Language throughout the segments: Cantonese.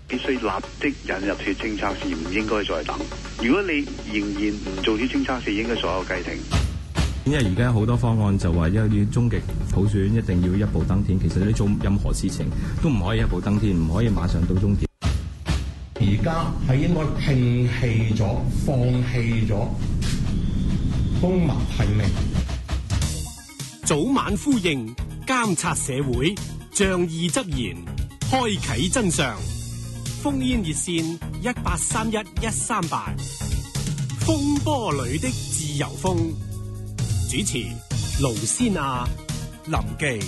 必須立即引入血清測試，唔應該再等。如果你仍然唔做血清測試，應該所有雞停。 因為而家好多方案就話要終極普選一定要一步登天，其實你做任何事情都唔可以一步登天，唔可以馬上到終點。 而家係應該摒棄咗、放棄咗公民提名， 早晚呼應，監察社會，仗義執言，開啟真相。烽煙熱線1831-138，風波裏的自由風。主持盧仙亞、林記。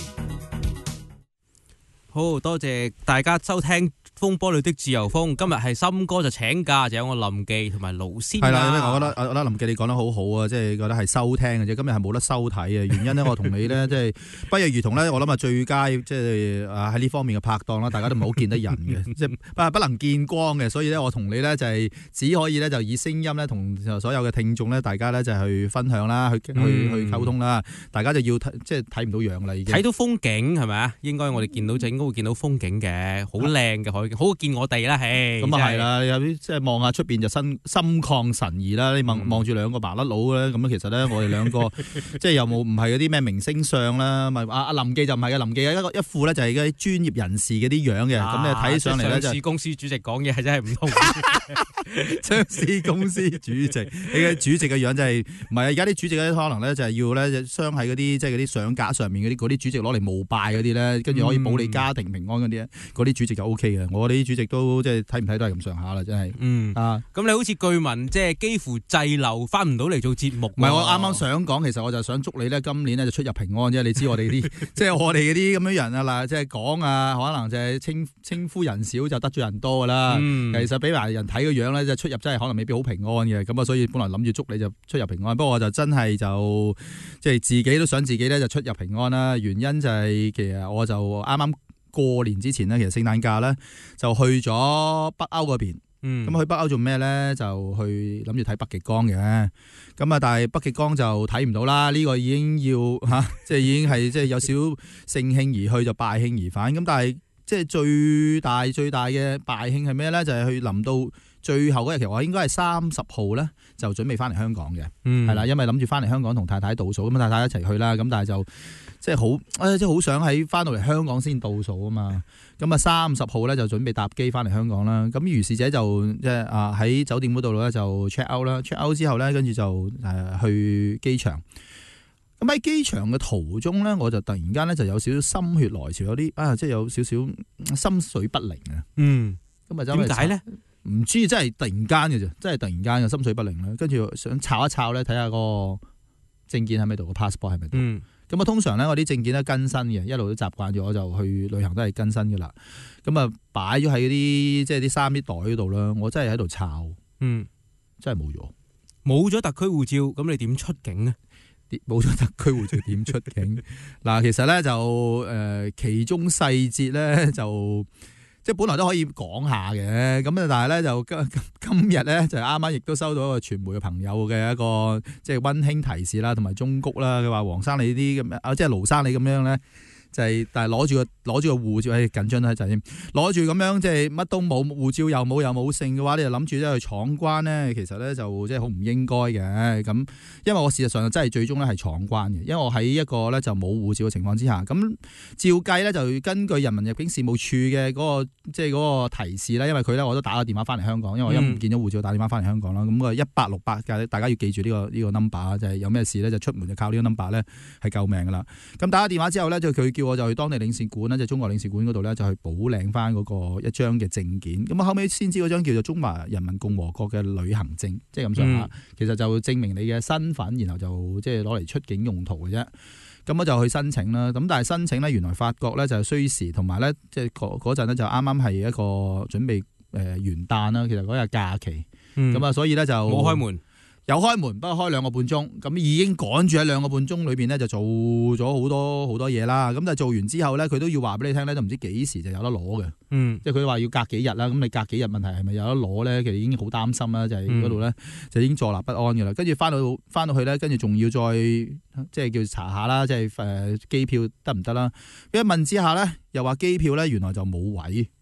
好多謝大家收聽風波裏的自由風。今日係森哥就請假，就有我林記同埋盧仙亞。 係啦，我覺得林記你講得好好啊，即係覺得係收聽嘅啫。今日係冇得收睇嘅原因咧，我同你咧即係不約而同咧，我諗啊最佳即係喺呢方面嘅拍檔啦，大家都唔係好見得人嘅，即係不能見光嘅。所以咧，我同你咧就係只可以咧就以聲音咧同所有嘅聽眾咧，大家咧就去分享啦，去溝通啦。大家就要即係睇唔到樣啦，已經睇到風景係咪啊？應該我哋見到就應該會見到風景嘅，好靚嘅海景，好過見我哋啦， 咁啊係啦，有啲即係望下出邊就心曠神怡啦。你望住兩個麻甩佬咧，咁其實咧我哋兩個即係又冇唔係嗰啲咩明星相啦，咪阿林記就唔係嘅，林記一副咧就係嗰啲專業人士嗰啲樣嘅，咁你睇上嚟咧就上市公司主席講嘢係真係唔同。 上市公司主席，你嘅主席嘅樣就係唔係啊？而家啲主席咧可能咧就係要咧鑲喺嗰啲即係嗰啲相架上面嗰啲主席攞嚟膜拜嗰啲咧，跟住可以保你家庭平安嗰啲咧，嗰啲主席就 O K 嘅。我哋啲主席都即係睇唔睇都係咁上下啦，真係。 咁你好似據聞即係幾乎滯留翻唔到嚟做節目。 唔係，我啱啱想講，其實我就想祝你咧今年咧就出入平安啫。你知我哋啲即係我哋嗰啲咁樣人啊嗱，即係講啊，可能就係稱呼人少就得罪人多噶啦。其實俾埋人睇個樣咧，就出入真係可能未必好平安嘅。咁啊，所以本來諗住祝你就出入平安，不過我就真係就即係自己都想自己咧就出入平安啦。原因就係其實我就啱啱過年之前咧，其實聖誕假咧就去咗北歐嗰邊。咁去北歐做咩咧？就去諗住睇北極光嘅。咁啊，但係北極光就睇唔到啦。呢個已經要即係已經係即係有少盛興而去就敗興而返。咁但係即係最大嘅敗興係咩咧？就係去臨到最後嗰日，其實我應該係30號咧，就準備翻嚟香港嘅。係啦，因為諗住翻嚟香港同太太倒數，咁太太一齊去啦。咁但係就即係好想喺翻到嚟香港先倒數啊嘛。咁啊30號咧就準備搭機翻嚟香港啦。咁於是者就即係喺酒店嗰度咧就 check out 啦。check out 之後咧，跟住就去機場。咁喺機場嘅途中咧，我就突然間咧就有少少心血來潮，有啲即係有少少心水不寧啊。咁啊點解咧？唔知，真係突然間嘅啫，真係突然間嘅心水不寧啦。跟住想抄一抄咧，睇下個證件喺咪度，個 passport 係咪度。咁啊，通常咧我啲證件都更新嘅，一路都習慣咗，我就去旅行都係更新嘅啦。咁啊，擺咗喺啲即係啲衫啲袋嗰度啦。我真係喺度抄，真係冇咗特區護照，咁你點出境咧？冇咗特區護照點出境？嗱，其實咧就其中細節咧就。即係本來都可以講下嘅，咁但係咧就今日咧就啱啱亦都收到一個傳媒嘅朋友嘅一個即係溫馨提示啦，同埋忠告啦。佢話黃生你啲咁即係盧生你咁樣咧，就係但係攞住個護照，緊張得一陣添。攞住咁樣即係乜都冇，護照又冇剩嘅話，你就諗住咧去闖關咧，其實咧就即係好唔應該嘅。咁因為我事實上真係最終咧係闖關嘅，因為我喺一個咧就冇護照嘅情況之下，咁照計咧就根據人民入境事務處嘅嗰個即係嗰個提示啦，因為佢咧我都打個電話翻嚟香港，因為我唔見咗護照，打電話翻嚟香港啦。咁個1868嘅，大家要記住呢個 number， 就係有咩事咧就出門就靠呢個 number 咧係救命噶啦。咁打咗電話之後咧，就佢叫我就去當地領事館咧，就中國領事館嗰度咧就去補領翻嗰個一張嘅證件。咁後尾先知嗰張叫做中華人民共和國嘅旅行證，即係咁上下。其實就證明你嘅身份，然後就即係攞嚟出境用途嘅啫。咁我就去申請啦。咁但係申請咧，原來法國咧就需時，同埋咧即係嗰陣咧就啱啱係一個準備元旦啦。其實嗰日假期，咁所以咧就冇開門。 有開門，不過開2個半鐘，咁已經趕住喺2個半鐘裏邊咧就做咗好多嘢啦。咁但係做完之後咧，佢都要話俾你聽咧，都唔知幾時就有得攞嘅。即係佢話要隔幾日啦。咁你隔幾日問題係咪有得攞咧？其實已經好擔心啦，就係嗰度咧就已經坐立不安嘅啦。跟住翻到去咧，跟住仲要再即係叫查下啦，即係機票得唔得啦？一問之下咧，又話機票咧原來就冇位。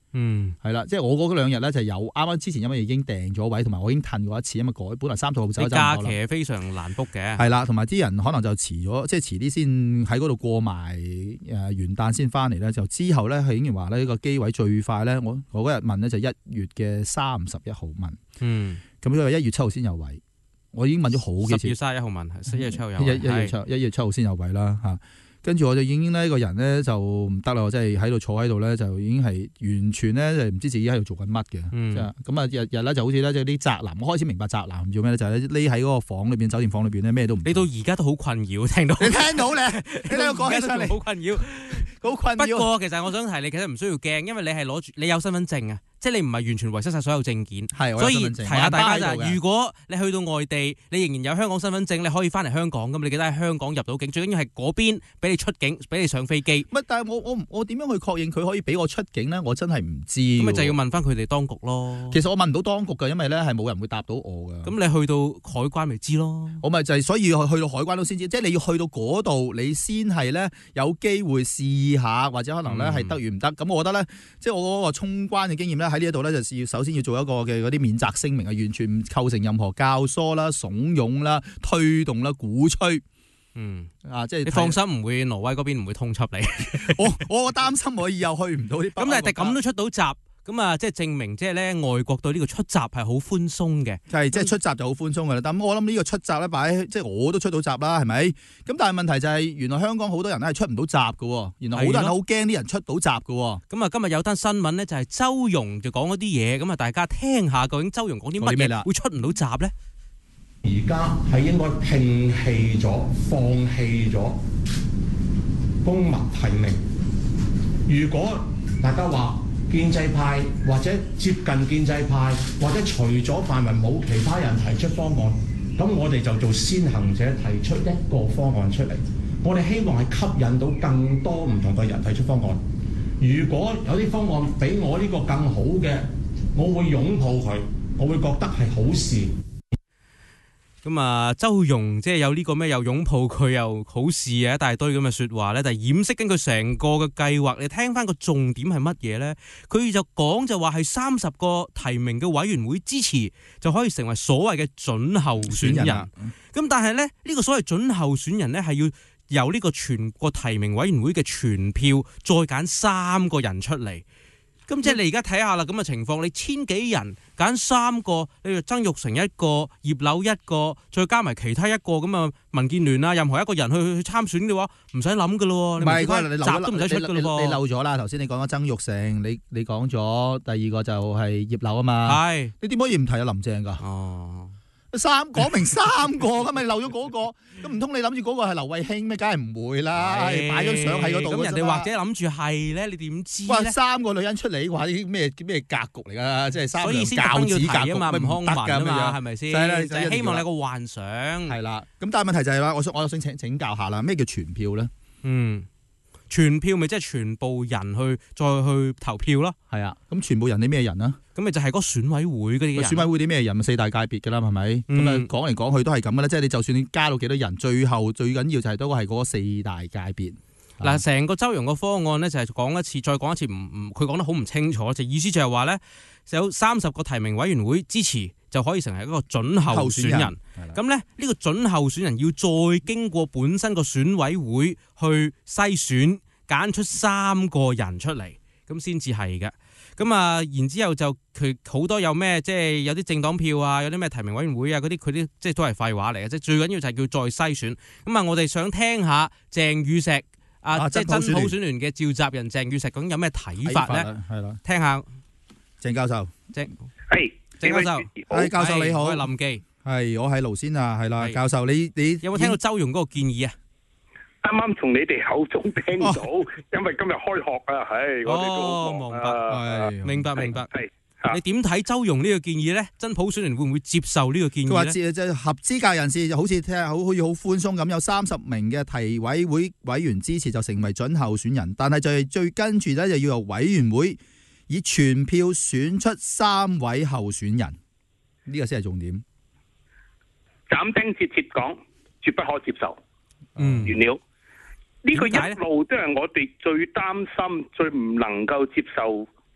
係啦，即係我嗰兩日咧就有啱啱之前因為已經訂咗位，同埋我已經褪過一次，因為改本來30號走假期係非常難 book 嘅。 係啦，同埋啲人可能就遲咗，即係遲啲先喺嗰度過埋元旦先翻嚟咧，就之後咧佢竟然話呢個機位最快咧，我嗰日問咧就1月嘅31號問，咁因為1月7號先有位，我已經問咗好幾次。10月 31號問係1月7號有 1月7號先有位啦嚇。跟住我就已經呢個人咧就唔得啦，我真係喺度坐喺度咧就已經係完全咧就唔知自己喺度做緊乜嘅，咁啊日日咧就好似咧即係啲宅男，我開始明白宅男做咩咧，就係匿喺嗰個房裏邊，酒店房裏邊咧咩都唔。 你到而家都好困擾，聽到你聽到咧，你聽我講起上嚟好困擾， 好困擾。 不過其實我想提你，其實唔需要驚，因為你係攞住你有身份證啊。即係你唔係完全遺失晒所有證件，所以提下大家就係，如果你去到外地，你仍然有香港身份證，你可以翻嚟香港咁，你記得喺香港入到境，最緊要係嗰邊俾你出境，俾你上飛機。 但係我點樣去確認佢可以俾我出境咧？我真係唔知。 咁咪就要問翻佢哋當局咯。 其實我問唔到當局㗎，因為咧係冇人會答到我㗎。 咁你去到海關咪知咯。我咪就係所以去到海關都先知，即係你要去到嗰度，你先係咧有機會試下，或者可能咧係得與唔得。咁我覺得咧，即係我嗰個衝關嘅經驗咧喺呢一度咧就首先要做一個嘅嗰啲免責聲明，係完全唔構成任何教唆啦、慫恿啦、推動啦、鼓吹。即係你放心，唔會挪威嗰邊唔會通緝你。 我擔心我以後去唔到啲。咁但係咁都出到閘，咁啊即係證明即係咧外國對呢個出閘係好寬鬆嘅。 係即係出閘就好寬鬆噶啦。但我諗呢個出閘咧擺即係我都出到閘啦，係咪？咁但係問題就係原來香港好多人咧係出唔到閘噶，原來好多人好驚啲人出到閘噶。 咁啊今日有單新聞咧就係周融就講嗰啲嘢，咁啊大家聽下究竟周融講啲乜嘢會出唔到閘咧？ 而家係應該摒棄咗、放棄咗公民提名。如果大家話建制派或者接近建制派，或者除咗泛民冇其他人提出方案，咁我哋就做先行者，提出一個方案出嚟。我哋希望係吸引到更多唔同嘅人提出方案。如果有啲方案比我呢個更好嘅，我會擁抱佢，我會覺得係好事。 咁啊，周融即係有呢個咩又擁抱佢又好事啊，一大堆咁嘅說話咧，但係掩飾緊佢成個嘅計劃。你聽翻個重點係乜嘢咧？佢就講就話係30個提名嘅委員會支持就可以成為所謂嘅準候選人。咁但係咧呢個所謂準候選人咧係要由呢個全國提名委員會嘅全票再揀3個人出嚟。咁即係你而家睇下啦，咁嘅情況，你1000幾人揀3個，你就曾鈺成一個，葉劉一個，再加埋其他一個，咁啊民建聯啊，任何一個人去參選嘅話，唔使諗噶咯。唔係，你閘都唔使出噶咯。 你漏咗啦，頭先你講咗曾鈺成，你講咗第二個就係葉劉啊嘛。係，你點可以唔提阿林鄭噶？講明3個噶嘛，你漏咗嗰個，咁唔通你諗住嗰個係劉慧卿咩？梗係唔會啦，擺張相喺嗰度。咁人哋或者諗住係咧，你點知咧？3個女人出嚟話啲咩格局嚟噶？即係3個教子格局啊嘛，唔康文啊嘛，係咪先？就係希望你有個幻想。係啦，咁但係問題就係話，我想請教下啦，咩叫全票咧？全票咪即係全部人再去投票咯。係啊，咁全部人啲咩人啊？咁咪就係嗰個選委會嗰啲人。選委會啲咩人？4大界別㗎啦，係咪？咁啊講嚟講去都係咁嘅啦。即係你就算你加到幾多人，最後最緊要就係都係嗰4大界別。嗱，成個周融個方案咧就係講一次，再講一次，佢講得好唔清楚。就意思就係話咧，有30個提名委員會支持就可以成為一個準候選人。咁咧呢個準候選人要再經過本身個選委會去篩選，揀出3個人出嚟，咁先至係嘅。咁啊，然之後就佢好多有咩，即係有啲政黨票啊，有啲咩提名委員會啊，嗰啲佢啲即係都係廢話嚟嘅。即係最緊要就係叫再篩選。咁啊，我哋想聽下鄭宇碩即係真普選聯嘅召集人鄭宇碩究竟有咩睇法咧？係啦，聽下鄭教授。鄭教授，教授你好，我係林記，係我係盧先啊，係啦，教授你有冇聽到周融嗰個建議啊？ 啱啱從你哋口中聽到，因為今日開學啊，我哋都好忙啊。 明白。你點睇周融呢個建議咧？真普選聯會唔會接受呢個建議咧？佢話即係合資格人士就好似聽下好似好寬鬆咁，有30名嘅提委會委員支持就成為準候選人，但係就係最跟住咧就要由委員會以全票選出3位候選人，呢個先係重點。 斬釘截鐵講，絕不可接受。完了。呢個一路都係我哋最擔心、最唔能夠接受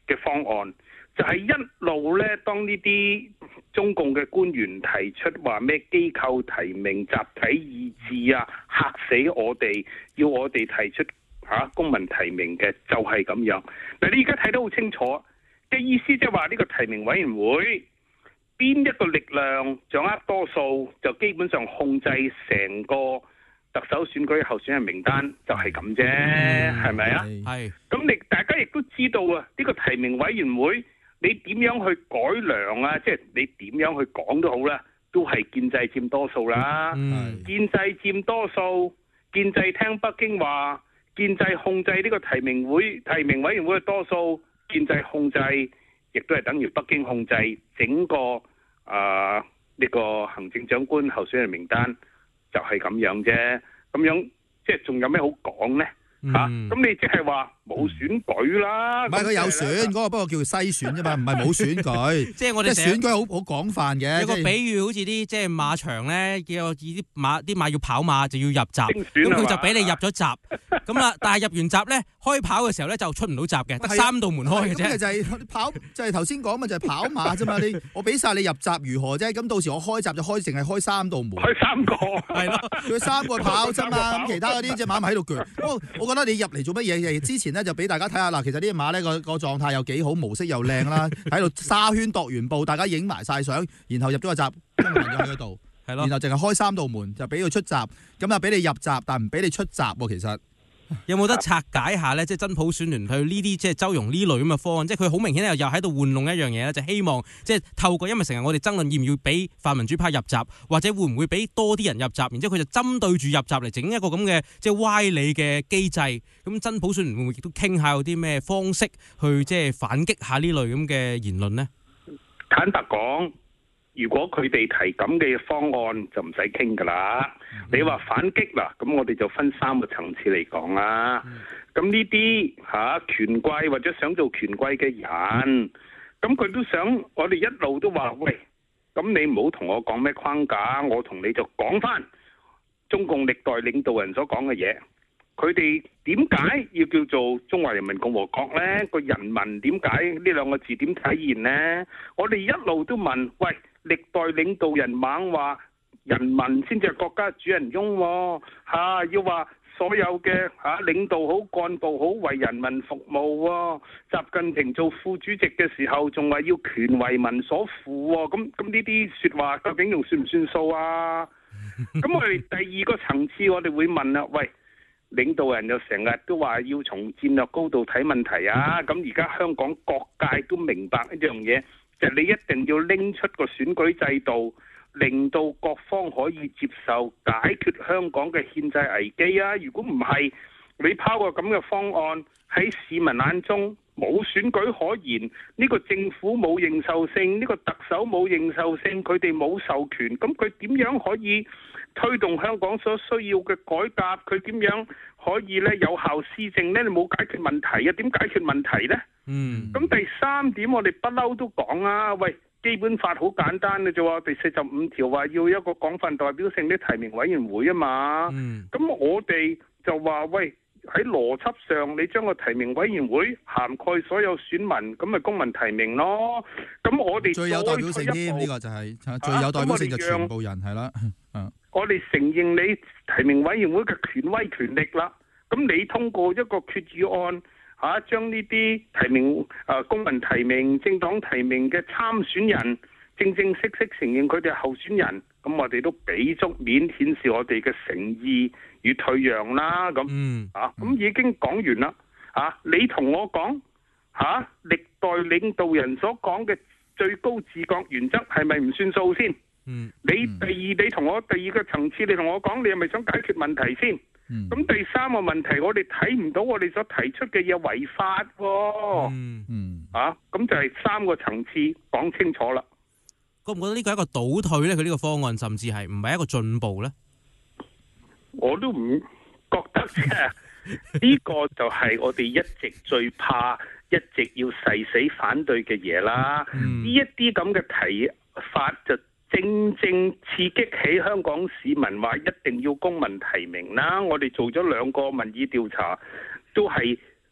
嘅方案，就係一路咧，當呢啲中共嘅官員提出話咩機構提名、集體意志啊，嚇死我哋，要我哋提出公民提名嘅，就係咁樣。嗱，你而家睇得好清楚嘅意思，即係話呢個提名委員會邊一個力量掌握多數，就基本上控制成個特首選舉候選人名單，就係咁啫，係咪啊？ 係。 咁大家亦都知道啊，呢個提名委員會你點樣去改良啊？即係你點樣去講都好啦，都係建制佔多數啦。建制佔多數，建制聽北京話，建制控制呢個提名委員會嘅多數，建制控制亦都係等於北京控制整個呢個行政長官候選人名單，就係咁樣啫。咁樣即係仲有咩好講呢？咁你即係話冇選舉啦？ 唔係佢有選嗰個，不過叫篩選啫嘛，唔係冇選舉。 即係我哋選舉好廣泛嘅。 有個比喻好似啲即係馬場咧，叫啲馬要跑馬就要入閘，咁佢就俾你入咗閘，咁啦，但係入完閘咧，開跑嘅時候咧就出唔到閘嘅，得3道門開嘅啫。 就係跑，就係頭先講嘛，就係跑馬啫嘛。我俾晒你入閘如何啫？咁到時我開閘就淨係開3道門， 開3個， 係咯， 佢3個跑啫嘛。咁其他嗰啲隻馬咪喺度鋸。我覺得你入嚟做乜嘢？之前咧就俾大家睇下嗱，其實呢隻馬咧個狀態又幾好，模式又靚啦，喺度沙圈度完步，大家影埋晒相，然後入咗個閘，跟住咗喺嗰度，係咯，然後淨係開3道門就俾佢出閘，咁啊俾你入閘，但唔俾你出閘喎。其實有冇得拆解下咧？即係真普選聯佢呢啲即係周融呢類咁嘅方案，即係佢好明顯又喺度玩弄一樣嘢咧，就希望即係透過因為成日我哋爭論要唔要俾泛民主派入閘，或者會唔會俾多啲人入閘，然之後佢就針對住入閘嚟整一個咁嘅即係歪理嘅機制。咁真普選聯會唔會亦都傾下有啲咩方式去即係反擊下呢類咁嘅言論呢？ 坦白講，如果佢哋提咁嘅方案就唔使傾噶啦。你話反擊啦，咁我哋就分3個層次嚟講啦。咁呢啲權貴或者想做權貴嘅人，咁佢都想我哋一路都話喂，咁你唔好同我講咩框架，我同你就講翻中共歷代領導人所講嘅嘢。佢哋點解要叫做中華人民共和國呢？個人民點解呢2個字點體現呢？我哋一路都問，喂，歷代領導人猛話人民先至係國家主人翁喎，要話所有嘅領導好、幹部好為人民服務喎。習近平做副主席嘅時候仲話要權為民所賦喎。咁呢啲説話究竟仲算唔算數啊？咁我哋第2個層次我哋會問啦，喂，領導人又成日都話要從戰略高度睇問題啊！咁而家香港各界都明白一樣嘢，就係你一定要拎出個選舉制度，令到各方可以接受，解決香港嘅憲制危機啊！如果唔係，你拋個咁嘅方案喺市民眼中冇選舉可言，呢個政府冇認受性，呢個特首冇認受性，佢哋冇授權，咁佢點樣可以推動香港所需要嘅改革？佢點樣可以咧有效施政呢？你冇解決問題啊，點解決問題呢？咁第3點我哋不嬲都講啊，喂，基本法好簡單嘅啫喎，第45條話要一個廣泛代表性啲提名委員會啊嘛。咁我哋就話喂，喺邏輯上你將個提名委員會涵蓋所有選民，咁咪公民提名咯。咁我哋最有代表性添，呢個就係最有代表性就全部人係啦。 我哋承認你提名委員會嘅權威權力啦，咁你通過一個決議案將呢啲提名公民提名、政黨提名嘅參選人正正式式承認佢哋係候選人，咁我哋都俾足面顯示我哋嘅誠意與退讓啦。咁咁已經講完啦。你同我講歷代領導人所講嘅最高自覺原則係咪唔算數先？你同我第2個層次，你同我講，你係咪想解決問題先？咁第3個問題，我哋睇唔到我哋所提出嘅嘢違法喎。咁就係3個層次講清楚啦。 覺唔覺得呢個係一個倒退咧？佢呢個方案甚至係唔係一個進步咧？ 我都唔覺得啫。呢個就係我哋一直最怕、一直要誓死反對嘅嘢啦。呢一啲咁嘅提法就正正刺激起香港市民話一定要公民提名啦！我哋做咗2個民意調查，都係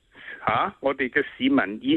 我哋嘅市民以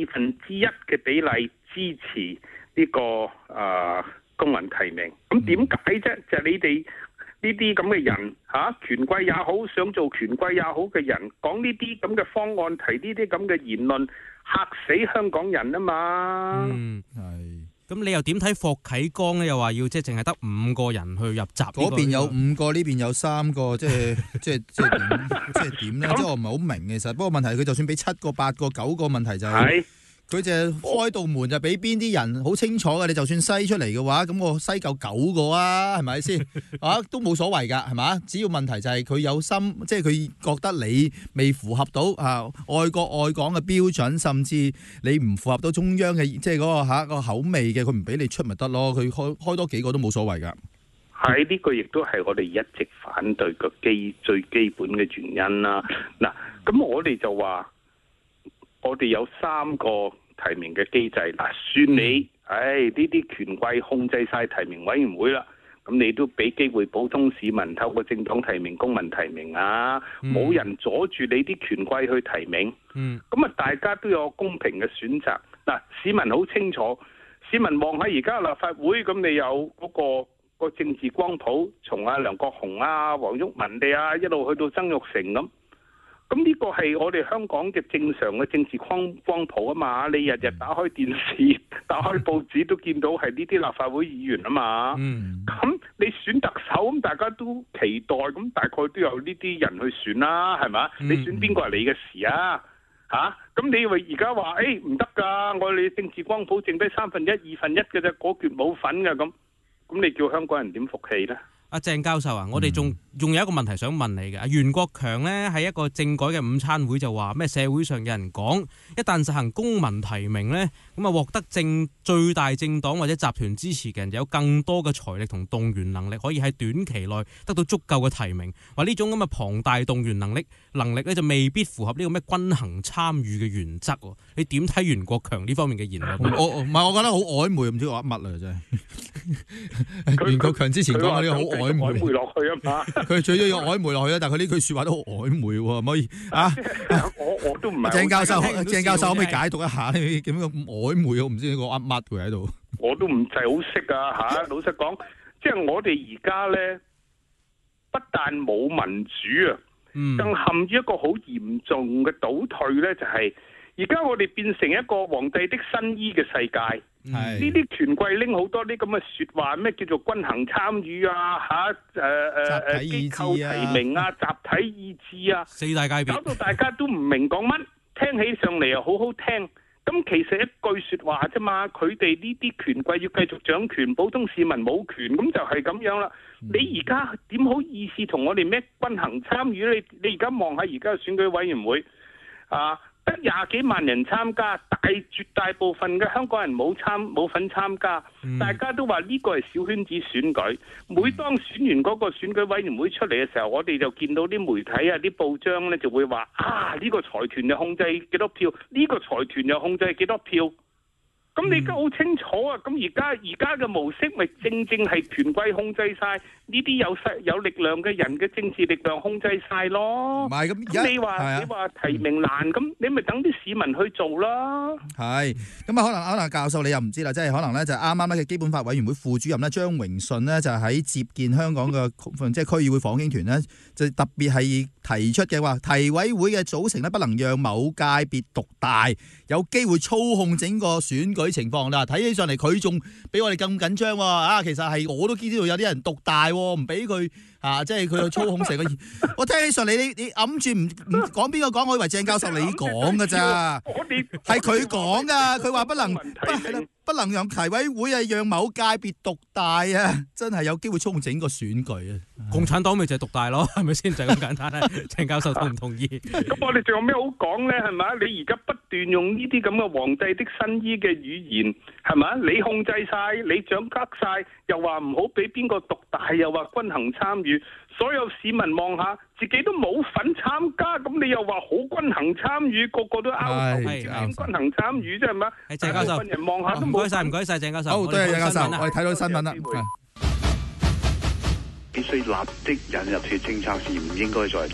1/4嘅比例支持呢個公民提名。咁點解啫？就係你哋呢啲咁嘅人權貴也好，想做權貴也好嘅人，講呢啲咁嘅方案，提呢啲咁嘅言論，嚇死香港人啊嘛。 係。 咁你又點睇霍啟剛咧？又話要即係淨係得5個人去入閘， 嗰邊有5個，呢邊有3個，即係點咧？即係我唔係好明其實。不過問題佢就算俾7個、8個、9個，問題就係佢就開道門就俾邊啲人好清楚嘅。你就算篩出嚟嘅話，咁我篩夠9個啊，係咪先？都冇所謂㗎，係嘛？只要問題就係佢有心，即係佢覺得你未符合到愛國愛港嘅標準，甚至你唔符合到中央嘅即係嗰個口味嘅，佢唔俾你出咪得咯？佢開多幾個都冇所謂㗎。 係呢個亦都係我哋一直反對嘅最基本嘅原因啦。嗱，咁我哋就話我哋有3個提名嘅機制，算你，呢啲權貴控制晒提名委員會啦，咁你都俾機會普通市民透過政黨提名、公民提名啊，冇人阻住你啲權貴去提名，咁大家都有公平嘅選擇。嗱，市民好清楚，市民望下而家立法會，咁你有嗰個政治光譜，從梁國雄啊、黃毓民哋啊，一路去到曾鈺成咁。咁呢個係我哋香港嘅正常嘅政治光譜啊嘛！你日日打開電視、打開報紙都見到係呢啲立法會議員啊嘛。咁你選特首咁，大家都期待，咁大概都有呢啲人去選啦，係咪？你選邊個係你嘅事啊？咁你以為而家話唔得㗎？我哋政治光譜剩低1/3、2/1嘅啫，嗰橛冇份㗎咁。咁你叫香港人點服氣咧？ 阿鄭教授啊，我哋仲有一個問題想問你嘅。袁國強呢喺一個政改嘅午餐會就話咩？社會上有人講，一旦實行公民提名呢，咁獲得最大政黨或者集團支持嘅人，就有更多嘅財力同動員能力，可以喺短期內得到足夠嘅提名。話呢種咁嘅龐大動員能力呢，就未必符合呢個咩均衡參與嘅原則。你點睇袁國強呢方面嘅言論？ 唔係，我覺得好曖昧，唔知講乜啦，真係。袁國強之前講嗰啲好曖昧落去啊嘛， 佢最多要曖昧落去啦，但係佢呢句說話都好曖昧喎，唔可以我都唔係。 鄭教授可唔可以解讀一下呢？點解咁曖昧？我唔知個噏乜佢喺度。 我都唔係好識啊！老實講，即係我哋而家咧，不但冇民主啊，更陷於一個好嚴重嘅倒退咧，就係而家我哋變成一個皇帝的新衣嘅世界。呢啲權貴拎好多啲咁嘅說話，咩叫做均衡參與啊？機構提名啊，集體意志啊，4大界別，搞到大家都唔明講乜，聽起上嚟又好好聽。咁其實一句說話啫嘛，佢哋呢啲權貴要繼續掌權，普通市民冇權，咁就係咁樣啦。你而家點好意思同我哋咩均衡參與咧？你而家望下而家嘅選舉委員會得20幾萬人參加，絕大部分嘅香港人冇份參加，大家都話呢個係小圈子選舉。每當選完嗰個選舉委員會出嚟嘅時候，我哋就見到啲媒體啊、啲報章咧就會話呢個財團就控制幾多票，呢個財團又控制幾多票。咁你而家好清楚啊！咁而家嘅模式咪正係權貴控制晒呢啲有力量嘅人嘅政治力量控制晒咯。唔係咁，你話提名難，咁你咪等啲市民去做啦。係咁啊，可能教授你又唔知啦，即係可能咧就啱啱咧嘅基本法委員會副主任咧張榮順呢，就喺接見香港嘅即係區議會訪京團呢，就特別係提出嘅話，提委會嘅組成呢，不能讓某界別獨大，有機會操控整個選舉情況啦，睇起上嚟佢仲比我哋更緊張喎。其實係我都知道有啲人獨大，唔俾佢即係佢去操控成個。我聽起上嚟，你揞住唔講邊個講，我以為鄭教授你講㗎咋，係佢講㗎。佢話不能讓提委會讓某界別獨大啊，真係有機會操控整個選舉啊。 共產黨咪就係獨大咯，係咪先？就係咁簡單咧。鄭教授同唔同意？ 咁我哋仲有咩好講咧？係咪？你而家不斷用呢啲咁嘅皇帝的新衣嘅語言，係咪？你控制晒，你掌握晒，又話唔好俾邊個獨大，又話均衡參與。所有市民望下，自己都冇份參加，咁你又話好均衡參與，個個都拗頭，點均衡參與啫？係咪？ 鄭教授， 人望下都冇。 唔該晒，鄭教授。 好，多謝鄭教授，我哋睇到新聞啦。 必須立即引入血清測試，唔應該再等。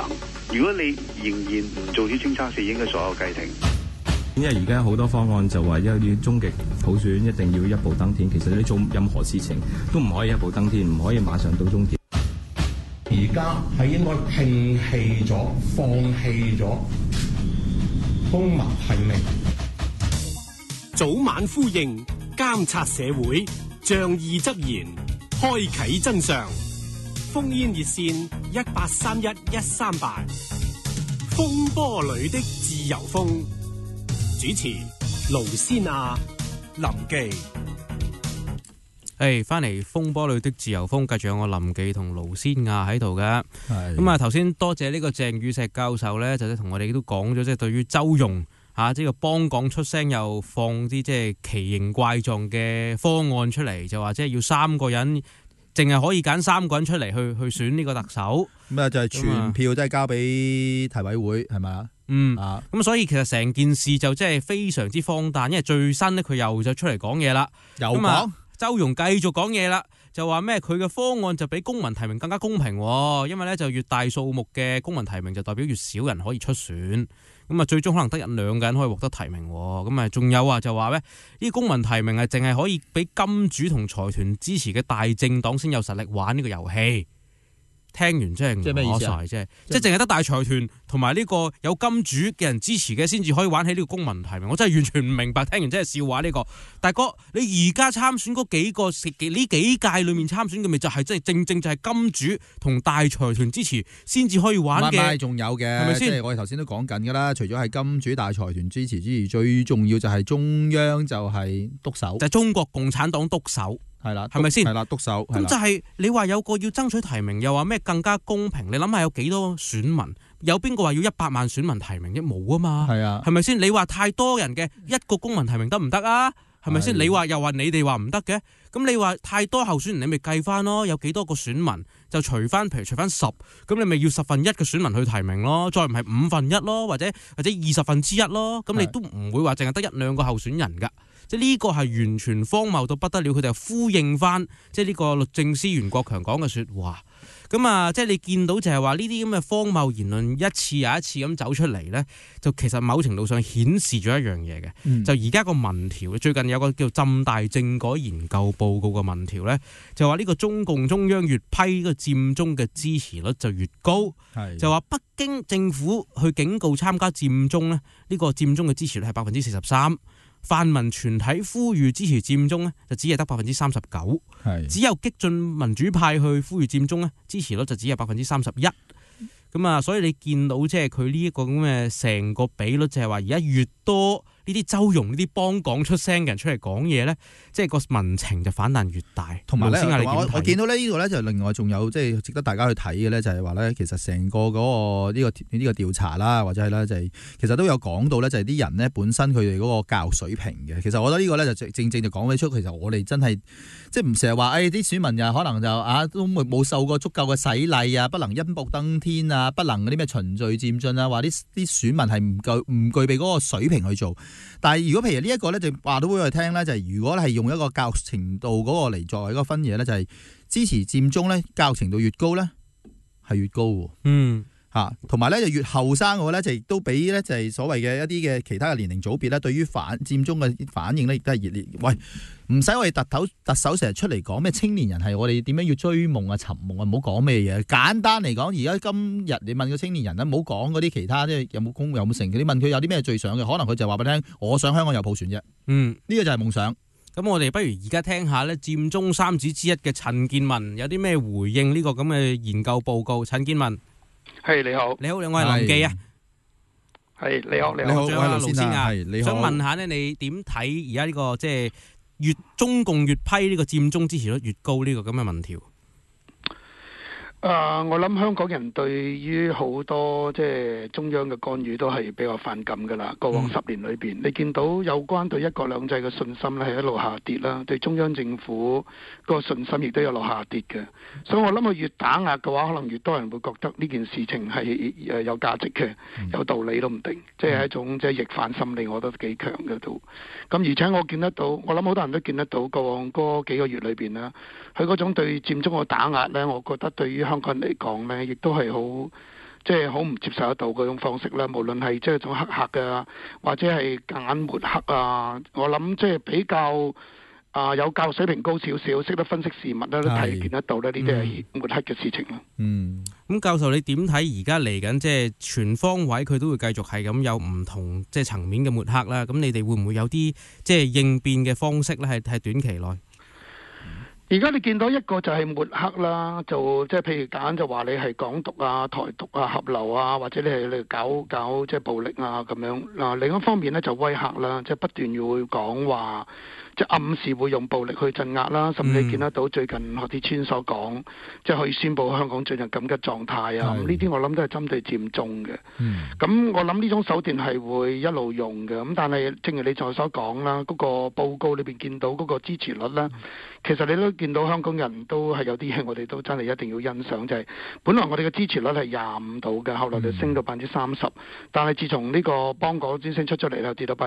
如果你仍然唔做啲清測試，應該所有計停。 因為而家好多方案就話，因為啲終極普選一定要一步登天，其實你做任何事情都唔可以一步登天，唔可以馬上到終點。 而家係應該摒棄咗、放棄咗公民提名。 早晚呼應，監察社會，仗義執言，開啟真相。烽煙熱線1831-138，風波裏的自由風。主持盧思亞、林記。 翻嚟風波裏的自由風，繼續有我林記同盧思亞喺度嘅。咁啊，頭先多謝呢個鄭宇碩教授咧，就同我哋都講咗，即係對於周融呢個幫港出聲，又放啲即係奇形怪狀嘅方案出嚟，就話即係要3個人，淨係可以揀3個人出嚟去選呢個特首。 咁啊，就係全票都係交俾提委會，係咪啊？ 咁所以其實成件事就即係非常之荒誕，因為最新咧佢又就出嚟講嘢啦， 又講周融繼續講嘢啦，就話咩佢嘅方案就比公民提名更加公平，因為咧就越大數目嘅公民提名就代表越少人可以出選，咁啊最終可能得1-2個人可以獲得提名，咁啊仲有啊就話咧呢公民提名係淨係可以俾金主同財團支持嘅大政黨先有實力玩呢個遊戲。聽完真係唔可晒，即係淨係得大財團同埋呢個有金主嘅人支持嘅先至可以玩起呢個公民提名，我真係完全唔明白。聽完真係笑話呢個。大哥，你而家參選嗰幾個呢幾屆裏面參選嘅咪就係即係正正就係金主同大財團支持先至可以玩嘅。 唔係，仲有嘅，係咪先？即係我哋頭先都講緊㗎啦。除咗係金主大財團支持之餘，最重要就係中央就係督手， 就係中國共產黨督手。 係啦， 係咪先？ 係啦，督手。 咁就係你話有個要爭取提名，又話咩更加公平？你諗下有幾多選民？有邊個話要100萬選民提名啫？冇啊嘛。係啊，係咪先？你話太多人嘅一個公民提名得唔得啊？係咪先？你話又話你哋話唔得嘅，咁你話太多候選人，你咪計翻咯，有幾多個選民就除翻，譬如除翻10，咁你咪要1/10嘅選民去提名咯，再唔係1/5咯，或者1/20咯，咁你都唔會話淨係得1-2個候選人噶。即係呢個係完全荒謬到不得了，佢哋又呼應翻即係呢個律政司袁國強講嘅説話。咁啊，即係你見到就係話呢啲咁嘅荒謬言論一次又一次咁走出嚟咧，就其實某程度上顯示咗一樣嘢嘅。就而家個民調，最近有個叫浸大政改研究報告嘅民調咧，就話呢個中共中央越批個佔中嘅支持率就越高，就話北京政府去警告參加佔中咧，呢個佔中嘅支持率係43%。泛民全體呼籲支持佔中呢，就只係得39%，只有激進民主派去呼籲佔中呢，支持率就只有31%。咁啊，所以你見到即係佢呢一個咁嘅成個比率，就係話而家越多呢啲周融呢啲幫港出聲嘅人出嚟講嘢咧，即係個民情就反彈越大。同埋咧， 我見到呢度咧就另外仲有即係值得大家去睇嘅咧，就係話咧，其實成個嗰個呢個調查啦，或者係咧就係其實都有講到咧，就係啲人咧本身佢哋嗰個教育水平嘅。其實我覺得呢個咧就正正就講得出，其實我哋真係即係唔成日話啲選民又可能就都冇受過足夠嘅洗禮啊，不能一步登天啊，不能嗰啲咩循序漸進啊，話啲選民係唔具備嗰個水平去做。但係如果譬如呢一個咧，就話到俾我哋聽咧，就係如果係用一個教育程度嗰個嚟作為一個分野咧，就係支持佔中咧，教育程度越高咧，係越高喎。同埋咧就越後生嘅話咧，就亦都比咧就係所謂嘅一啲嘅其他嘅年齡組別咧，對於佔中嘅反應咧，亦都係熱烈。喂，唔使我哋特首成日出嚟講咩青年人係我哋點樣要追夢啊、尋夢啊，唔好講咩嘢。簡單嚟講，而家今日你問個青年人咧，唔好講嗰啲其他即係有冇工有冇成，你問佢有啲咩最想嘅，可能佢就話俾你聽，我想香港有普選啫。呢個就係夢想。 咁我哋不如而家聽下咧，佔中三子之一嘅陳健民有啲咩回應呢個咁嘅研究報告。陳健民。 係你好， 我係林記啊。 係你好， 我係盧先生。想問下咧，你點睇而家呢個即係中共越批呢個佔中支持率越高呢個咁嘅民調？ 我諗香港人對於好多即係中央嘅干預都係比較反感噶啦。過往10年裏邊，你見到有關對一國兩制嘅信心咧係一路下跌啦，對中央政府個信心亦都有落下跌嘅。所以我諗佢越打壓嘅話，可能越多人會覺得呢件事情係有價值嘅，有道理都唔定。即係一種即係逆反心理，我覺得幾強嘅都。咁而且我見得到，我諗好多人都見得到過往嗰幾個月裏邊啦，佢嗰種對佔中嘅打壓咧，我覺得對於香港人嚟講呢，亦都係好即係好唔接受得到嗰種方式啦。無論係即係種黑客啊，或者係夾硬抹黑啊，我諗即係比較有教育水平高少少，識得分析事物咧，都睇見得到咧，呢啲係抹黑嘅事情啦。 咁教授你點睇而家嚟緊即係全方位佢都會繼續係咁有唔同即係層面嘅抹黑啦？咁你哋會唔會有啲即係應變嘅方式咧？係短期內？ 而家你見到一個就係抹黑啦，就即係譬如揀就話你係港獨啊、台獨啊、合流啊，或者你搞即係暴力啊咁樣。嗱，另一方面咧就威嚇啦，即係不斷要會講話，即係暗示會用暴力去鎮壓啦，甚至你見得到最近何志川所講，即係可以宣佈香港進入緊急狀態啊。咁呢啲我諗都係針對佔中嘅。咁我諗呢種手段係會一路用嘅。咁但係正如你在所講啦，嗰個報告裏邊見到嗰個支持率啦，其實你都見到香港人都係有啲嘢，我哋都真係一定要欣賞，就係本來我哋嘅支持率係25%度嘅，後來就升到30%，但係自從呢個邦果之聲出咗嚟啦，跌到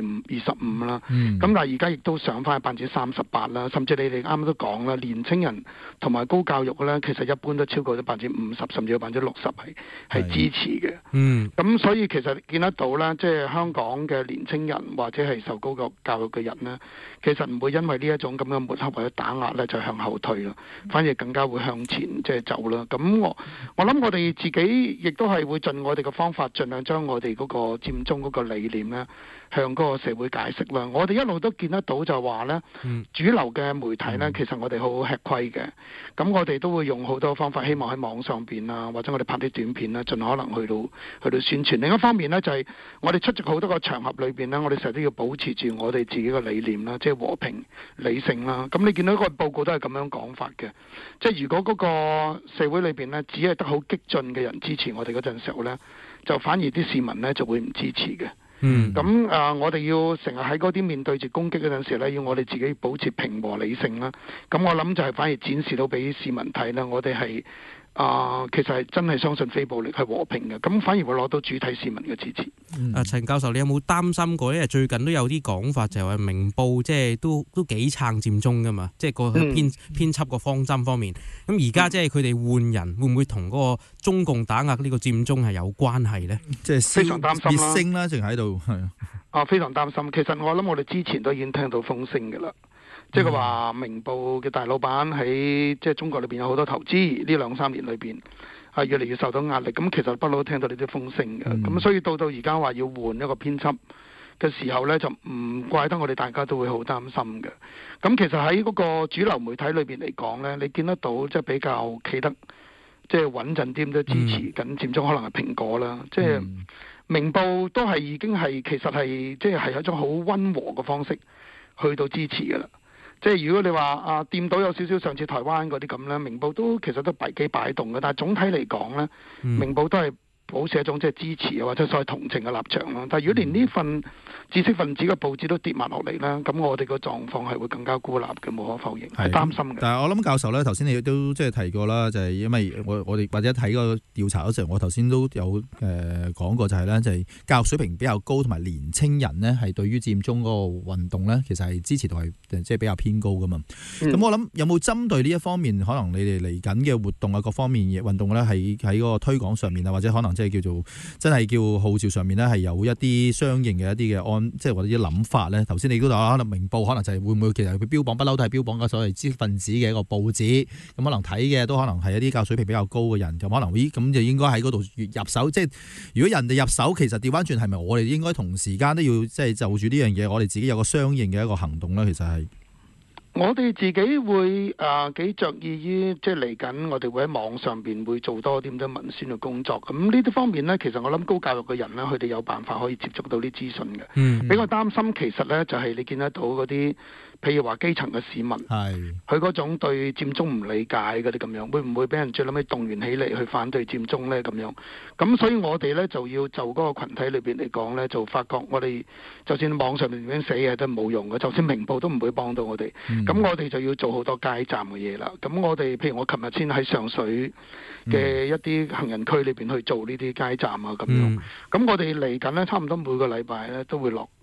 25%啦。咁但係而家亦都上翻去38%啦，甚至你哋啱啱都講啦，年青人同埋高教育咧，其實一般都超過咗50%，甚至有60%係支持嘅。咁所以其實見得到啦，即係香港嘅年青人或者係受高教育嘅人呢，其實唔會因為呢一種咁嘅抹黑或者打壓咧就向後退啦，反而更加會向前即係走啦。咁我諗我哋自己亦都係會盡我哋嘅方法，盡量將我哋嗰個佔中嗰個理念咧，向嗰個社會解釋啦。我哋一路都見得到就話咧，主流嘅媒體咧，其實我哋好吃虧嘅。咁我哋都會用好多方法，希望喺網上邊啊，或者我哋拍啲短片啦，盡可能去到宣傳。另一方面咧，就係我哋出席好多個場合裏邊咧，我哋成日都要保持住我哋自己嘅理念啦，即係和平理性啦。咁你見到個報告都係咁樣講法嘅，即係如果嗰個社會裏邊咧，只係得好激進嘅人支持我哋嗰陣時候咧，就反而啲市民咧就會唔支持嘅。我哋要成日喺嗰啲面對住攻擊嗰陣時咧，要我哋自己保持平和理性啦。咁我諗就係反而展示到俾市民睇啦，我哋係其實係真係相信非暴力係和平嘅，咁反而會攞到主體市民嘅支持。 陳教授，你有冇擔心過？因為最近都有啲講法，就係話明報即係都幾撐佔中噶嘛，即係個編輯個方針方面。咁而家即係佢哋換人，會唔會同嗰個中共打壓呢個佔中係有關係呢？ 即係非常擔心啦， 熱聲啦，淨喺度係非常擔心。其實我諗我哋之前都已經聽到風聲嘅啦。即係話明報嘅大老闆喺即係中國裏邊有好多投資，呢2-3年裏邊係越嚟越受到壓力。咁其實不嬲都聽到呢啲風聲嘅。咁所以到而家話要換一個編輯嘅時候呢，就唔怪得我哋大家都會好擔心嘅。咁其實喺嗰個主流媒體裏邊嚟講呢，你見得到即係比較企得即係穩陣啲，都支持緊佔中，可能係蘋果啦。即係明報都係已經係其實係即係一種好溫和嘅方式去到支持㗎啦。即係如果你話掂到有少少上次台灣嗰啲咁咧，明報都其實都擺幾擺動嘅，但係總體嚟講咧，明報都係保持一種即係支持或者所謂同情嘅立場咯。但係如果連呢份知識分子嘅報紙都跌埋落嚟啦，咁我哋個狀況係會更加孤立嘅，無可否認，係擔心嘅。 但係我諗教授咧，頭先你都即係提過啦，就係因為我哋或者睇個調查嗰時候，我頭先都有講過，就係咧，就係教育水平比較高同埋年青人呢，係對於佔中嗰個運動咧，其實係支持度係即係比較偏高噶嘛。咁我諗有冇針對呢一方面，可能你哋嚟緊嘅活動啊，各方面嘅運動咧，喺嗰個推廣上面啊，或者可能即係叫做真係叫號召上面咧，係有一啲相應嘅一啲嘅即係或者啲諗法咧。頭先你都話可能明報可能就係會唔會其實佢標榜不嬲都係標榜嘅所謂知識分子嘅一個報紙，咁可能睇嘅都可能係一啲教育水平比較高嘅人，咁可能咁就應該喺嗰度入手。即係如果人哋入手，其實調翻轉係咪我哋應該同時間都要即係就住呢樣嘢，我哋自己有個相應嘅一個行動咧？其實係。 我哋自己會幾着意於即係嚟緊，我哋會喺網上邊會做多啲咁多文宣嘅工作。咁呢啲方面呢，其實我諗高教育嘅人呢，佢哋有辦法可以接觸到啲資訊嘅。比較擔心其實呢，就係你見得到嗰啲，譬如話基層嘅市民，佢嗰種對佔中唔理解嗰啲咁樣，會唔會俾人最諗起動員起嚟去反對佔中呢？咁樣？咁所以我哋呢，就要就嗰個群體裏邊嚟講呢，就發覺我哋就算網上面點樣寫嘢都冇用嘅，就算明報都唔會幫到我哋。咁我哋就要做好多街站嘅嘢啦。咁我哋譬如我琴日先喺上水嘅一啲行人區裏邊去做呢啲街站啊咁樣。咁我哋嚟緊呢，差唔多每個禮拜呢都會落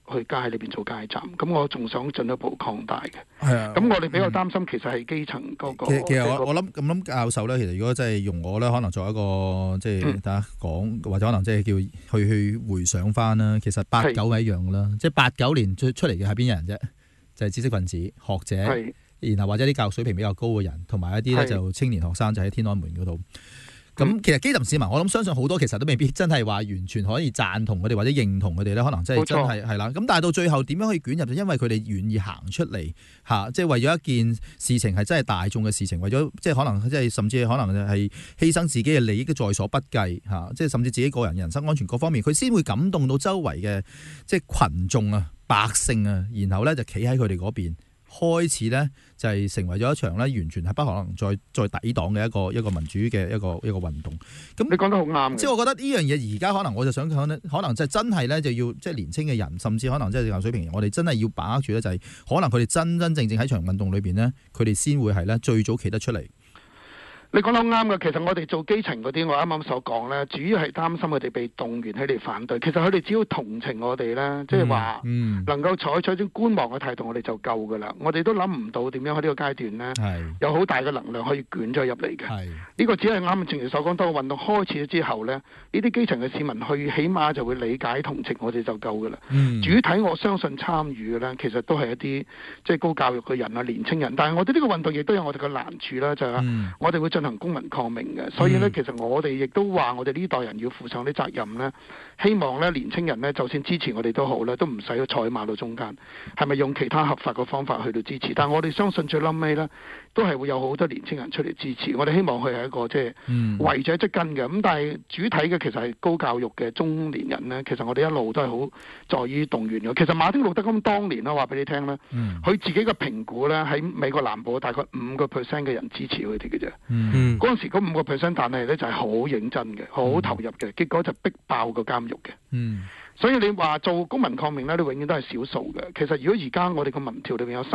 去街裏邊做街站，咁我仲想進一步擴大嘅。 係啊， 咁我哋比較擔心其實係基層嗰個。 其實我諗教授咧，其實如果真係用我咧，可能作為一個即係大家講，或者可能即係叫去回想翻啦。其實89係一樣啦，即係89年出嚟嘅係邊人啫？就係知識分子、學者，然後或者啲教育水平比較高嘅人，同埋一啲咧就青年學生，就喺天安門嗰度。咁其實基層市民，我諗相信好多其實都未必真係話完全可以贊同佢哋或者認同佢哋咧，可能真係係啦。咁但係到最後點樣可以捲入？就因為佢哋願意行出嚟嚇，即係為咗一件事情係真係大眾嘅事情，為咗即係可能即係甚至可能係犧牲自己嘅利益都在所不計嚇，即係甚至自己個人人身安全各方面，佢先會感動到周圍嘅即係群眾啊、百姓啊，然後咧就企喺佢哋嗰邊。開始咧就係成為咗一場咧完全係不可能再抵擋嘅一個民主嘅一個運動。咁你講得好啱， 即係我覺得呢樣嘢而家可能我就想講咧，可能就真係咧就要即係年輕嘅人，甚至可能即係教育水平，我哋真係要把握住咧，就係可能佢哋真真正正喺場運動裏邊咧，佢哋先會係咧最早企得出嚟。 你講得好啱嘅，其實我哋做基層嗰啲，我啱啱所講咧，主要係擔心佢哋被動員起嚟反對。其實佢哋只要同情我哋咧，即係話能夠採取一種觀望嘅態度，我哋就夠噶啦。我哋都諗唔到點樣喺呢個階段咧，有好大嘅能量可以捲咗入嚟嘅。呢個只係啱正如所講，當個運動開始咗之後咧，呢啲基層嘅市民去起碼就會理解同情我哋就夠噶啦。主體我相信參與嘅咧，其實都係一啲即係高教育嘅人啊、年青人。但係我哋呢個運動亦都有我哋嘅難處啦，就係我哋會進行公民抗命嘅，所以咧，其實我哋亦都話我哋呢代人要負上啲責任咧。希望咧年青人咧，就算支持我哋都好咧，都唔使去坐喺馬路中間，係咪用其他合法嘅方法去到支持？但我哋相信最冧尾咧，都係會有好多年青人出嚟支持。我哋希望佢係一個即係為者即根嘅。咁但係主體嘅其實係高教育嘅中年人咧，其實我哋一路都係好在於動員嘅。其實馬丁路德金當年咧話俾你聽咧，佢自己嘅評估咧喺美國南部大概5% 嘅人支持佢哋嘅啫。嗰陣時嗰5%，但係咧就係好認真嘅，好投入嘅，結果就逼爆個監獄嘅。所以你話做公民抗命咧，你永遠都係少數嘅。其實如果而家我哋個民調裏面有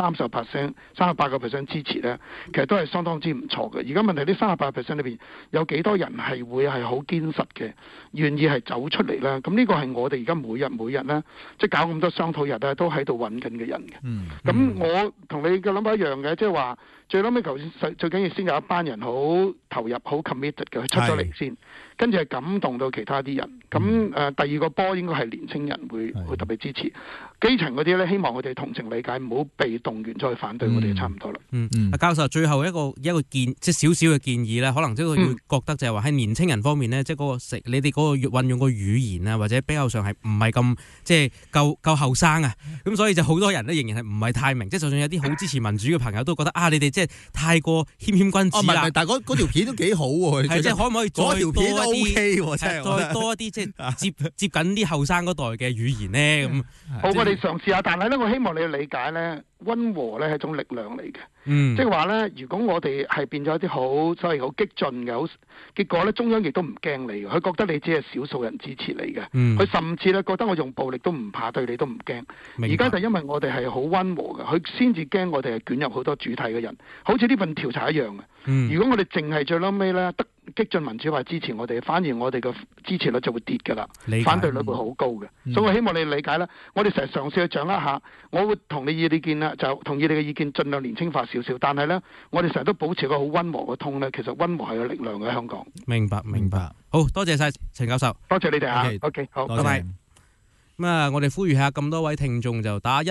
38% 支持咧，其實都係相當之唔錯嘅。而家問題呢38% 裏邊有幾多人係會係好堅實嘅，願意係走出嚟咧？咁呢個係我哋而家每日咧，即係搞咁多商討日咧，都喺度揾緊嘅人嘅。咁我同你嘅諗法一樣嘅，即係話最撚尾頭先最緊要先有一班人好投入、好 committed 嘅，出咗嚟先，跟住係感動到其他啲人。咁第二個波應該係年青人會特別支持，基層嗰啲咧，希望佢哋同情理解，唔好被動員再反對我哋，差唔多啦。 教授最後一個建即係少少嘅建議咧，可能即係要覺得就係話喺年青人方面咧，即係嗰個你哋嗰個運用個語言啊，或者比較上係唔係咁即係夠後生啊，咁所以就好多人咧仍然係唔係太明，即係就算有啲好支持民主嘅朋友都覺得你哋即係太過謙君子啦。 但係嗰條片都幾好喎， 係即係可唔可以再多一啲？ 再多一啲即係接緊啲後生嗰代嘅語言咧咁。 好，我哋嘗試下，但係咧，我希望你理解咧，溫和咧係一種力量嚟嘅。即係話咧，如果我哋係變咗一啲好所謂好激進嘅，好結果咧，中央亦都唔驚你嘅，佢覺得你只係少數人支持你嘅，佢甚至咧覺得我用暴力都唔怕，對你都唔驚。而家就因為我哋係好溫和嘅，佢先至驚我哋係捲入好多主體嘅人，好似呢份調查一樣嘅。如果我哋淨係最撈尾咧得激進民主派支持我哋，反而我哋嘅支持率就會跌㗎啦，反對率會好高嘅。所以我希望你理解啦，我哋成日嘗試去掌握下，我會同你意見啦，就同意你嘅意見，盡量年輕化少少。但係咧，我哋成日都保持個好溫和嘅通咧，其實溫和係有力量嘅香港。 明白，好多謝晒陳教授， 多謝你哋啊。OK， 好，拜拜。 咁我哋呼籲下咁多位聽眾就打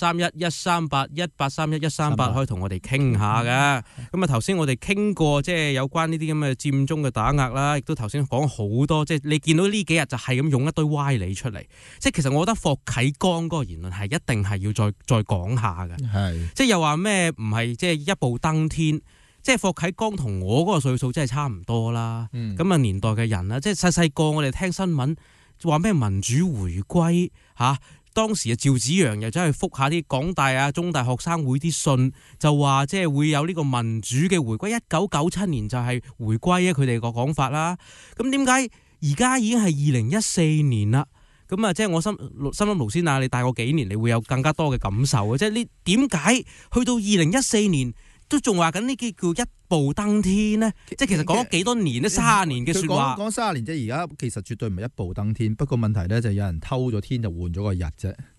1831-138可以同我哋傾下嘅。咁頭先我哋傾過即係有關呢啲咁嘅佔中嘅打壓啦，亦都頭先講好多，即係你見到呢幾日就係咁用一堆歪理出嚟。即係其實我覺得霍啟剛嗰個言論係一定係要再講下嘅。即係又話咩唔係即係一步登天。即係霍啟剛同我嗰個歲數真係差唔多啦。咁年代嘅人啦，即係細個我哋聽新聞。話咩民主回歸當時趙紫陽又走去覆下啲港大啊、中大學生會啲信，就話即係會有呢個民主嘅回歸。1997年就係回歸佢哋個講法啦。咁點解而家已經係2014年啦？咁即係我心諗盧先生，你大我幾年，你會有更加多嘅感受嘅。即係呢點解去到2014年都仲話緊呢啲叫一步登天呢？即係其實講咗幾多年咧，30年嘅說話。講 30年啫，而家其實絕對唔係一步登天。不過問題咧就有人偷咗天就換咗個日啫。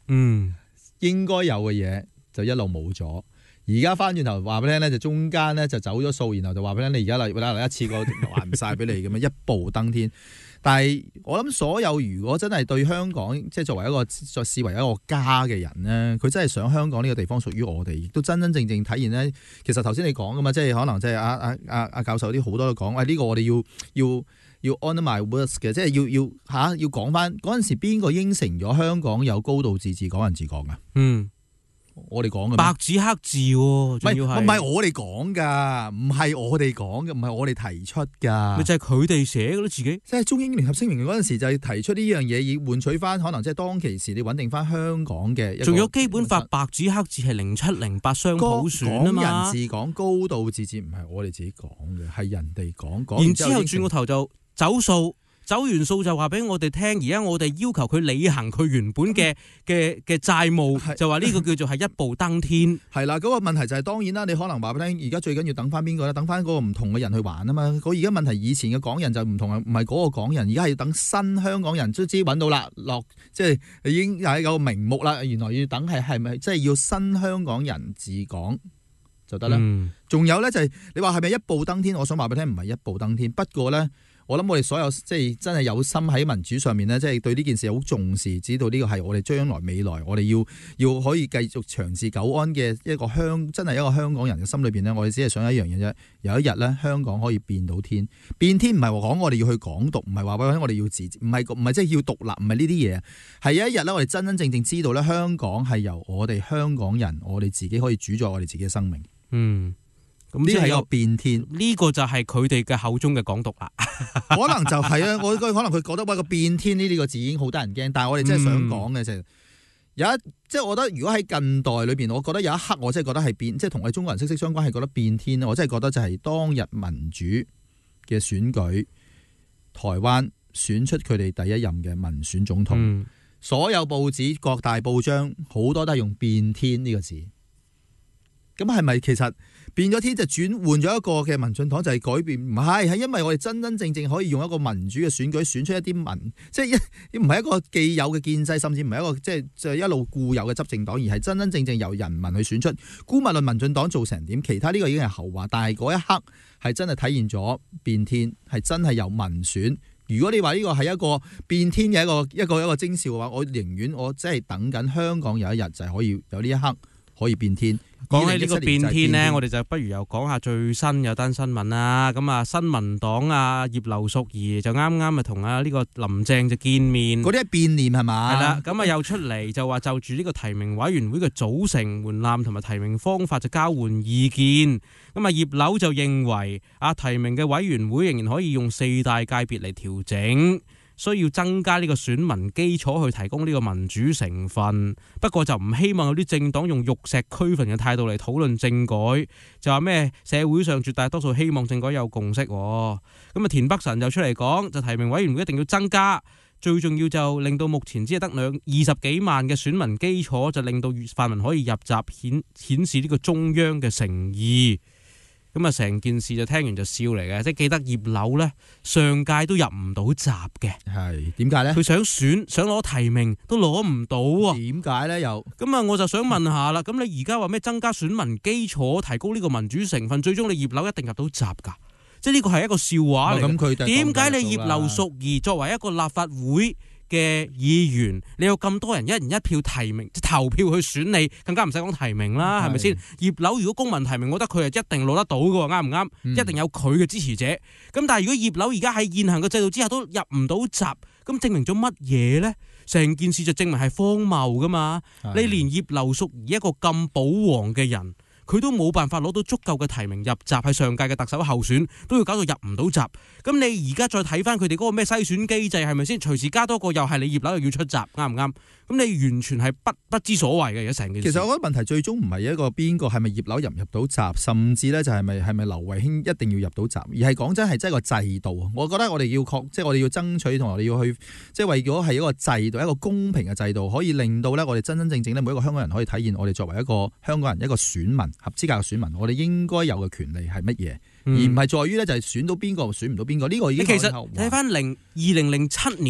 應該有嘅嘢就一路冇咗。而家翻轉頭話俾你聽咧，就中間咧就走咗數，然後就話俾你聽，你而家嚟一次過還唔晒俾你咁樣一步登天。但係我諗所有如果真係對香港即係作為一個視為一個家嘅人咧，佢真係想香港呢個地方屬於我哋，亦都真真正正體現咧。其實頭先你講噶嘛，即係可能即係阿教授啲好多都講，呢個我哋要 honour my words 嘅，即係要講翻嗰陣時邊個應承咗香港有高度自治、港人治港噶？我哋講嘅白紙黑字喎，唔係我哋講噶，唔係我哋講嘅，唔係我哋提出噶， 咪就係佢哋寫嘅咯，自己。 即係中英聯合聲明嗰陣時就係提出呢樣嘢，以換取翻可能即係當其時你穩定翻香港嘅。 仲有基本法白紙黑字係0708雙普選啊嘛。 港人治港、高度自治唔係我哋自己講嘅，係人哋講。 然之後轉個頭就走數。走完數就話俾我哋聽，而家我哋要求佢履行佢原本嘅債務，就話呢個叫做係一步登天。 係啦，嗰個問題就係當然啦，你可能話俾你聽，而家最緊要等翻邊個咧？等翻嗰個唔同嘅人去還啊嘛。而家問題以前嘅港人就唔同，唔係嗰個港人，而家係要等新香港人，都知揾到啦，即係已經有一個名目啦。原來要等係咪即係要新香港人治港就得啦？仲有咧就係你話係咪一步登天？我想話俾你聽，唔係一步登天。不過咧。我諗我哋所有即係真係有心喺民主上面咧，即係對呢件事好重視，知道呢個係我哋將來未來我哋要可以繼續長治久安嘅一個真係一個香港人嘅心裏邊咧，我哋只係想一樣嘢啫。有一日咧，香港可以變到天，變天唔係話講我哋要去港獨，唔係話我哋要自治，唔係即係要獨立，唔係呢啲嘢。係有一日咧，我哋真真正正知道咧，香港係由我哋香港人，我哋自己可以主宰我哋自己嘅生命。咁呢係一個變天， 呢個就係佢哋嘅口中嘅港獨啦。 可能就係啊，可能佢覺得個變天呢個字已經好得人驚，但係我哋真係想講嘅就係即係我覺得如果喺近代裏邊，我覺得有一刻我真係覺得係變，即係同我哋中國人息息相關，係覺得變天。我真係覺得就係當日民主嘅選舉，台灣選出佢哋第一任嘅民選總統，所有報紙各大報章好多都係用變天呢個字。咁係咪其實變咗天就轉換咗一個嘅民進黨就係改變？唔係，係因為我哋真真正正可以用一個民主嘅選舉選出一啲即係唔係一個既有嘅建制，甚至唔係一個即係一路固有嘅執政黨，而係真真正正由人民去選出。姑勿論民進黨做成點，其他呢個已經係後話。但係嗰一刻係真係體現咗變天，係真係由民選。如果你話呢個係一個變天嘅一個徵兆嘅話，我寧願我真係等緊香港有一日就係可以有呢一刻可以變天。 講起呢個變天呢，我哋就不如又講下最新有單新聞啦。咁啊，新民黨啊葉劉淑儀就啱啱同啊呢個林鄭就見面。 嗰啲係變臉係嘛？ 係啦，咁啊又出嚟就話就住呢個提名委員會嘅組成、門檻同埋提名方法就交換意見。咁啊葉劉就認為提名嘅委員會仍然可以用4大界別嚟調整。需要增加呢個選民基礎去提供呢個民主成分，不過就唔希望有啲政黨用玉石俱焚嘅態度嚟討論政改，就話咩社會上絕大多數希望政改有共識。咁啊田北辰就出嚟講，就提名委員會一定要增加，最重要就令到目前只係得20幾萬嘅選民基礎，就令到泛民可以入閘，顯示呢個中央嘅誠意。咁啊，成件事就聽完就笑嚟嘅，即係記得葉劉咧，上屆都入唔到閘嘅。 係點解咧？佢想攞提名都攞唔到啊！ 點解咧？又咁啊，我就想問下啦。咁你而家話咩增加選民基礎，提高呢個民主成分，最終你葉劉一定入到閘㗎？即係呢個係一個笑話嚟嘅。點解你葉劉淑儀作為一個立法會嘅議員，你有咁多人一人一票提名，即投票去選你，更加唔使講提名啦，係咪先？葉劉如果公民提名，我覺得佢係一定攞得到嘅，啱唔啱？一定有佢嘅支持者。咁但係如果葉劉而家喺現行嘅制度之下都入唔到閘，咁證明咗乜嘢呢？成件事就證明係荒謬噶嘛！你連葉劉淑儀一個咁保皇嘅人，佢都冇辦法攞到足夠嘅提名入閘，喺上屆嘅特首候選都要搞到入唔到閘。咁你而家再睇翻佢哋嗰個咩篩選機制係咪先？隨時加多個又係你葉劉又要出閘，啱唔啱？咁你完全係不知所謂嘅，而家成件事。 其實我覺得問題最終唔係一個邊個係咪葉劉入唔入到閘，甚至咧就係咪劉慧卿一定要入到閘，而係講真係真係個制度。我覺得我哋要即係我哋要爭取同我哋要去，即係為咗係一個制度，一個公平嘅制度，可以令到咧我哋真真正正咧每一個香港人可以體現我哋作為一個香港人一個選民合資格嘅選民，我哋應該有嘅權利係乜嘢，而唔係在於咧就係選到邊個選唔到邊個。呢個已經其實睇翻2007年。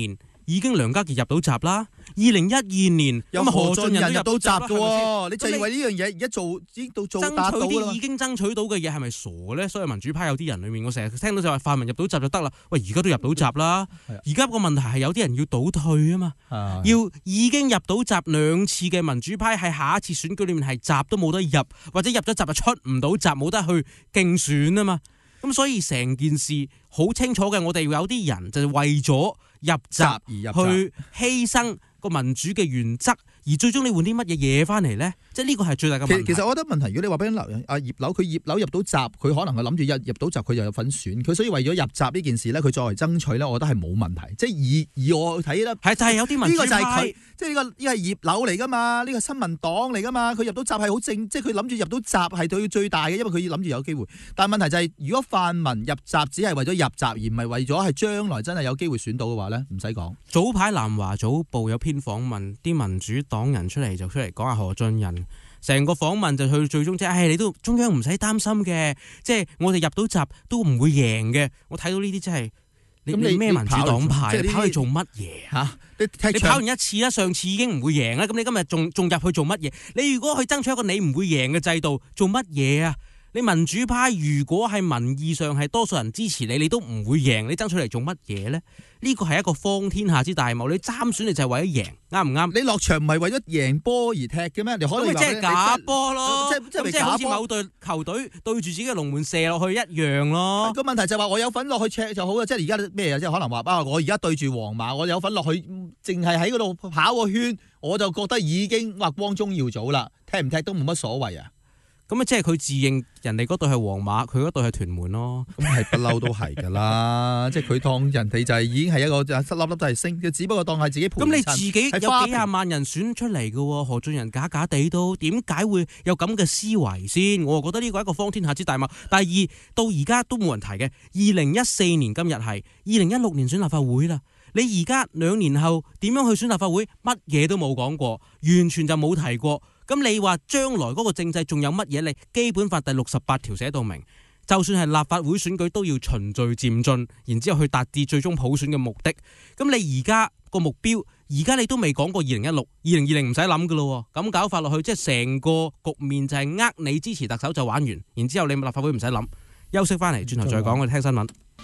已經梁家傑入到閘啦。2012年有咁何俊仁入到閘嘅喎，你就咁係為呢樣嘢而家已經做達到爭取啲啦。 已經爭取到嘅嘢係咪傻咧？所以民主派有啲人裏面，我成日聽到就話泛民入到閘就得啦。喂，而家都入到閘啦。而家個問題係有啲人要倒退啊嘛，要已經入到閘2次嘅民主派喺下一次選舉裏面係閘都冇得入，或者入咗閘就出唔到閘，冇得去競選啊嘛。咁所以成件事好清楚嘅，我哋有啲人就係為咗入閘去犧牲個民主嘅原則，而最終你換啲乜嘢嘢翻嚟咧？即係呢個係最大嘅問題。 其實我覺得問題，如果你話俾葉劉，佢葉劉入到閘，佢可能佢諗住入到閘，佢就有份選。佢所以為咗入閘呢件事咧，佢作為爭取咧，我覺得係冇問題。即係以我睇咧， 係就係有啲民主派， 呢個就係佢，即係呢個係葉劉嚟噶嘛，呢個新民黨嚟噶嘛，佢入到閘係好正，即係佢諗住入到閘係對佢最大嘅，因為佢諗住有機會。但係問題就係，如果泛民入閘只係為咗入閘，而唔係為咗係將來真係有機會選到嘅話咧，唔使講。 早排南華早報有篇訪問，啲民主黨人出嚟講下何俊仁。成個訪問就去最終即係，你都中央唔使擔心嘅，即係我哋入到閘都唔會贏嘅。我睇到呢啲真係，你咩民主黨派，你跑去做乜嘢啊？你跑完一次啦，上次已經唔會贏啦，咁你今日仲入去做乜嘢？你如果去爭取一個你唔會贏嘅制度，做乜嘢啊？你民主派如果係民意上係多數人支持你，你都唔會贏，你爭取嚟做乜嘢呢？呢個係一個方天下之大謀，你參選你就係為咗贏，啱唔啱？ 你落場唔係為咗贏波而踢嘅咩？你可能即係假波咯， 即係好似某隊球隊對住自己嘅龍門射落去一樣咯。 個問題就係話我有份落去踢就好啦，即係而家咩啊？即係可能話我而家對住皇馬，我有份落去，淨係喺嗰度跑個圈，我就覺得已經話光宗耀祖啦，踢唔踢都冇乜所謂啊！ 咁啊，即係佢自認人哋嗰隊係皇馬，佢嗰隊係屯門咯。 咁係不嬲都係㗎啦，即係佢當人哋就係已經係一個粒粒都係星，只不過當係自己陪襯。咁你自己有幾廿萬人選出嚟嘅喎，何俊仁假假地都點解會有咁嘅思維先？我覺得呢個係一個方天下之大謀。第二到而家都冇人提嘅，2014年今日係2016年選立法會啦。你而家2年後點樣去選立法會？乜嘢都冇講過，完全就冇提過。咁你話將來嗰個政制仲有乜嘢？你基本法第68條寫到明，就算係立法會選舉都要循序漸進，然之後去達至最終普選嘅目的。咁你而家個目標，而家你都未講過2016、2020唔使諗噶咯。咁搞法落去，即係成個局面就係你支持特首就玩完，然之後你立法會唔使諗，休息翻嚟，轉頭再講。我哋聽新聞。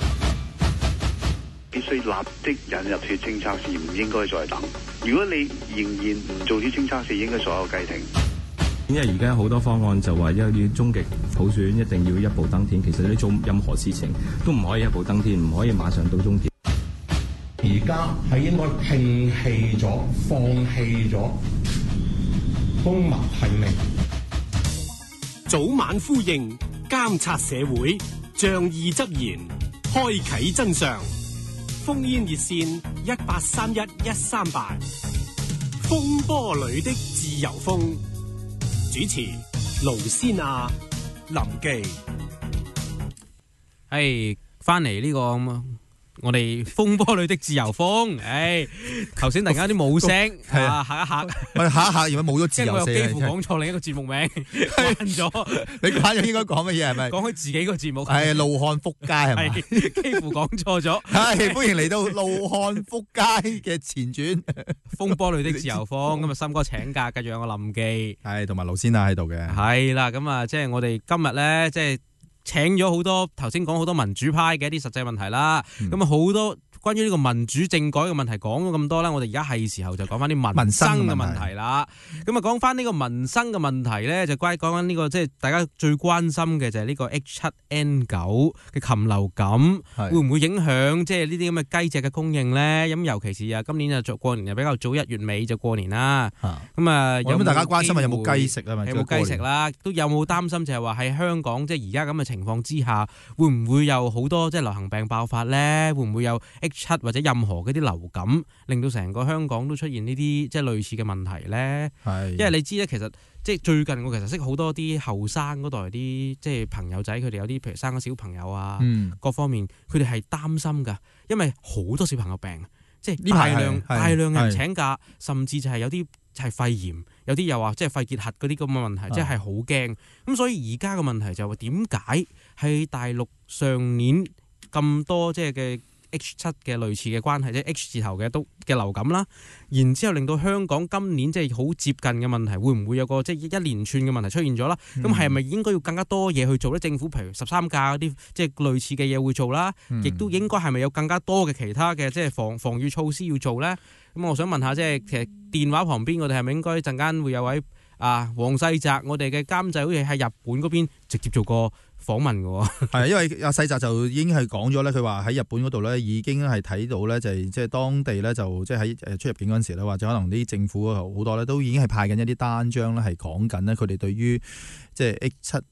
必須立即引入啲政策是唔應該再等。如果你仍然唔做啲政策是應該所有計停。 因為而家好多方案就話要終極普選一定要一步登天，其實你做任何事情都唔可以一步登天，唔可以馬上到終點。 而家係應該摒棄咗、放棄咗公民提名。 早晚呼應，監察社會，仗義執言，開啟真相。烽煙熱線1831-138，風波裏的自由風。主持盧先亞、林記。 係翻嚟呢個我哋風波裏的自由風。頭先突然間啲冇聲，嚇一嚇， 我下一下如果冇咗自由聲， 我又幾乎講錯另一個節目名，關咗。 你關咗應該講乜嘢係咪？ 講開自己個節目係怒漢福街係咪？ 幾乎講錯咗。 係歡迎嚟到怒漢福街嘅前傳， 風波裏的自由風。咁啊，森哥請假，繼續有我林記， 係同埋盧先亞喺度嘅。 係啦，咁啊，即係我哋今日咧，即係請咗好多頭先講好多民主派嘅一啲實際問題啦。咁啊，好多關於呢個民主政改嘅問題講咗咁多啦，我哋而家係時候就講翻啲民生嘅問題啦。咁啊，講翻呢個民生嘅問題咧，就講緊呢個即係大家最關心嘅就係呢個 H7N9 嘅禽流感，會唔會影響即係呢啲咁嘅雞隻嘅供應咧？咁尤其是今年就過年又比較早，1月尾就過年啦。咁啊，有冇大家關心有冇雞食啊？有冇雞食啦？都有冇擔心就係話喺香港即係而家咁嘅情況之下，會唔會有好多即係流行病爆發咧？會唔會有H7或者任何嗰啲流感，令到成個香港都出現呢啲即係類似嘅問題咧？因為你知咧，其實即係最近我其實識好多啲後生嗰代啲即係朋友仔，佢哋有啲譬如生咗小朋友啊，各方面佢哋係擔心㗎，因為好多小朋友病，即係大量人請假，甚至就係有啲係肺炎，有啲又話即係肺結核嗰啲咁嘅問題，即係好驚。咁所以而家嘅問題就係點解係大陸上年咁多即係嘅 H7嘅類似嘅關係，即係 H 字頭嘅流感啦。然之後令到香港今年即係好接近嘅問題，會唔會有個即係一連串嘅問題出現咗啦？咁係咪應該要更加多嘢去做咧？政府譬如13價嗰啲即係類似嘅嘢會做啦，亦都應該係咪有更加多嘅其他嘅即係防禦措施要做咧？咁我想問下，即係其實電話旁邊我哋係咪應該陣間會有位黃世澤，我哋嘅監製好似喺日本嗰邊直接做過訪問嘅。 係啊，因為阿世澤就已經係講咗咧，佢話喺日本嗰度咧已經係睇到咧，就係即係當地咧就即係喺出入境嗰陣時咧，或者可能啲政府好多咧都已經係派緊一啲單張咧，係講緊咧佢哋對於即係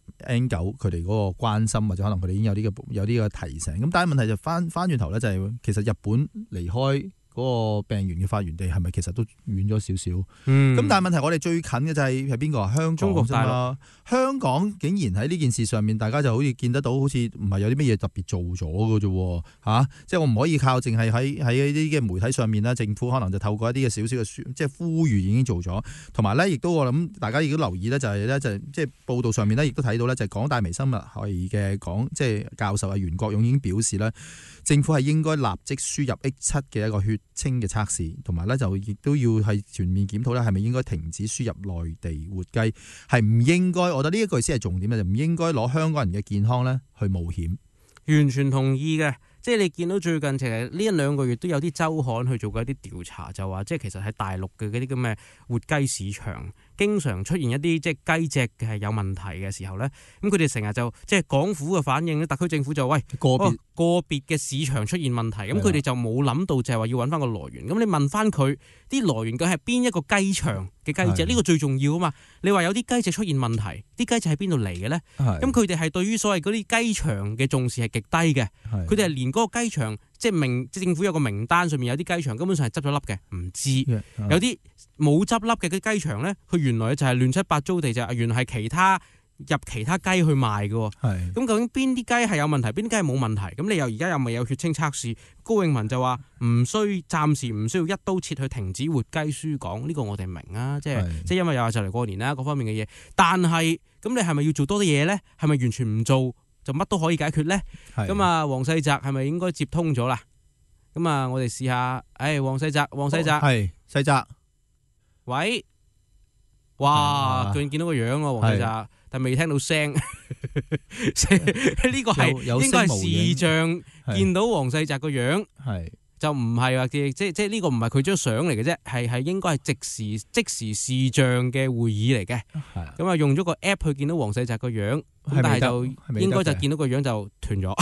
H7N9 佢哋嗰個關心，或者可能佢哋已經有啲嘅提醒。咁但係問題就翻轉頭咧，就係其實日本離開嗰個病原嘅發源地係咪其實都遠咗少少？咁但係問題我哋最近嘅就係邊個啊？香港，中國大陸。香港竟然喺呢件事上面，大家就好似見得到，好似唔係有啲乜嘢特別做咗嘅啫嚇。即係我唔可以靠淨係喺呢啲嘅媒體上面啦，政府可能就透過一啲嘅少少嘅即係呼籲已經做咗。同埋咧，亦都我諗大家亦都留意咧，就係咧就即係報道上面咧，亦都睇到咧，就係港大微生物系嘅即係教授袁國勇已經表示咧，政府係應該立即輸入 H7嘅一個血清嘅測試，同埋咧就亦都要係全面檢討咧，係咪應該停止輸入內地活雞，係唔應該。我覺得呢一句先係重點，就唔應該攞香港人嘅健康咧去冒險。 完全同意嘅，即係你見到最近其實呢1-2個月都有啲週刊去做過一啲調查，就話即係其實喺大陸嘅嗰啲咁嘅活雞市場，經常出現一啲即係雞隻係有問題嘅時候咧，咁佢哋成日就即係港府嘅反應咧，特區政府就喂個別嘅市場出現問題，咁佢哋就冇諗到就係話要揾翻個來源。咁你問翻佢啲來源，佢係邊一個雞場嘅雞隻？呢個最重要啊嘛！你話有啲雞隻出現問題，啲雞隻喺邊度嚟嘅咧？咁佢哋係對於所謂嗰啲雞場嘅重視係極低嘅，佢哋係連嗰個雞場即係政府有個名單上面有啲雞場根本上係執咗笠嘅，唔知有啲冇執笠嘅啲雞場咧，佢原來就係亂七八糟地就原來係入其他雞去賣嘅。咁究竟邊啲雞係有問題，邊啲雞係冇問題？咁你而家又未有血清測試？高永文就話暫時唔需要一刀切去停止活雞輸港，呢個我哋明啊，即係因為又就嚟過年啦，各方面嘅嘢。但係咁你係咪要做多啲嘢咧？係咪完全唔做就乜都可以解決咧？咁啊，黃世澤係咪應該接通咗啦？咁啊，我哋試下，黃世澤， 係世澤， 喂，哇，居然見到個樣喎，黃世澤，但未聽到聲，呢個係應該係視像見到黃世澤個樣，就唔係話即係呢個唔係佢張相嚟嘅啫，係應該係即時視像嘅會議嚟嘅。咁啊，用咗個 app 去見到黃世澤個樣，但係就應該就見到個樣就斷咗。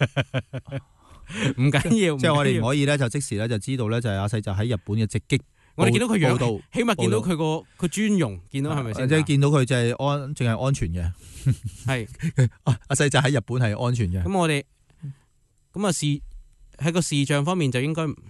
唔緊要， 即係我哋唔可以咧，就即時咧就知道咧，就係阿世澤喺日本嘅直擊。 我哋見到佢樣，起碼見到佢個尊容，見到係咪先？ 即係見到佢就係淨係安全嘅。 係阿世澤喺日本係安全嘅。 咁我哋咁啊喺個視像方面就應該， 係。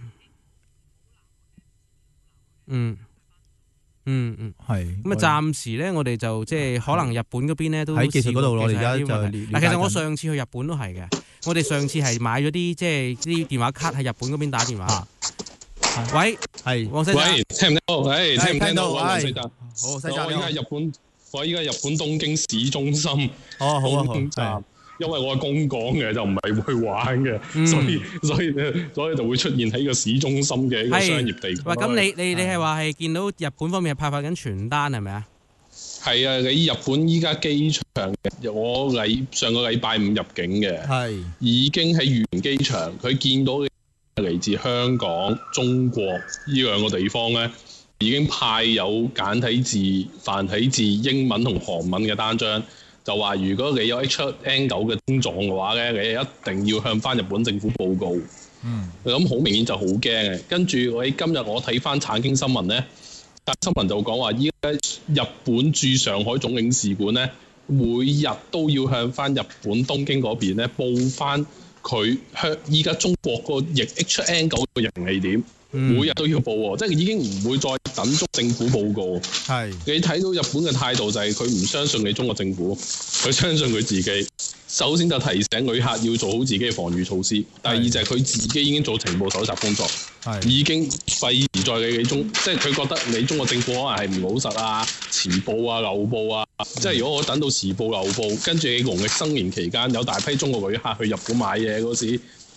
咁啊，暫時咧，我哋就即係可能日本嗰邊咧都喺技術嗰度，我哋而家就嗱，其實我上次去日本都係嘅，我哋上次係買咗啲即係啲電話卡喺日本嗰邊打電話。喂， 係黃世澤，喂，聽唔聽到？聽唔聽到？黃世澤， 好，世澤， 我依家日本東京市中心。 好啊， 因為我係公講嘅，就唔係去玩嘅，所以就會出現喺個市中心嘅一個商業地區。 喂，咁你係話係見到日本方面係派發緊傳單係咪啊？ 係啊，你日本依家機場我上個禮拜5入境嘅，已經喺羽田機場，佢見到嚟自香港、中國呢2個地方咧，已經派有簡體字、繁體字、英文同韓文嘅單張，就話如果你有 H7N9 嘅症狀嘅話咧，你一定要向翻日本政府報告。咁好明顯就好驚嘅。跟住今日我睇翻產經新聞咧，新聞就講話依家日本駐上海總領事館咧，每日都要向翻日本東京嗰邊咧報翻佢依家中國個疫 H7N9 個疫情點，每日都要報喎，即係已經唔會再等足政府報告。你睇到日本嘅態度就係佢唔相信你中國政府，佢相信佢自己。首先就提醒旅客要做好自己嘅防禦措施，第二就係佢自己已經做情報搜集工作，已經費而在你中，即係佢覺得你中國政府可能係唔老實啊、遲報啊、漏報啊。即係如果我等到遲報漏報，跟住你農曆新年期間有大批中國旅客去日本買嘢嗰時，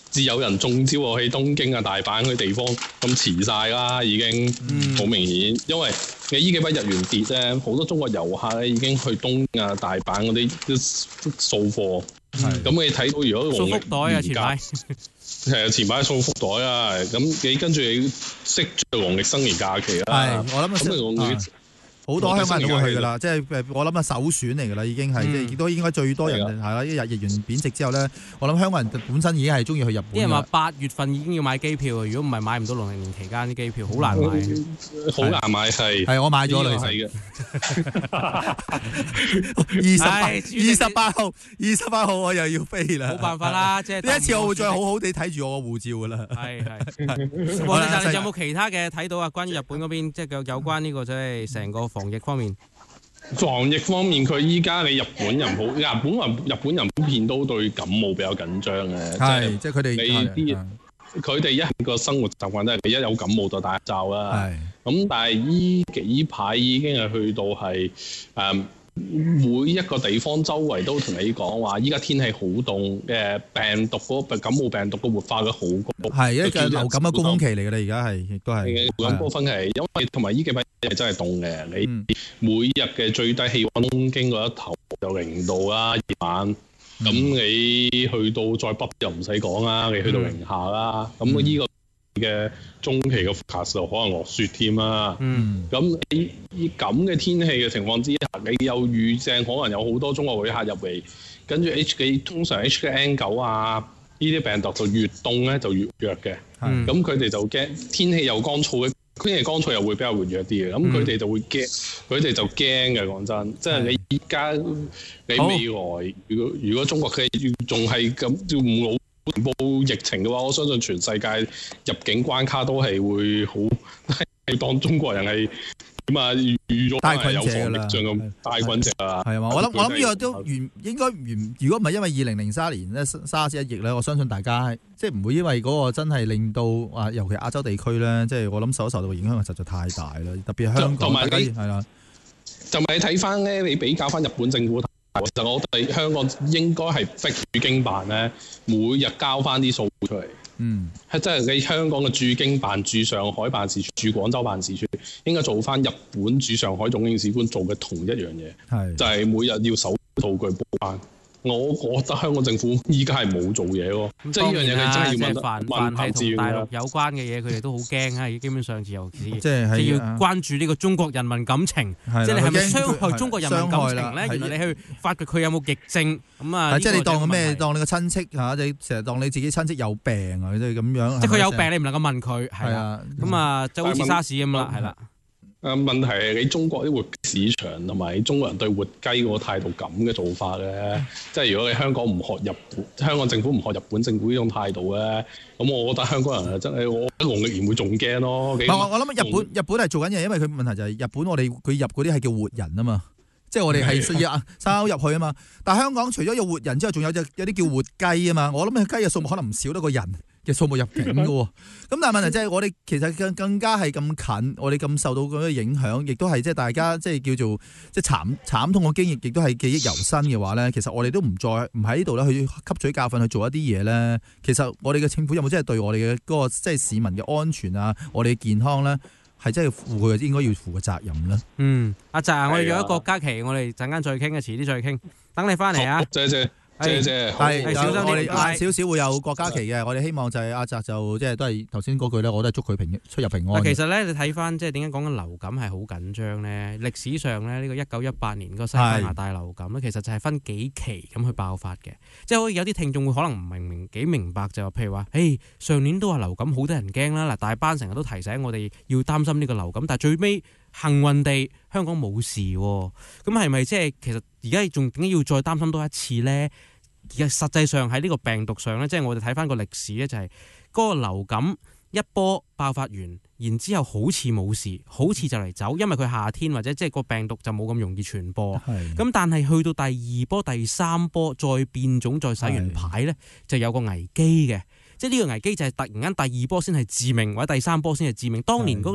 自有人中招喎，喺東京啊、大阪嗰啲地方咁遲晒啦，已經好明顯。因為你呢幾筆日元跌咧，好多中國遊客咧已經去東京啊、大阪嗰啲都掃貨。咁你睇到如果掃福袋啊，前排係啊，前排掃福袋啊，咁你跟住你識住農曆新年假期啦。 係，我諗好多香港人都會去㗎啦，即係我諗首選嚟㗎啦，已經係即係亦都應該最多人係啦。一日日元貶值之後咧，我諗香港人本身已經係中意去日本。啲人話8月份已經要買機票，如果唔係買唔到農曆年期間啲機票，好難買。 好難買係我買咗啦， 係嘅。28號我又要飛啦， 冇辦法啦，即係呢一次我會再好好地睇住我個護照㗎啦。 係。黃先生，你有冇其他嘅睇到啊？關於日本嗰邊，即係有關呢個即係成個防疫方面， 佢依家你日本人普遍都對感冒比較緊張嘅，即係佢哋一個生活習慣都係一有感冒就戴口罩啦。咁但係依幾排已經係去到係每一個地方周圍都同你講話，依家天氣好凍嘅病毒感冒病毒嘅活化嘅好高， 係一個流感嘅高峰期嚟㗎啦，而家係亦都係流感高峰期，因為同埋呢幾排係真係凍嘅，你每日嘅最低氣温東京嗰一頭就0度啦，夜晚咁你去到再北又唔使講啦，你去到零下啦，咁呢個嘅中期嘅 forecast 就可能落雪添啦。咁喺咁嘅天氣嘅情況之下，你有預正可能有好多中國旅客入嚟，跟住通常 H9N9 啊呢啲病毒就越凍咧就越弱嘅。咁佢哋就驚天氣又乾燥嘅，天氣乾燥又會比較活躍啲嘅。咁佢哋就會驚，佢哋就驚嘅。講真，即係你而家你未來，如果中國嘅仲係咁要冇報疫情嘅話，我相信全世界入境關卡都係會好，係當中國人係點啊預咗帶菌者啦，咁帶菌者啊， 係嘛？我諗呢個都應該如果唔係因為2003年咧沙士一役咧，我相信大家即係唔會因為嗰個真係令到尤其亞洲地區咧，即係我諗受到嘅影響實在太大啦，特別係香港，係啦。 同埋你睇翻咧，你比較翻日本政府。其實我哋香港應該係逼駐京辦咧，每日交翻啲數出嚟。係真係你香港嘅駐京辦、駐上海辦事處、駐廣州辦事處，應該做翻日本駐上海總領事館做嘅同一樣嘢，就係每日要搜數據報翻。我覺得香港政府依家係冇做嘢咯，即係呢樣嘢你真係要問係同大陸有關嘅嘢，佢哋都好驚啊！基本上自由即係要關注呢個中國人民感情，即係你係咪傷害中國人民感情咧？原來你去發掘佢有冇疫症咁啊？ 即係你當個咩？當你個親戚嚇，你成日當你自己親戚有病啊，即係咁樣。 即係佢有病，你唔能夠問佢係啊。咁啊，就好似沙士咁啦，係啦。 問題係你中國啲活市場同埋中國人對活雞嗰個態度咁嘅做法咧，即係如果你香港唔學日本，香港政府唔學日本政府呢種態度咧，咁我覺得香港人係真係，我覺得農曆年會仲驚咯。我諗日本係做緊嘢，因為佢問題就係日本佢入嗰啲係叫活人啊嘛，即係我哋係需要收入去啊嘛。但係香港除咗有活人之外，仲有啲叫活雞啊嘛。我諗雞嘅數目可能唔少得個人嘅數目入境嘅喎，咁但係問題即係我哋其實更加係咁近，我哋咁受到咁嘅影響，亦都係即係大家即係叫做即係慘痛嘅經驗，亦都係記憶猶新嘅話咧，其實我哋都唔喺呢度咧去吸取教訓去做一啲嘢咧。其實我哋嘅政府有冇真係對我哋嘅嗰個即係市民嘅安全啊，我哋嘅健康咧係真係應該要負嘅責任咧？ 阿澤，我哋約咗郭家麒，我哋陣間再傾啊，遲啲再傾，等你翻嚟啊！ 謝謝。 係小心，我哋晏少少會有郭家麒嘅，我哋希望就係阿澤就即係都係頭先嗰句咧，我都係祝佢出入平安。 其實咧，你睇翻即係點解講緊流感係好緊張咧？歷史上咧，呢個1918年個西班牙大流感咧，其實就係分幾期咁去爆發嘅。即係有啲聽眾會可能唔幾明白，就譬如話，上年都話流感好多人驚啦，嗱大班成日都提醒我哋要擔心呢個流感，但係最尾幸運地香港冇事喎。咁係咪即係其實而家仲點解要再擔心多一次咧？而實際上喺呢個病毒上咧，即係我哋睇翻個歷史咧，就係嗰個流感一波爆發完，然之後好似冇事，好似就嚟走，因為佢夏天或者即係個病毒就冇咁容易傳播。咁但係去到第二波、第三波再變種、再洗完牌咧，就有個危機嘅。即係呢個危機就係突然間第二波先係致命，或者第三波先係致命。當年嗰種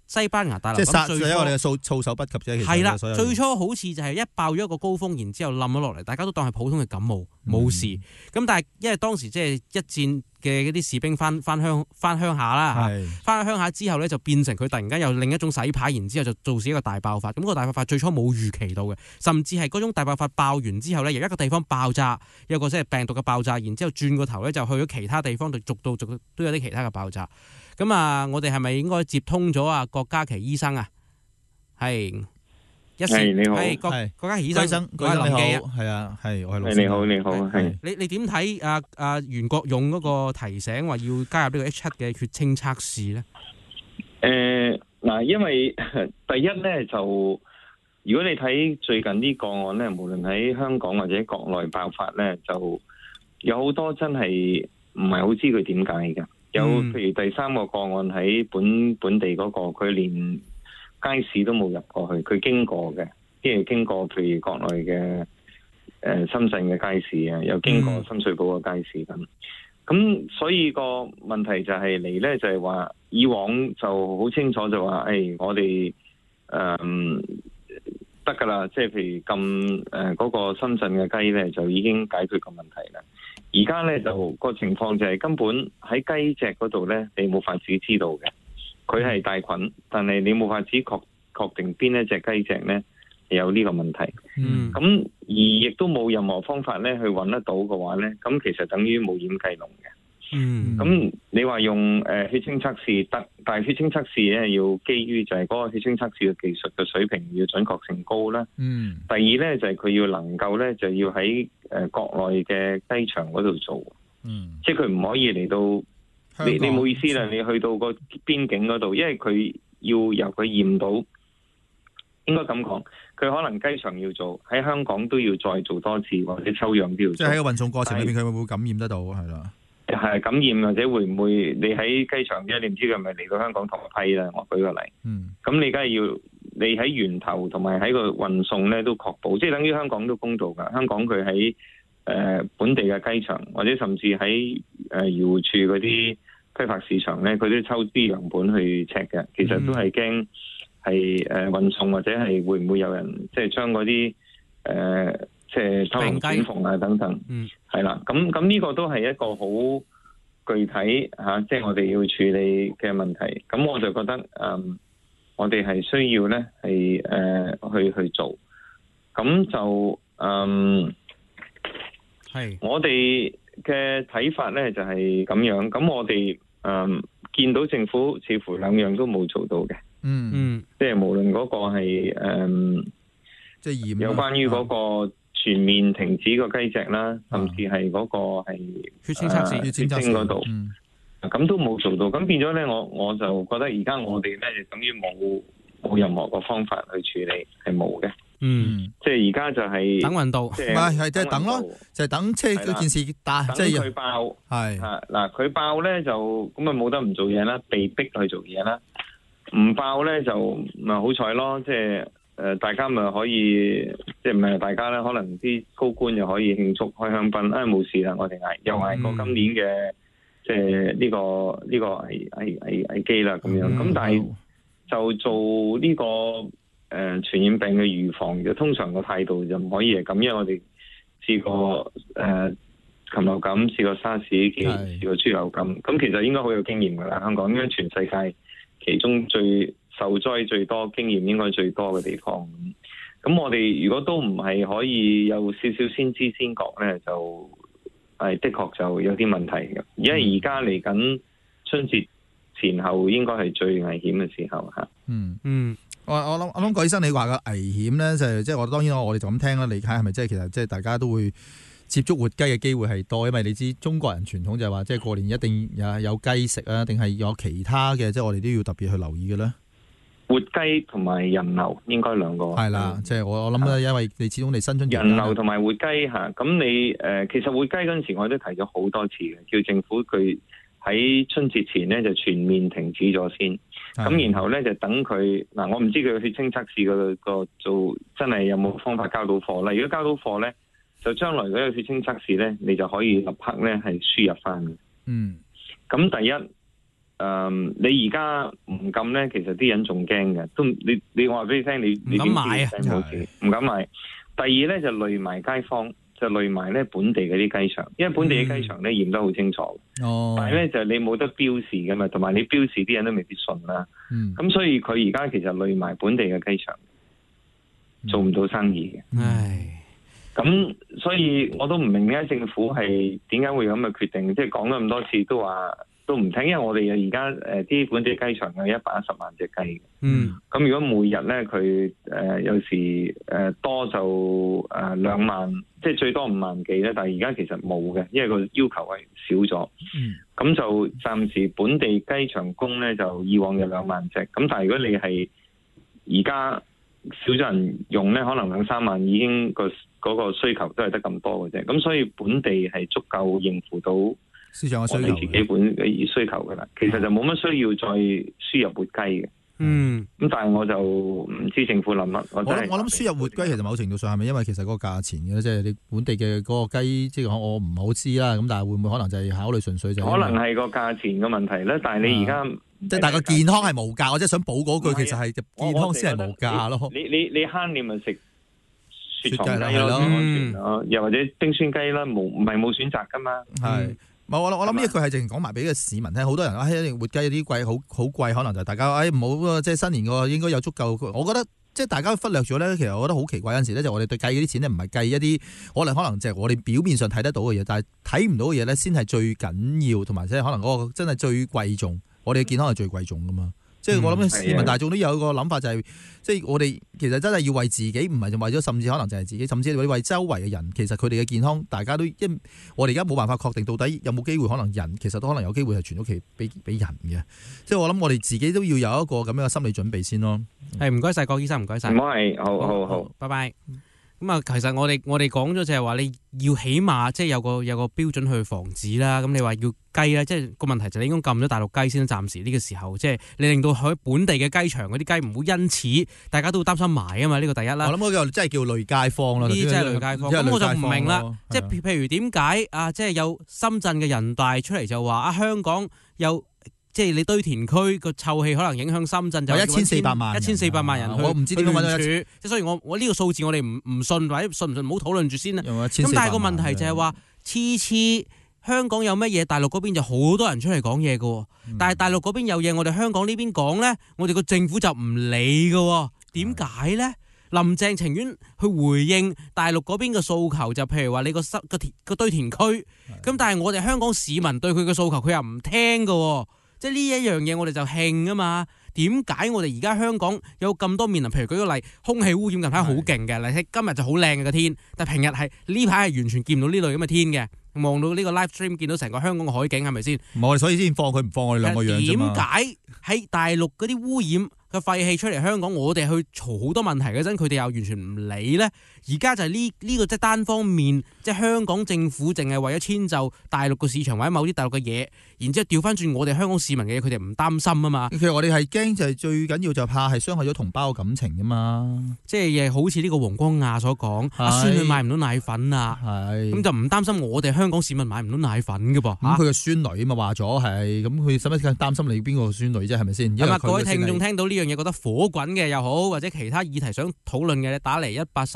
西班牙大流感最初， 我哋嘅措手不及啫。 係啦，最初好似就係一爆咗一個高峰，然之後冧咗落嚟，大家都當係普通嘅感冒，冇事。咁但係因為當時即係一戰嘅嗰啲士兵翻鄉下啦，翻鄉下之後咧就變成佢突然間有另一種洗牌，然之後就造成一個大爆發。咁個大爆發最初冇預期到嘅，甚至係嗰種大爆發爆完之後咧，由一個地方爆炸，有個即係病毒嘅爆炸，然之後轉個頭咧就去咗其他地方，逐到都有啲其他嘅爆炸。咁啊，我哋係咪應該接通咗啊？郭家麒醫生啊，係你好， 郭家麒醫生，我係林記啊， 係啊，係我係你好，係你點睇袁國勇嗰個提醒話要加入呢個 H7嘅血清測試咧？ 嗱，因為第一咧就如果你睇最近啲個案咧，無論喺香港或者國內爆發咧，就有好多真係唔係好知佢點解嘅。有譬如第三個個案喺本地嗰個，佢連街市都冇入過去，佢經過嘅，即係經過譬如國內嘅深圳嘅街市啊，又經過深水埗嘅街市咁。咁所以個問題就係嚟咧，就係話以往就好清楚就話，我哋得㗎啦，即係譬如禁嗰個深圳嘅雞咧，就已經解決個問題啦。而家咧就個情況就係根本喺雞隻嗰度咧，你冇法子知道嘅，佢係帶菌，但係你冇法子確定邊一隻雞隻咧有呢個問題。咁而亦都冇任何方法咧去揾得到嘅話咧，咁其實等於冇掩雞籠嘅。咁你話用血清測試得，但係血清測試咧要基於就係嗰個血清測試嘅技術嘅水平要準確性高啦。第二咧就係佢要能夠咧就要喺國內嘅雞場嗰度做，即係佢唔可以嚟到你冇意思啦，你去到個邊境嗰度，因為佢要由佢驗到，應該咁講，佢可能雞場要做，喺香港都要再做多次，或者抽樣都要做。 即係喺個運送過程裏邊，佢會唔會感染得到？係啦。 係感染或者會唔會你喺雞場啫？你唔知佢係咪嚟到香港同一批啦？我舉個例。咁你梗係要你喺源頭同埋喺個運送咧都確保，即係等於香港都公道㗎。香港佢喺本地嘅雞場或者甚至喺漁護處嗰啲批發市場咧，佢都抽啲樣本去 check 嘅。其實都係驚係運送或者係會唔會有人即係將嗰啲即係偷龍轉鳳啊等等，係啦，咁呢個都係一個好具體即係我哋要處理嘅問題。咁我就覺得我哋係需要咧係去做，咁就係我哋嘅睇法咧就係咁樣。咁我哋見到政府似乎兩樣都冇做到嘅，即係無論嗰個係即係有關於嗰個全面停止個雞隻啦，甚至係嗰個係血清測試、 血清嗰度，咁都冇做到。咁變咗咧，我就覺得而家我哋咧就等於冇任何個方法去處理，係冇嘅。即係而家就係等運到， 係即係等咯，就係等即係嗰件事大，即係佢爆係嗱，佢爆咧就咁啊冇得唔做嘢啦，被逼去做嘢啦。唔爆咧就咪好彩咯，即係。大家咪可以，即係唔係大家咧？可能啲高官又可以慶祝開香檳，冇事啦！我哋又捱過今年嘅，即係呢個危機啦咁樣。咁但係就做呢個傳染病嘅預防，就通常個態度就唔可以係咁，因為我哋試過禽流感，試過沙士，試過豬流感，咁其實應該好有經驗㗎啦。香港應該全世界其中最受災最多、經驗應該最多嘅地方，咁我哋如果都唔係可以有少少先知先覺咧，就係的確就有啲問題嘅。因為而家嚟緊春節前後應該係最危險嘅時候嚇。 我諗郭醫生你話嘅危險咧，就係即係我當然我哋就咁聽啦，理解係咪即係其實即係大家都會接觸活雞嘅機會係多，因為你知中國人傳統就係話即係過年一定有雞食啊，定係有其他嘅，即係我哋都要特別去留意嘅咧。 活雞同埋人流應該兩個係啦，即係我諗咧，因為你始終你新春人流同埋活雞嚇，咁你其實活雞嗰陣時我都提咗好多次嘅，叫政府佢喺春節前咧就全面停止咗先，咁然後咧就等佢嗱，我唔知佢血清測試個做真係有冇方法交到貨啦。如果交到貨咧，就將來嗰個血清測試咧，你就可以立刻咧係輸入翻嘅。咁第一你而家唔禁咧，其實啲人仲驚嘅，都你我話俾你聽，你唔敢買啊， 唔敢買。第二咧就累埋街坊，就累埋咧本地嗰啲雞場，因為本地嘅雞場咧驗得好清楚。但係咧就你冇得標示㗎嘛，同埋你標示啲人都未必信啦。咁所以佢而家其實累埋本地嘅雞場，做唔到生意嘅。咁所以我都唔明點解政府係點解會有咁嘅決定，即係講咗咁多次都話都唔聽，因為我哋而家啲本地雞場有110萬隻雞嘅。咁如果每日咧佢有時多就2萬，即係最多5萬幾咧，但係而家其實冇嘅，因為個要求係少咗。咁就暫時本地雞場供咧就以往有2萬隻，咁但係如果你係而家少咗人用咧，可能2-3萬已經嗰個需求都係得咁多嘅啫，咁所以本地係足夠應付到市場嘅需求， 我哋自己本嘅需求噶啦。其實就冇乜需要再輸入活雞嘅。咁但係我就唔知政府諗乜。我諗輸入活雞其實某程度上係咪因為其實嗰個價錢嘅，即係你本地嘅嗰個雞，即係我唔好知啦。咁但係會唔會可能就係考慮純粹就可能係個價錢嘅問題咧？但係你而家即係大個健康係無價，我即係想補嗰句，其實係健康先係無價咯。 你慳你咪食雪藏雞咯，又或者冰酸雞啦，唔係冇選擇噶嘛。 係，我諗呢一句係淨講埋俾個市民聽。好多人活雞啲貴好貴，可能就大家唔好即係新年個應該有足夠。我覺得即係大家忽略咗咧，其實我覺得好奇怪。有陣時咧，就我哋對計嗰啲錢咧，唔係計一啲可能就係我哋表面上睇得到嘅嘢，但係睇唔到嘅嘢咧，先係最緊要，同埋即係可能嗰個真係最貴重。我哋嘅健康係最貴重噶嘛。即係我諗市民大眾都有個諗法，就係即係我哋其實真係要為自己，唔係就為咗，甚至可能就係自己，甚至為周圍嘅人。其實佢哋嘅健康，大家都我哋而家冇辦法確定到底有冇機會，可能人其實都可能有機會係傳咗期俾人嘅。即係我諗我哋自己都要有一個咁樣嘅心理準備先咯。 係唔該晒郭醫生，唔該晒。 唔該，好， 拜拜。咁啊，其實我哋講咗就係話你要起碼即係有個標準去防止啦。咁你話要雞咧，即係個問題就你應該禁咗大陸雞先。暫時呢個時候，即係你令到喺本地嘅雞場嗰啲雞唔會因此大家都會擔心埋啊嘛。呢個第一啦。 我諗嗰個真係叫累街坊啦。呢啲真係累街坊。 咁我就唔明啦。即係譬如點解啊？即係有深圳嘅人大出嚟就話啊，香港有。即係你堆填區個臭氣可能影響深圳，就1400萬人去。 我唔知點樣揾到即係所以我呢個數字我哋唔信，或者信唔信唔好討論住先啦。咁但係個問題就係話，次香港有乜嘢，大陸嗰邊就好多人出嚟講嘢嘅。但係大陸嗰邊有嘢，我哋香港呢邊講咧，我哋個政府就唔理嘅。點解咧？林鄭情願去回應大陸嗰邊嘅訴求，就譬如話你個堆填區，咁但係我哋香港市民對佢嘅訴求，佢又唔聽嘅。即係呢一樣嘢，我哋就興啊嘛。點解我哋而家香港有咁多面臨？譬如舉個例，空氣污染近排好勁嘅，例如今日就好靚嘅個天，但平日係呢排係完全見唔到呢類咁嘅天嘅。望到呢個 live stream 見到成個香港嘅海景係咪先？ 我哋所以先放佢唔放我哋兩個樣啫嘛。 點解喺大陸嗰啲污染嘅廢氣出嚟香港，我哋去嘈好多問題嗰陣，佢哋又完全唔理咧？而家就係呢個即係單方面，即係香港政府淨係為咗遷就大陸個市場或者某啲大陸嘅嘢，然之後調翻轉我哋香港市民嘅嘢，佢哋唔擔心啊嘛。 其實我哋係驚就係最緊要就怕係傷害咗同胞嘅感情啊嘛。 即係好似呢個黃光亞所講，阿孫女買唔到奶粉啊，咁就唔擔心我哋香港市民買唔到奶粉嘅噃。 咁佢個孫女啊嘛話咗係，咁佢使乜擔心你邊個孫女啫？係咪先？ 係嘛，各位聽眾聽到呢樣嘢覺得火滾嘅又好，或者其他議題想討論嘅，打嚟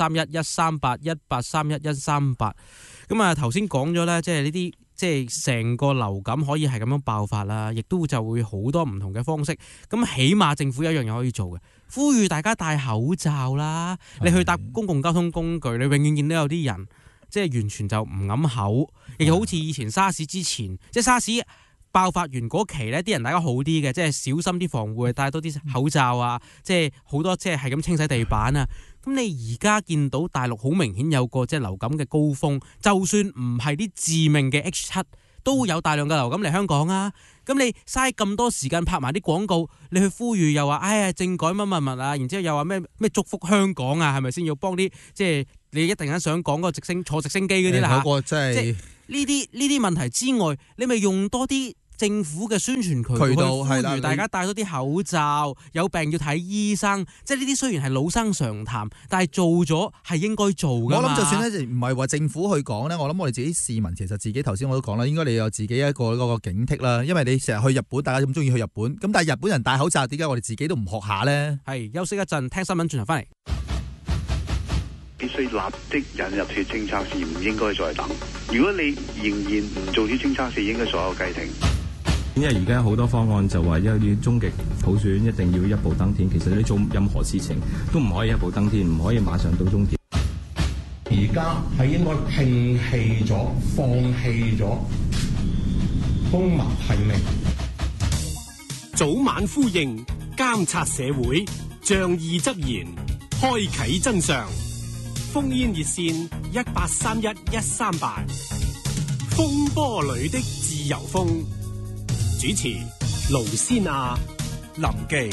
1831-138-183-1138。咁啊，頭先講咗咧，即係呢啲即係成個流感可以係咁樣爆發啦，亦都就會好多唔同嘅方式。咁起碼政府有一樣嘢可以做嘅，呼籲大家戴口罩啦。你去搭公共交通工具，你永遠見到有啲人即係完全就唔揞口，亦好似以前沙士之前，即係沙士爆發完嗰期呢，啲人大家好啲嘅，即係小心啲防護，戴多啲口罩啊，即係好多即係咁清洗地板啊。咁你而家見到大陸好明顯有個即係流感嘅高峰，就算唔係啲致命嘅 H7，都有大量嘅流感嚟香港啊。咁你嘥咁多時間拍埋啲廣告，你去呼籲又話哎呀政改乜乜乜啊，然之後又話咩祝福香港啊，係咪先要幫啲即係你一定間想講嗰個坐直升機嗰啲啦嚇？即係呢啲問題之外，你咪用多啲政府嘅宣傳渠道呼籲大家戴多啲口罩，有病要睇醫生，即係呢啲雖然係老生常談，但係做咗係應該做㗎嘛。 我諗就算咧，唔係話政府去講咧，我諗我哋自己市民其實自己頭先我都講啦，應該你有自己一個嗰個警惕啦，因為你成日去日本，大家咁中意去日本，咁但係日本人戴口罩，點解我哋自己都唔學下咧？係休息一陣，聽新聞轉頭翻嚟。 必須立即引入血清測試，唔應該再等。如果你仍然唔做血清測試，應該所有計停。 因為而家好多方案就話，因為終極普選一定要一步登天，其實你做任何事情都唔可以一步登天，唔可以馬上到終點。 而家係應該摒棄咗、放棄咗公民提名， 早晚呼應，監察社會，仗義執言，開啟真相。烽煙熱線1831-138，風波裏的自由風，主持盧思亞、林記。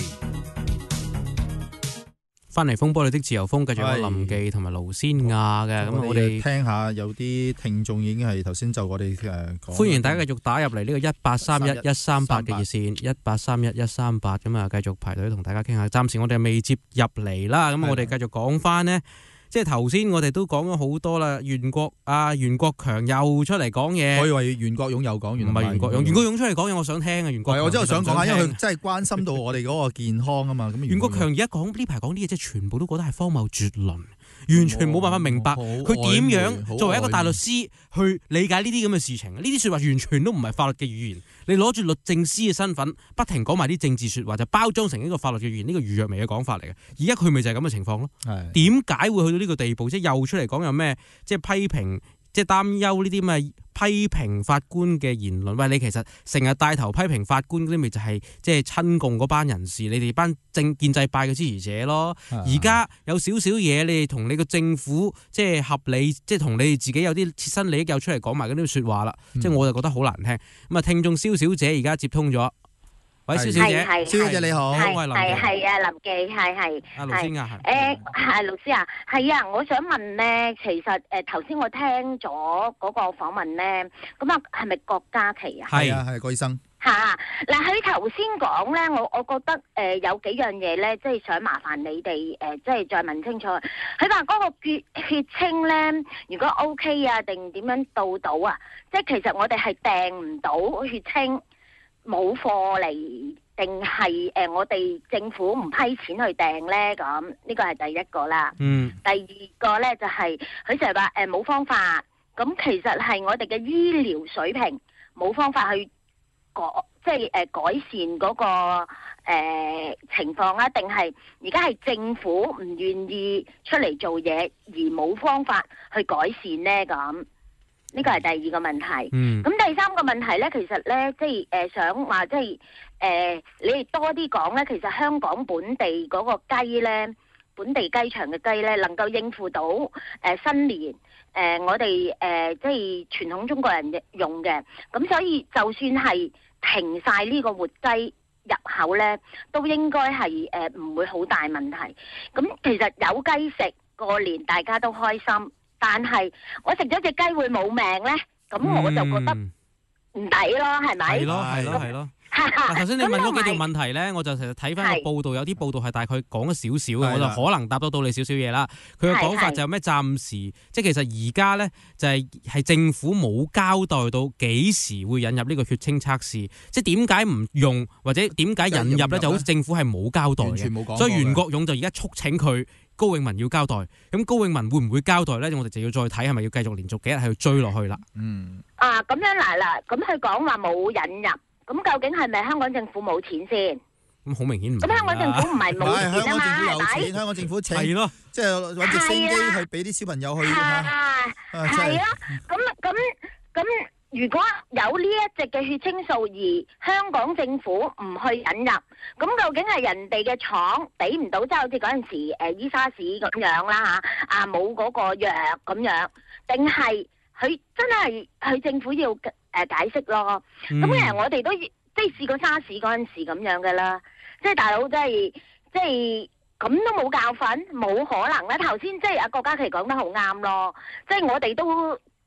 翻嚟風波裏的自由風，繼續有林記同埋盧思亞嘅。咁我哋聽下，有啲聽眾已經係頭先就我哋講，歡迎大家繼續打入嚟呢個1831-138嘅熱線1831-138，咁啊繼續排隊同大家傾下。暫時我哋未接入嚟啦，咁我哋繼續講翻呢。即係頭先我哋都講咗好多啦，袁國強又出嚟講嘢，我以為袁國勇又講完，唔係袁國勇出嚟講嘢，我想聽啊，袁國強，我真係想講下，因為佢真係關心到我哋嗰個健康啊嘛。咁袁國強而家講呢排講啲嘢，即係全部都覺得係荒謬絕倫，完全冇辦法明白佢點樣作為一個大律師去理解呢啲咁嘅事情。呢啲說話完全都唔係法律嘅語言。你攞住律政司嘅身份，不停講埋啲政治說話，就包裝成一個法律嘅語言，呢個余若薇嘅講法嚟嘅。而家佢咪就係咁嘅情況咯。點解會去到呢個地步？即係又出嚟講有咩？即係批評，即係擔憂呢啲咁嘅批評法官嘅言論。喂，你其實成日帶頭批評法官嗰啲，咪就係即係親共嗰班人士，你哋班建制派嘅支持者咯。而家有少少嘢，你哋同你個政府即係合理，即係同你哋自己有啲切身利益又出嚟講埋嗰啲說話啦。即係我就覺得好難聽。咁啊，聽眾蕭小姐而家接通咗。喂，蕭小姐，蕭小姐你好，我係林記，係啊，林記，係阿盧思亞，係盧思亞，係啊，我想問咧，其實頭先我聽咗嗰個訪問咧，咁啊係咪郭家麒啊？係啊，係郭醫生。嗱，佢頭先講咧，我覺得有幾樣嘢咧，即係想麻煩你哋即係再問清楚。佢話嗰個血清咧，如果 OK 啊，定點樣到啊？即係其實我哋係訂唔到血清。冇貨嚟，定係我哋政府唔批錢去訂呢？咁呢個係第一個啦。第二個呢，就係佢成日話冇方法，咁其實係我哋嘅醫療水平冇方法去改善嗰個情況啊？定係而家係政府唔願意出嚟做嘢，而冇方法去改善呢？咁？呢個係第二個問題。咁第三個問題呢，其實呢，即係想話，即係你哋多啲講呢，其實香港本地嗰個雞呢，本地雞場嘅雞呢，能夠應付到新年我哋即係傳統中國人用嘅。咁所以就算係停晒呢個活雞入口呢，都應該係唔會好大問題。咁其實有雞食過年，大家都開心。但係我食咗隻雞會冇命咧，咁我就覺得唔抵咯，係咪？係咯。頭先你問咗幾條問題咧，我就成日睇翻個報道，有啲報道係大概講咗少少嘅，我就可能答得到你少少嘢啦。佢嘅講法就係咩？暫時即係其實而家咧就係政府冇交代到幾時會引入呢個血清測試，即係點解唔用或者點解引入咧？就好似政府係冇交代嘅，所以袁國勇就而家促請佢。高永文要交代，咁高永文會唔會交代咧？我哋就要再睇係咪要繼續連續幾日去追落去啦。咁樣嗱，咁佢講話冇引入，咁究竟係咪香港政府冇錢先？咁好明顯唔係。咁香港政府唔係冇錢啊嘛，係咪？香港政府請，係咯，即係揾直升機去俾啲小朋友去。係啊，咁。如果有呢一隻嘅血清素而香港政府唔去引入，咁究竟係人哋嘅廠俾唔到，即係好似嗰陣時伊沙士咁樣啦嚇，冇嗰個藥咁樣，定係佢真係佢政府要解釋咯？咁其實我哋都即係試過沙士嗰陣時咁樣嘅啦，即係大佬即係咁都冇教訓，冇可能啦。頭先即係阿郭家麒講得好啱咯，即係我哋都。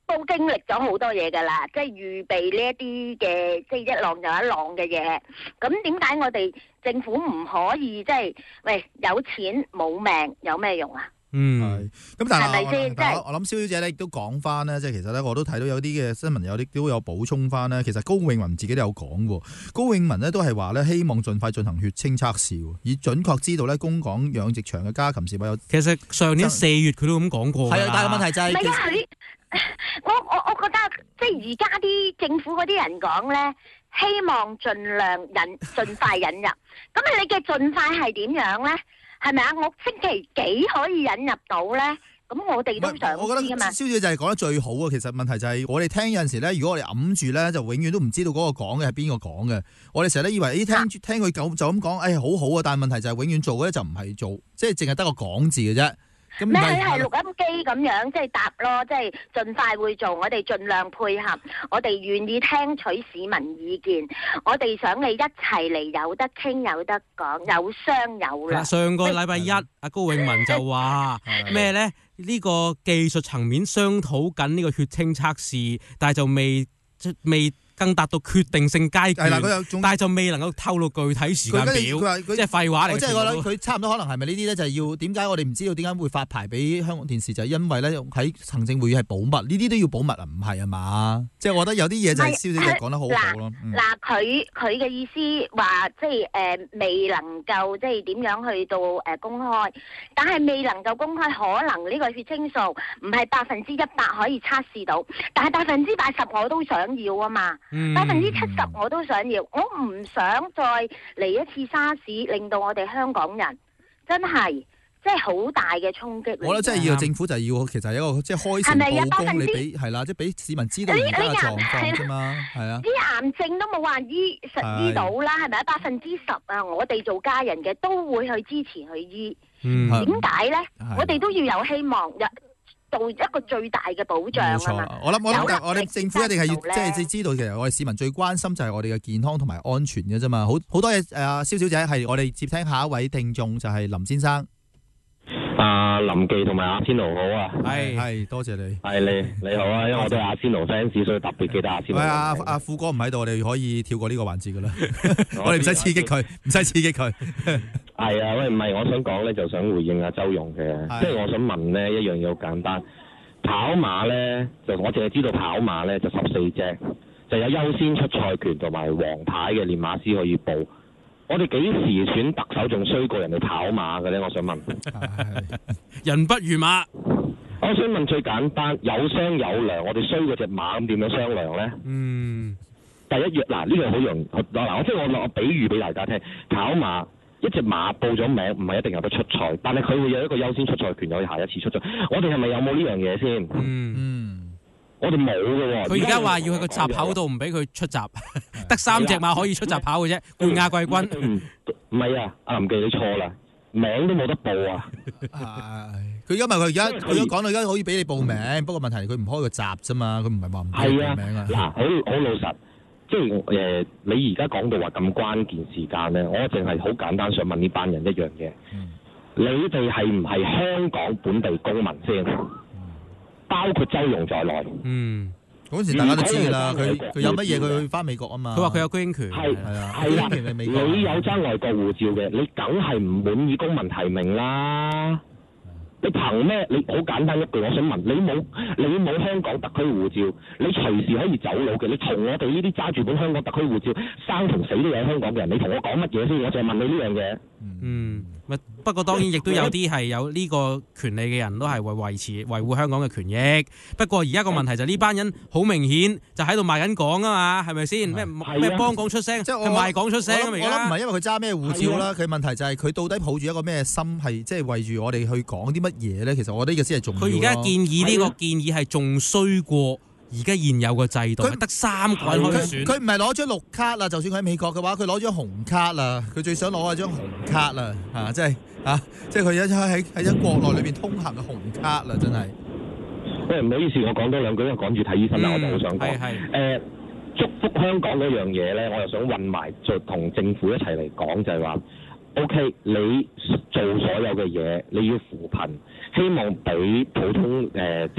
都經歷咗好多嘢㗎啦，即係預備呢一啲嘅，即係一浪就一浪嘅嘢。咁點解我哋政府唔可以即係喂有錢冇命有咩用啊？ 係。咁但係咪先？即係我諗蕭小姐咧亦都講翻咧，即係其實咧我都睇到有啲嘅新聞有啲都有補充翻咧。其實高永文自己都有講喎，高永文咧都係話咧希望盡快進行血清測試，以準確知道咧供港養殖場嘅家禽是否有。 其實上年4月佢都咁講過。 係啊，但係問題就係。 唔係啊，我覺得即係而家啲政府嗰啲人講咧，希望盡快引入。咁你嘅盡快係點樣咧？係咪啊？我星期幾可以引入到咧？咁我哋都想知㗎嘛。 我覺得蕭小姐就係講得最好啊！其實問題就係我哋聽有陣時咧，如果我哋揞住咧，就永遠都唔知道嗰個講嘅係邊個講嘅。我哋成日都以為聽佢就咁講，好好啊！但係問題就係永遠做嘅咧就唔係做，即係淨係得個講字嘅啫。 咩係錄音機咁樣，即係答咯，即係盡快會做，我哋盡量配合，我哋願意聽取市民意見，我哋想你一齊嚟，有得傾有得講，有商有量。 上個禮拜一，阿高永文就話咩咧？呢個技術層面商討緊呢個血清測試，但係就未更達到決定性階段，但係就未能夠透露具體時間表，即係廢話嚟。 我即係覺得佢差唔多，可能係咪呢啲咧？就係要點解我哋唔知道點解會發牌俾香港電視？就係因為咧喺行政會議係保密，呢啲都要保密啊？唔係啊嘛？即係我覺得有啲嘢就係蕭小姐講得好好咯。 嗱，佢嘅意思話即係未能夠即係點樣去到公開，但係未能夠公開，可能呢個血清素唔係100%可以測試到，但係80%我都想要啊嘛。70%我都想要，我唔想再嚟一次沙士，令到我哋香港人真係即係好大嘅衝擊。 我覺得真係要政府就係要，其實係一個即係開誠佈公，你俾係啦，即係俾市民知道而家嘅狀況啫嘛，係啊。 啲癌症都冇話醫到啦，係咪啊？10%啊，我哋做家人嘅都會去支持去醫。點解咧？我哋都要有希望。做一個最大嘅保障啊嘛！ 我諗我哋政府一定係要即係知道，其實我哋市民最關心就係我哋嘅健康同埋安全嘅啫嘛。好多嘢蕭小姐係我哋接聽下一位聽眾就係林先生。 林記同埋阿仙奴好啊！ 係多謝你。 係你好啊，因為我都係阿仙奴 fans，所以特別記得阿仙奴。 阿富哥唔喺度，我哋可以跳過呢個環節噶啦。我哋唔使刺激佢，唔使刺激佢。 係啊，喂，唔係，我想講咧，就想回應阿周融嘅，即係我想問咧一樣嘢好簡單，跑馬咧就我淨係知道跑馬咧就14隻，就有優先出賽權同埋黃牌嘅練馬師可以報。我哋幾時選特首仲衰過人哋跑馬嘅咧？我想問。 人不如馬。 我想問最簡單，有商有量，我哋衰過隻馬咁點樣商量咧？第一樣嗱，呢個好容易嗱，即係我比喻俾大家聽，跑馬。一隻馬報咗名唔係一定有得出賽，但係佢會有一個優先出賽權，有下一次出賽。我哋係咪有冇呢樣嘢先？我哋冇嘅喎。 佢而家話要去個閘口度唔俾佢出閘，得3隻馬可以出閘跑嘅啫，冠亞季軍。 唔係啊，阿林記你錯啦，名都冇得報啊。 佢因為佢而家講到而家可以俾你報名，不過問題佢唔開個閘啫嘛，佢唔係話唔俾你報名啊。 嗱，好老實。即係你而家講到話咁關鍵時間咧，我淨係好簡單想問呢班人一樣嘢，你哋係唔係香港本地公民先？包括周融在內。 嗰時大家都知㗎啦，佢有乜嘢佢去翻美國啊嘛。 佢話佢有居英權。 係啦，你有爭外國護照嘅，你梗係唔滿意公民提名啦。你憑咩？你好簡單一句，我想問你冇香港特區護照，你隨時可以走佬嘅。你同我哋呢啲揸住本香港特區護照，生同死都有香港嘅人，你同我講乜嘢先？我就係問你呢樣嘢。 不過當然亦都有啲係有呢個權利嘅人都係為維護香港嘅權益。不過而家個問題就呢班人好明顯就喺度賣緊港啊嘛，係咪先？咩幫港出聲，即係賣港出聲啊！而家我諗唔係因為佢揸咩護照啦，佢問題就係佢到底抱住一個咩心，係即係為住我哋去講啲乜嘢咧？其實我覺得呢個先係重要。 佢而家建議呢個建議係仲衰過而家現有個制度，得3個人可以選。佢唔係攞張綠卡啦，就算佢喺美國嘅話，佢攞張紅卡啦。佢最想攞係張紅卡啦，即係佢喺國內裏邊通行嘅紅卡啦，真係。 喂，唔好意思，我講多兩句，因為趕住睇醫生啦，我就好想講。祝福香港嗰樣嘢咧，我又想混埋，就同政府一齊嚟講，就係話 ，OK， 你做所有嘅嘢，你要扶貧，希望俾普通即係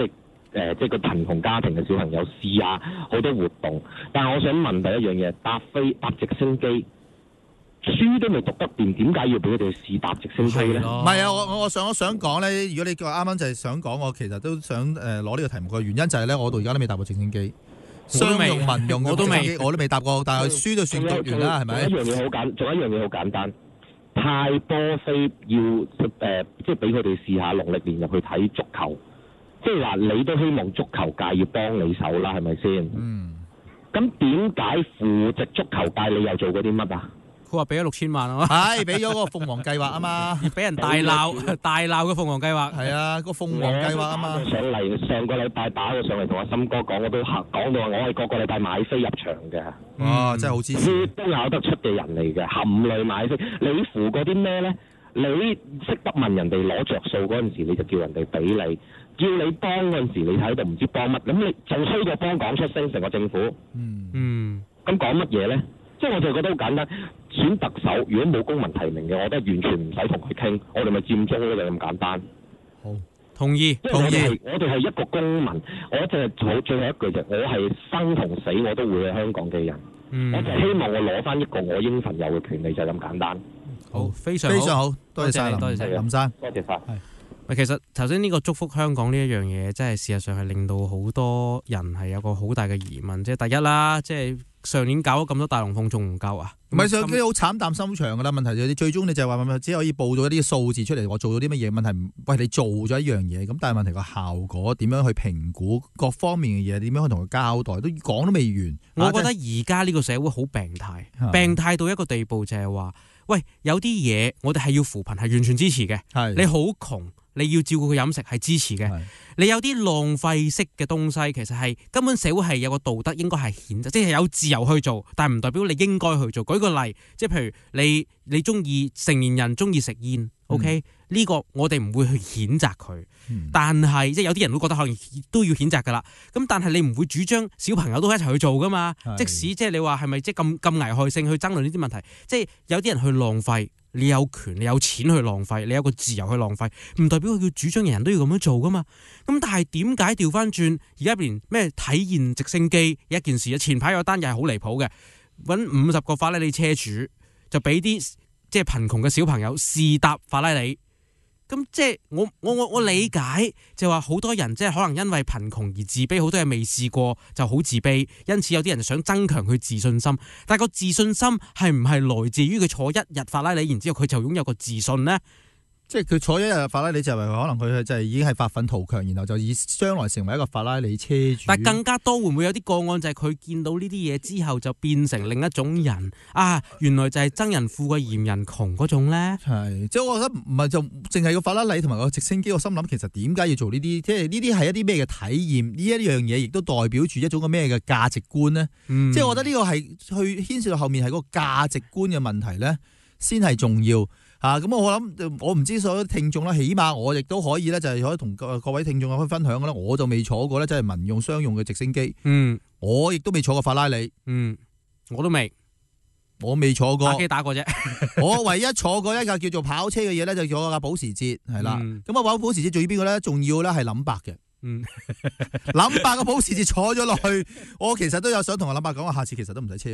即係個貧窮家庭嘅小朋友試下好多活動。但係我想問第一樣嘢，搭直升機。書都未讀得掂，點解要俾佢哋試搭直升機咧？ 唔係啊，我想講咧，如果你啱啱就係想講，我其實都想攞呢個題目嘅原因就係咧，我到而家都未搭過直升機，商用民用我都未搭過，但係書都算讀完啦，係咪？ 仲有一樣嘢好簡單，派波飛要即係俾佢哋試下農曆年入去睇足球，即係話你都希望足球界要幫你手啦，係咪先？咁點解扶植足球界你又做過啲乜啊？ 佢話俾咗6000萬啊嘛， 係俾咗個鳳凰計劃啊嘛， 俾人大鬧嘅鳳凰計劃， 係啊個鳳凰計劃啊嘛。 上個禮拜打咗上嚟同阿森哥講，我都講到話我係個禮拜買飛入場嘅。 哇！真係好支持， 都咬得出嘅人嚟嘅，含淚買飛。你扶嗰啲咩咧？你識得問人哋攞着數嗰陣時，你就叫人哋俾你；叫你幫嗰陣時，你喺度唔知幫乜。咁你仲衰過幫講出聲成個政府。咁講乜嘢咧？即係我就覺得好簡單，選特首如果冇公民提名嘅，我覺得完全唔使同佢傾，我哋咪佔中咯，就咁簡單。 好， 同意。 我哋係一個公民，我就係最後一句就我係生同死我都會喺香港嘅人。我就希望我攞翻一個我應份有嘅權利，就係咁簡單。 好，非常好， 多謝晒林生， 多謝晒。 其實頭先呢個祝福香港呢一樣嘢，真係事實上係令到好多人係有個好大嘅疑問。即係第一啦，即係上年搞咗咁多大龍鳳，仲唔夠啊？ 唔係上機好慘淡心腸噶啦。問題就你最終你就係話只可以報到一啲數字出嚟，我做咗啲乜嘢？問題喂，你做咗一樣嘢，咁但係問題個效果點樣去評估各方面嘅嘢？點樣去同佢交代？都講都未完。 我覺得而家呢個社會好病態，病態到一個地步就係話，喂，有啲嘢我哋係要扶貧，係完全支持嘅。你好窮。你要照顧佢飲食係支持嘅，你有啲浪費式嘅東西，其實係根本社會係有個道德應該係譴責，即係有自由去做，但係唔代表你應該去做。舉個例，即係譬如你中意成年人中意食煙，OK？呢個我哋唔會去譴責佢，但係即係有啲人都覺得可能都要譴責㗎啦。咁但係你唔會主張小朋友都一齊去做㗎嘛？即使即係你話係咪即係咁危害性去爭論呢啲問題？即係有啲人去浪費。你有權，你有錢去浪費，你有個自由去浪費，唔代表佢叫主張人人都要咁樣做噶嘛。咁但係點解調翻轉而家連咩體驗直升機一件事啊？前排有單又係好離譜嘅，揾50個法拉利車主就俾啲即係貧窮嘅小朋友試搭法拉利。咁即係我理解就話好多人即係可能因為貧窮而自卑，好多嘢未試過就好自卑，因此有啲人就想增強佢自信心。但係個自信心係唔係來自於佢坐一日法拉利，然之後佢就擁有個自信呢？ 即係佢坐一日法拉利就係可能佢就係已經係發奮圖強，然後就以將來成為一個法拉利車主。但更加多會唔會有啲個案就係佢見到呢啲嘢之後就變成另一種人啊？原來就係憎人富貴嫌人窮嗰種咧。 係，即係我覺得唔係就淨係個法拉利同埋個直升機，我心諗其實點解要做呢啲？即係呢啲係一啲咩嘅體驗？呢一樣嘢亦都代表住一種嘅咩嘅價值觀咧？即係我覺得呢個係去牽涉到後面係個價值觀嘅問題咧，先係重要。咁我諗我唔知所有聽眾啦，起碼我亦都可以咧，就係可以同各位聽眾可以分享啦。我就未坐過咧，即係民用商用嘅直升機。我亦都未坐過法拉利。 我都未， 我未坐過。 打機打過啫。我唯一坐過一架叫做跑車嘅嘢咧，就叫架保時捷係啦。咁啊，保時捷仲要邊個咧？仲要咧係林伯嘅。林伯個保時捷坐咗落去，我其實都有想同阿林伯講，我下次其實都唔使車。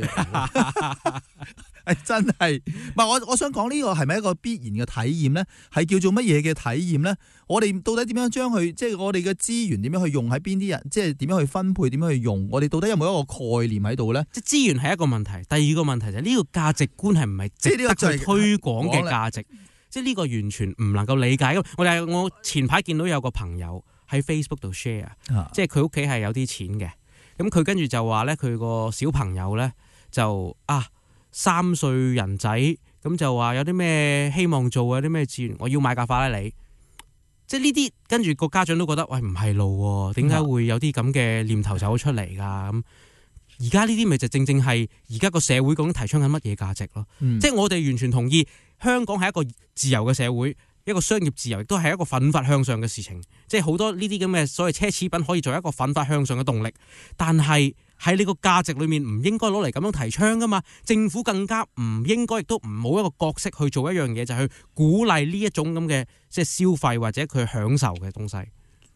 真係，唔係我想講呢個係咪一個必然嘅體驗咧？係叫做乜嘢嘅體驗咧？我哋到底點樣將佢，即係我哋嘅資源點樣去用喺邊啲人，即係點樣去分配，點樣去用？我哋到底有冇一個概念喺度咧？即係資源係一個問題，第二個問題就係呢個價值觀係唔係值得去推廣嘅價值？即係呢個完全唔能夠理解。我前排見到有個朋友喺 Facebook 度 share，即係佢屋企係有啲錢嘅，咁佢跟住就話咧，佢個小朋友咧就3歲人仔，咁就話有啲咩希望做，有啲咩資源，我要買架法拉利。即係呢啲，跟住個家長都覺得喂，唔係路喎，點解會有啲咁嘅念頭走出嚟㗎？咁而家呢啲咪就正正係而家個社會究竟提倡緊乜嘢價值咯？即係我哋完全同意香港係一個自由嘅社會。一個商業自由亦都係一個奮發向上嘅事情，即係好多呢啲咁嘅所謂奢侈品可以做一個奮發向上嘅動力，但係喺呢個價值裏面唔應該攞嚟咁樣提倡噶嘛，政府更加唔應該亦都唔冇一個角色去做一樣嘢，就係去鼓勵呢一種咁嘅即係消費或者佢享受嘅東西。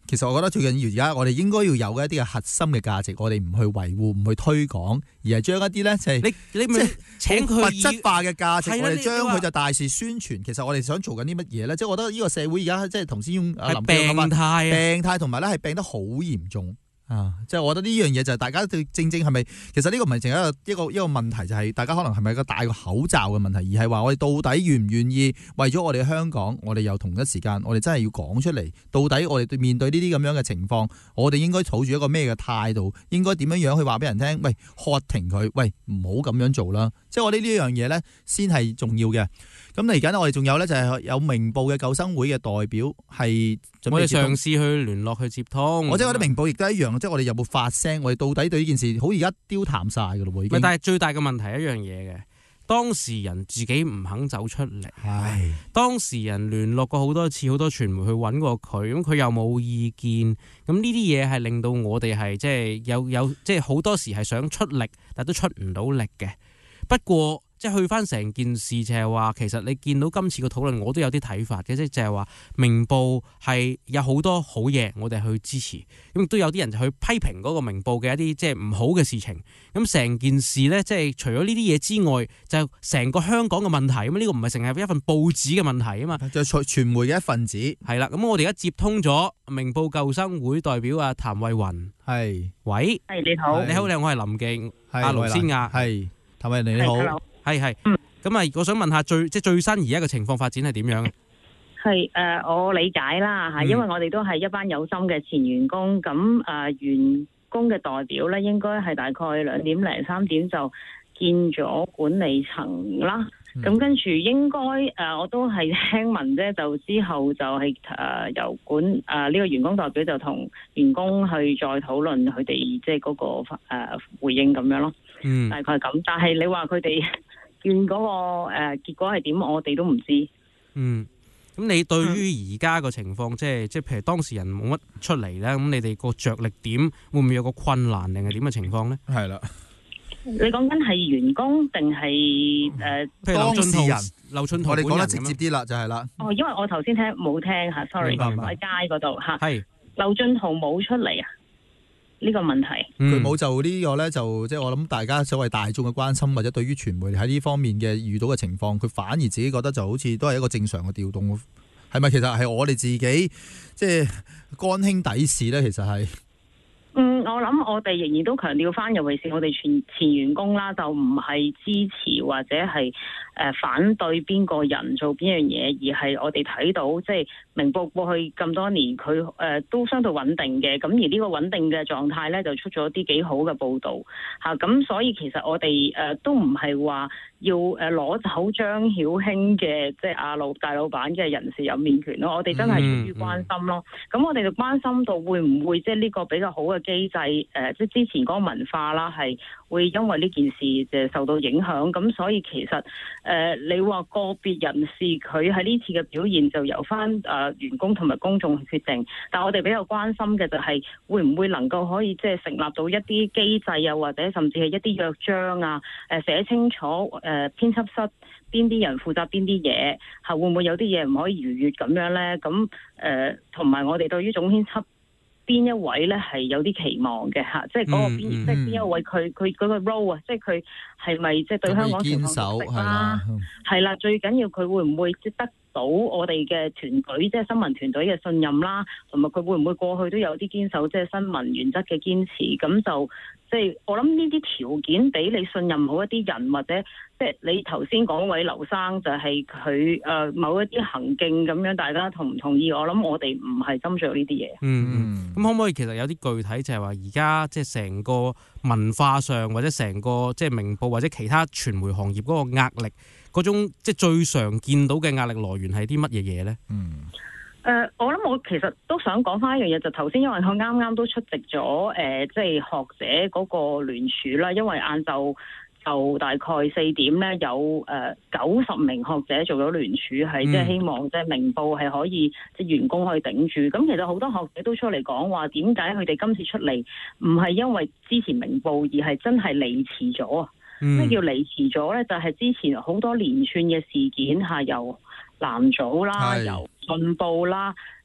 其實我覺得最緊要而家我哋應該要有一啲嘅核心嘅價值，我哋唔去維護，唔去推廣，而係將一啲咧就係你咪請佢物質化嘅價值， 係我哋將佢就大肆宣傳。其實我哋想做緊啲乜嘢咧？即係我覺得呢個社會而家即係同先用林病態同埋咧係病得好嚴重。即係我覺得呢樣嘢就係大家對正係咪？其實呢個唔係淨係一個問題，就係大家可能係咪一個戴個口罩嘅問題，而係話我哋到底願唔願意為咗我哋香港，我哋又同一時間，我哋真係要講出嚟，到底我哋面對呢啲咁樣嘅情況，我哋應該抱住一個咩嘅態度？應該點樣去話俾人聽？喂，喝停佢，喂，唔好咁樣做啦！即係我哋呢樣嘢咧，先係重要嘅。咁嚟緊我哋仲有咧，就係有明報嘅救生會嘅代表係準備我哋嘗試去聯絡去接通。 我即係覺得明報亦都一樣，即係我哋有冇發聲？我哋到底對呢件事，好而家丟淡晒㗎咯喎已經。 但係最大嘅問題係一樣嘢嘅，當事人自己唔肯走出嚟。 係當事人聯絡過好多次，好多傳媒去揾過佢，咁佢又冇意見。咁呢啲嘢係令到我哋係即係有即係好多時係想出力，但都出唔到力嘅。不過即係去翻成件事就係話，其實你見到今次個討論，我都有啲睇法嘅，即係話明報係有好多好嘢，我哋去支持。咁亦都有啲人就去批評嗰個明報嘅一啲即係唔好嘅事情。咁成件事呢，即係除咗呢啲嘢之外，就成個香港嘅問題。咁呢個唔係淨係一份報紙嘅問題啊嘛， 就係傳媒嘅一份子。 係啦，咁我哋而家接通咗明報救生會代表阿譚慧雲。 係， 喂， 係你好， 你好，我係林敬，阿盧先亞， 係譚慧雲你好。 係，咁啊，我想問下最新而家嘅情況發展係點樣？ 係我理解啦嚇，因為我哋都係一班有心嘅前員工，咁員工嘅代表咧，應該係大概2點零3點就見咗管理層啦。咁跟住應該我都係聽聞啫，就之後就係由呢個員工代表就同員工去再討論佢哋即係嗰個回應咁樣咯。大概咁。但係你話佢哋見嗰個結果係點，我哋都唔知。 咁你對於而家個情況，即係譬如當事人冇乜出嚟咧，咁你哋個着力點會唔會有個困難定係點嘅情況咧？ 係啦。 你講緊係員工定係譬如劉俊圖， 我哋講得直接啲啦，就係啦。 因為我頭先冇聽嚇 sorry， 我喺街嗰度嚇。 係劉俊圖冇出嚟啊？呢個問題， 佢冇就呢個咧，就即係我諗大家所謂大眾嘅關心，或者對於傳媒喺呢方面嘅遇到嘅情況，佢反而自己覺得就好似都係一個正常嘅調動，係咪？其實係我哋自己即係肝兄弟事咧，其實係。 我諗我哋仍然都強調翻，尤其是我哋前員工啦，就唔係支持或者係反對邊個人做邊樣嘢，而係我哋睇到即係明報過去咁多年，佢都相對穩定嘅。咁而呢個穩定嘅狀態咧，就出咗啲幾好嘅報導嚇。咁所以其實我哋都唔係話要攞走張曉卿嘅即係大老闆嘅人事任免權咯。我哋真係出於關心咯。咁我哋就關心到會唔會即係呢個比較好嘅機制，即係之前嗰個文化啦，係會因為呢件事就受到影響。咁所以其實你話個別人士佢喺呢次嘅表現就由翻員工同埋公眾去決定。但係我哋比較關心嘅就係會唔會能夠可以即係成立到一啲機制啊，或者甚至係一啲約章啊，寫清楚編輯室邊啲人負責邊啲嘢，係會唔會有啲嘢唔可以逾越咁樣咧？咁同埋我哋對於總編輯邊一位咧係有啲期望嘅嚇，即係嗰個即係邊一位佢嗰個 role 啊，即係佢係咪即係對香港情況熟悉啦？係啦，最緊要佢會唔會即得到我哋嘅團隊，即係新聞團隊嘅信任啦，同埋佢會唔會過去都有啲堅守即係新聞原則嘅堅持？咁就即係我諗呢啲條件俾你信任好一啲人，或者即係你頭先講位劉生就係佢某一啲行徑咁樣，大家同唔同意？我諗我哋唔係斟酌呢啲嘢。 咁可唔可以其實有啲具體就係話而家即係成個文化上，或者成個即係明報或者其他傳媒行業嗰個壓力嗰種即係最常見到嘅壓力來源係啲乜嘢嘢咧？ 我諗我其實都想講翻一樣嘢，就頭先因為佢啱啱都出席咗即係學者嗰個聯署啦，因為晏晝就大概4點咧有90名學者做咗聯署，係即係希望即係明報係可以即係員工可以頂住。咁其實好多學者都出嚟講話，點解佢哋今次出嚟唔係因為支持明報，而係真係離辭咗啊？咩叫離辭咗咧？就係之前好多連串嘅事件由南早啦，由信報啦，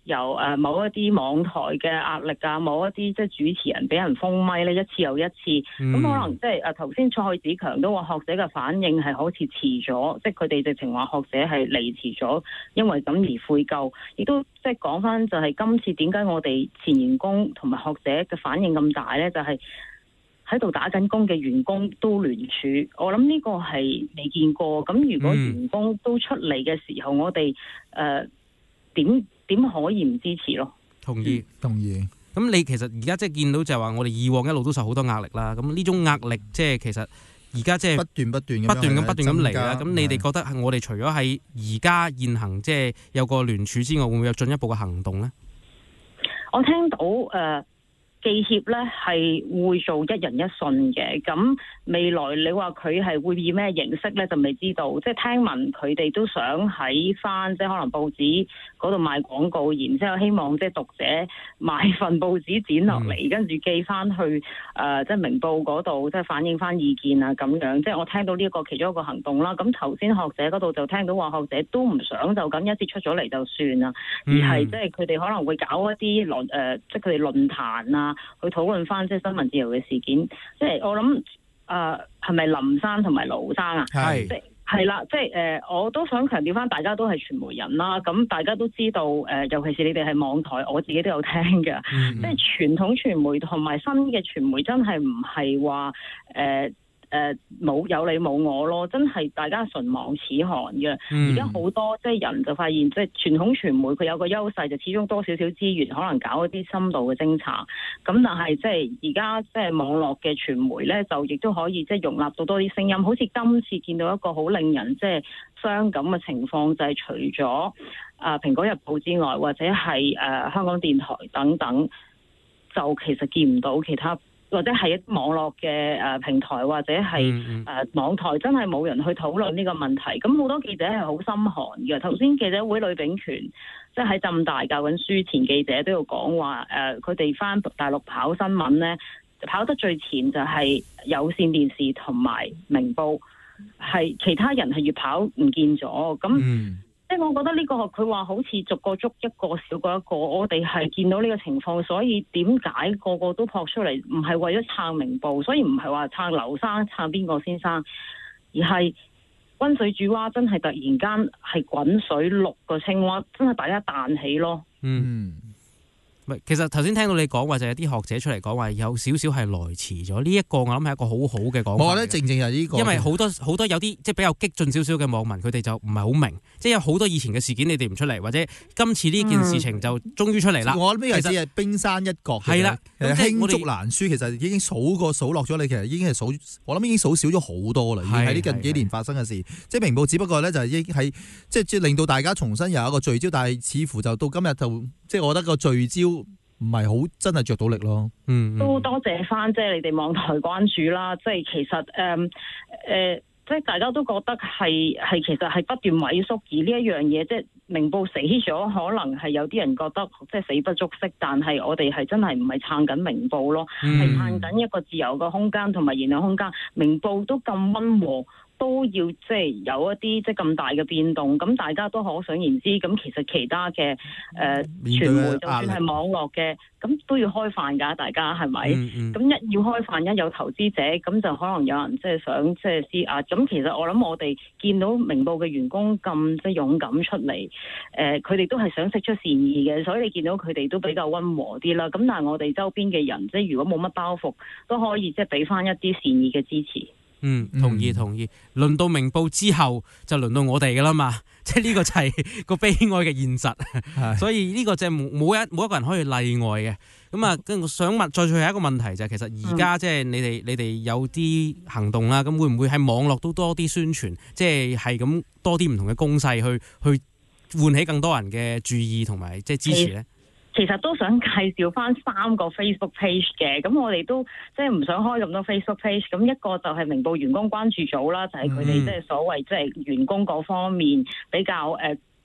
由某一啲網台嘅壓力啊，某一啲即係主持人俾人封咪咧，一次又一次，咁可能即係頭先蔡子強都話學者嘅反應係好似遲咗，即係佢哋直情話學者係離遲咗，因為咁而悔疚，亦都即係講翻就係今次點解我哋前員工同埋學者嘅反應咁大咧，就係喺度打緊工嘅員工都聯署，我諗呢個係未見過。咁如果員工都出嚟嘅時候，我哋點可以唔支持咯？ 同意。 咁你其實而家即係見到就係話，我哋以往一路都受好多壓力啦。咁呢種壓力即係其實而家即係不斷咁嚟啦。咁你哋覺得我哋除咗喺而家現行即係有個聯署之外，會唔會有進一步嘅行動咧？ 我聽到記協咧係會做一人一信嘅，咁未來你話佢係會以咩形式咧就未知道，即係聽聞佢哋都想喺翻即係可能報紙嗰度賣廣告，然之後希望即係讀者買份報紙剪落嚟，跟住寄翻去即係明報嗰度，即係反映翻意見啊咁樣。即係我聽到呢一個其中一個行動啦。咁頭先學者嗰度就聽到話學者都唔想就咁一節出咗嚟就算啦，而係即係佢哋可能會搞一啲即係佢哋論壇啊。去討論翻即係新聞自由嘅事件，即係我諗係咪林生同埋盧生啊？係啦，即係我都想強調翻，大家都係傳媒人啦。咁大家都知道尤其是你哋係網台，我自己都有聽嘅。即係傳統傳媒同埋新嘅傳媒真係唔係話冇有你冇我咯，真係大家唇亡齒寒嘅。而家好多即係人就發現，即係傳統傳媒佢有個優勢，就始終多少少資源，可能搞一啲深度嘅偵查。咁但係即係而家即係網絡嘅傳媒咧，就亦都可以即係容納到多啲聲音。好似今次見到一個好令人即係傷感嘅情況，就係除咗蘋果日報之外，或者係香港電台等等，就其實見唔到其他。或者係網絡嘅平台，或者係網台，真係冇人去討論呢個問題。咁好多記者係好心寒嘅。頭先記者會呂秉權即係喺浸大教緊書，前記者都有講話佢哋返大陸跑新聞呢，跑得最前就係有線電視同埋明報，係其他人係越跑唔見咗。咁即係我覺得呢個佢話好似逐個捉一個少過一個，我哋係見到呢個情況，所以點解個個都撲出嚟？唔係為咗撐明報，所以唔係話撐劉生撐邊個先生，而係溫水煮蛙，真係突然間係滾水淥個青蛙，真係大家彈起咯。 其實頭先聽到你講話就有啲學者出嚟講話有少少係來遲咗，呢一個我諗係一個好好嘅講法。 我覺得正係呢個， 因為好多有啲即係比較激進少少嘅網民，佢哋就唔係好明，即係有好多以前嘅事件你哋唔出嚟，或者今次呢件事情就終於出嚟啦。 我諗呢個只係冰山一角。係啦，罄竹難書，其實已經數落咗，你其實已經係我諗已經數少咗好多啦。已經喺呢近幾年發生嘅事，即係明報只不過咧就係已經係即係令到大家重新有一個聚焦，但係似乎就到今日就即係我覺得個聚焦唔係好真係着到力咯。 都多謝翻即係你哋網台關注啦。即係其實即係大家都覺得係其實係不斷萎縮，而呢一樣嘢即係明報死咗，可能係有啲人覺得即係死不足惜，但係我哋係真係唔係撐緊明報咯，係撐緊一個自由嘅空間同埋言論空間。明報都咁溫和，都要即係有一啲即係咁大嘅變動，咁大家都可想而知。咁其實其他嘅傳媒，就算係網絡嘅，咁都要開飯㗎，大家係咪？咁一要開飯，一有投資者，咁就可能有人即係想即係施壓。咁其實我諗我哋見到明報嘅員工咁即係勇敢出嚟，佢哋都係想釋出善意嘅，所以你見到佢哋都比較溫和啲啦。咁但係我哋周邊嘅人，即係如果冇乜包袱，都可以即係俾翻一啲善意嘅支持。 同意。輪到明報之後，就輪到我哋噶啦嘛，即係呢個就係個悲哀嘅現實。所以呢個就係冇一個人可以例外嘅。咁啊，跟住想問，再最後一個問題就係，其實而家即係你哋有啲行動啦，咁會唔會喺網絡都多啲宣傳，即係咁多啲唔同嘅攻勢去喚起更多人嘅注意同埋即係支持咧？ 其實都想介紹翻3個 Facebook page 嘅，咁我哋都即係唔想開咁多 Facebook page。咁一個就係明報員工關注組啦，就係佢哋即係所謂即係員工嗰方面比較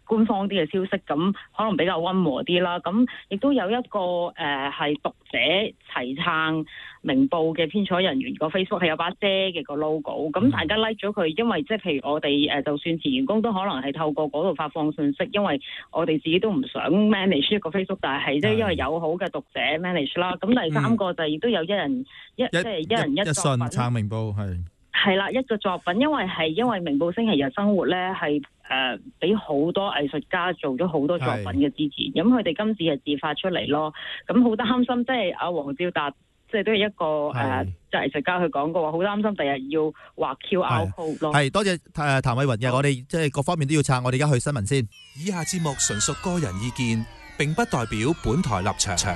官方啲嘅消息，咁可能比較溫和啲啦。咁亦都有一個係讀者齊撐明報嘅編採人員個 Facebook 係有把遮嘅個 logo， 咁大家 like 咗佢，因為即係譬如我哋就算前員工都可能係透過嗰度發放信息，因為我哋自己都唔想 manage 一個 Facebook， 但係即係因為有好嘅讀者 manage 啦。咁第三個就亦都有一人一信撐明報係啦，一個作品，因為明報星期日生活咧係俾好多藝術家做咗好多作品嘅支持，咁佢哋今次係自發出嚟咯，咁好擔心，即係阿黃照達，即係都係一個即係藝術家佢講過話，好擔心第日要畫 QR code 咯。係多謝譚偉雲嘅，我哋即係各方面都要撐，我哋而家去新聞先。 以下節目純屬個人意見，並不代表本台立場。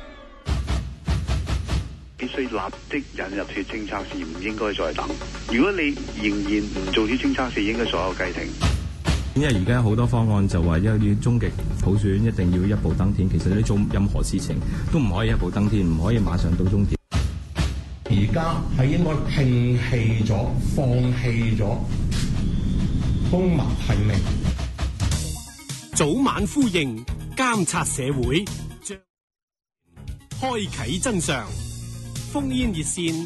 必須立即引入血清測試，唔應該再等。如果你仍然唔做血清測試，應該所有雞停。 因為而家好多方案就話一啲終極普選一定要一步登天，其實你做任何事情都唔可以一步登天，唔可以馬上到終點。 而家係應該摒棄咗、放棄咗公民提名。 早晚呼應，監察社會，開啟真相。烽煙熱線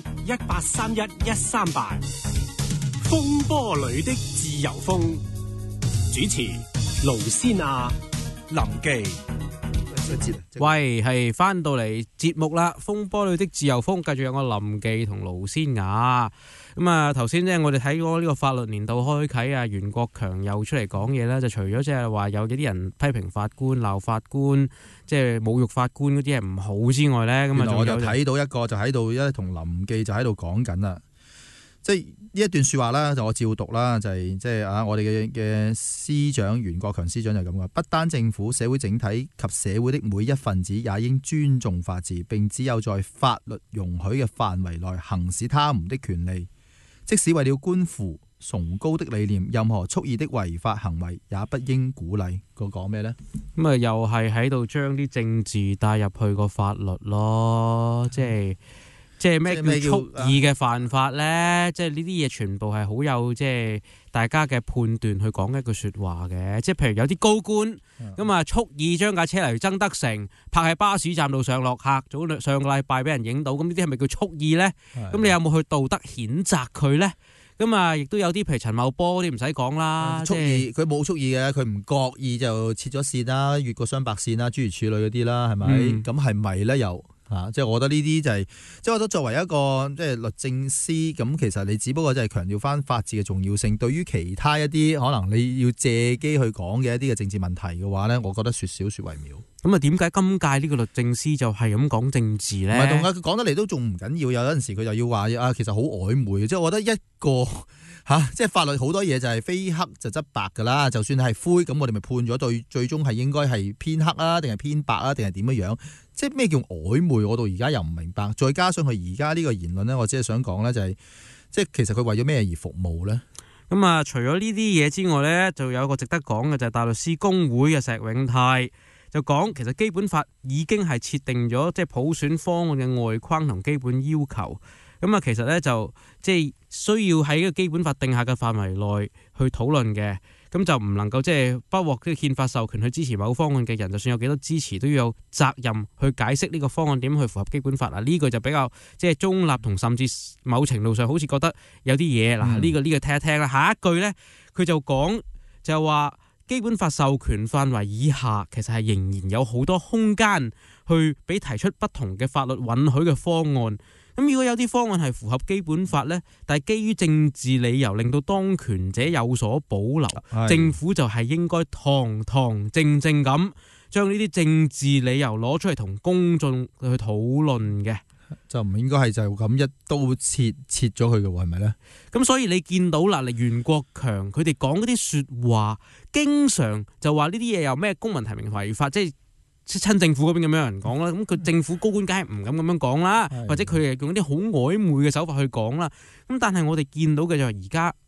1831-138，風波裏的自由風，主持盧先亞、林記。 喂，係翻到嚟節目啦，風波裏的自由風，繼續有我林記同盧先亞。咁啊，頭先咧，我哋睇過呢個法律年度開啓啊，袁國強又出嚟講嘢啦，就除咗即係話有啲人批評法官、鬧法官，即係侮辱法官嗰啲係唔好之外咧，咁啊， 我就睇到一個就喺度一同林記就喺度講緊啦，即係呢一段説話啦，就我照讀啦，就係即係啊，我哋嘅司長袁國強司長就咁話，不單政府、社會整體及社會的每一份子也應尊重法治，並只有在法律容許嘅範圍內行使他們的權利。即使為了關乎崇高的理念，任何蓄意的違法行為也不應鼓勵。佢講咩呢？ 咁啊，又係喺度將啲政治帶入去個法律咯，即係咩叫蓄意嘅犯法呢？即係呢啲嘢全部係好有即係大家嘅判斷去講一句説話嘅。即係譬如有啲高官咁啊，蓄意將架車嚟曾德成泊喺巴士站度上落客，上個禮拜俾人影到，咁呢啲係咪叫蓄意呢？咁你有冇去道德譴責佢呢？咁啊，亦都有啲譬如陳茂波啲唔使講啦， 蓄意佢冇蓄意嘅，佢唔覺意就切咗線啦，越過雙白線啦，諸如此類嗰啲啦，係咪？咁係咪咧又？即係我覺得呢啲就係，即係我覺得作為一個即係律政司，咁其實你只不過就係強調翻法治嘅重要性。對於其他一啲可能你要借機去講嘅一啲嘅政治問題嘅話咧，我覺得說少說為妙。 咁啊，點解今屆呢個律政司就係咁講政治咧？ 唔係同佢講得嚟都仲唔緊要，有陣時佢就要話啊，其實好曖昧。即係我覺得一個即係法律好多嘢就係非黑就則白㗎啦。就算係灰，咁我哋咪判咗對，最終係應該係偏黑啊，定係偏白啊，定係點樣？即係咩叫曖昧？我到而家又唔明白。再加上佢而家呢個言論咧，我只係想講咧，就係即係其實佢為咗咩而服務咧？ 咁啊，除咗呢啲嘢之外咧，就有一個值得講嘅就係大律師公會嘅石永泰就講，其實基本法已經係設定咗即係普選方案嘅外框同基本要求。咁啊，其實咧就即係需要喺個基本法定下嘅範圍內去討論嘅。咁就唔能夠即係不獲嘅憲法授權去支持某方案嘅人，就算有幾多支持，都要有責任去解釋呢個方案點去符合基本法啊！呢個就比較即係中立，同甚至某程度上好似覺得有啲嘢嗱，呢個聽一聽啦。下一句呢，佢就講就話基本法授權範圍以下，其實係仍然有好多空間去俾提出不同嘅法律允許嘅方案。咁如果有啲方案係符合基本法呢，但係基於政治理由令到當權者有所保留，政府就係應該堂堂正正咁將呢啲政治理由攞出嚟同公眾去討論嘅， 就唔應該係就咁一刀切咗佢嘅喎，係咪呢？ 咁所以你見到啦，袁國強佢哋講嗰啲説話，經常就話呢啲嘢有咩公民提名違法，即係親政府嗰邊咁樣人講啦，咁佢政府高官梗係唔敢咁樣講啦，或者佢係用啲好曖昧嘅手法去講啦。咁但係我哋見到嘅就係而家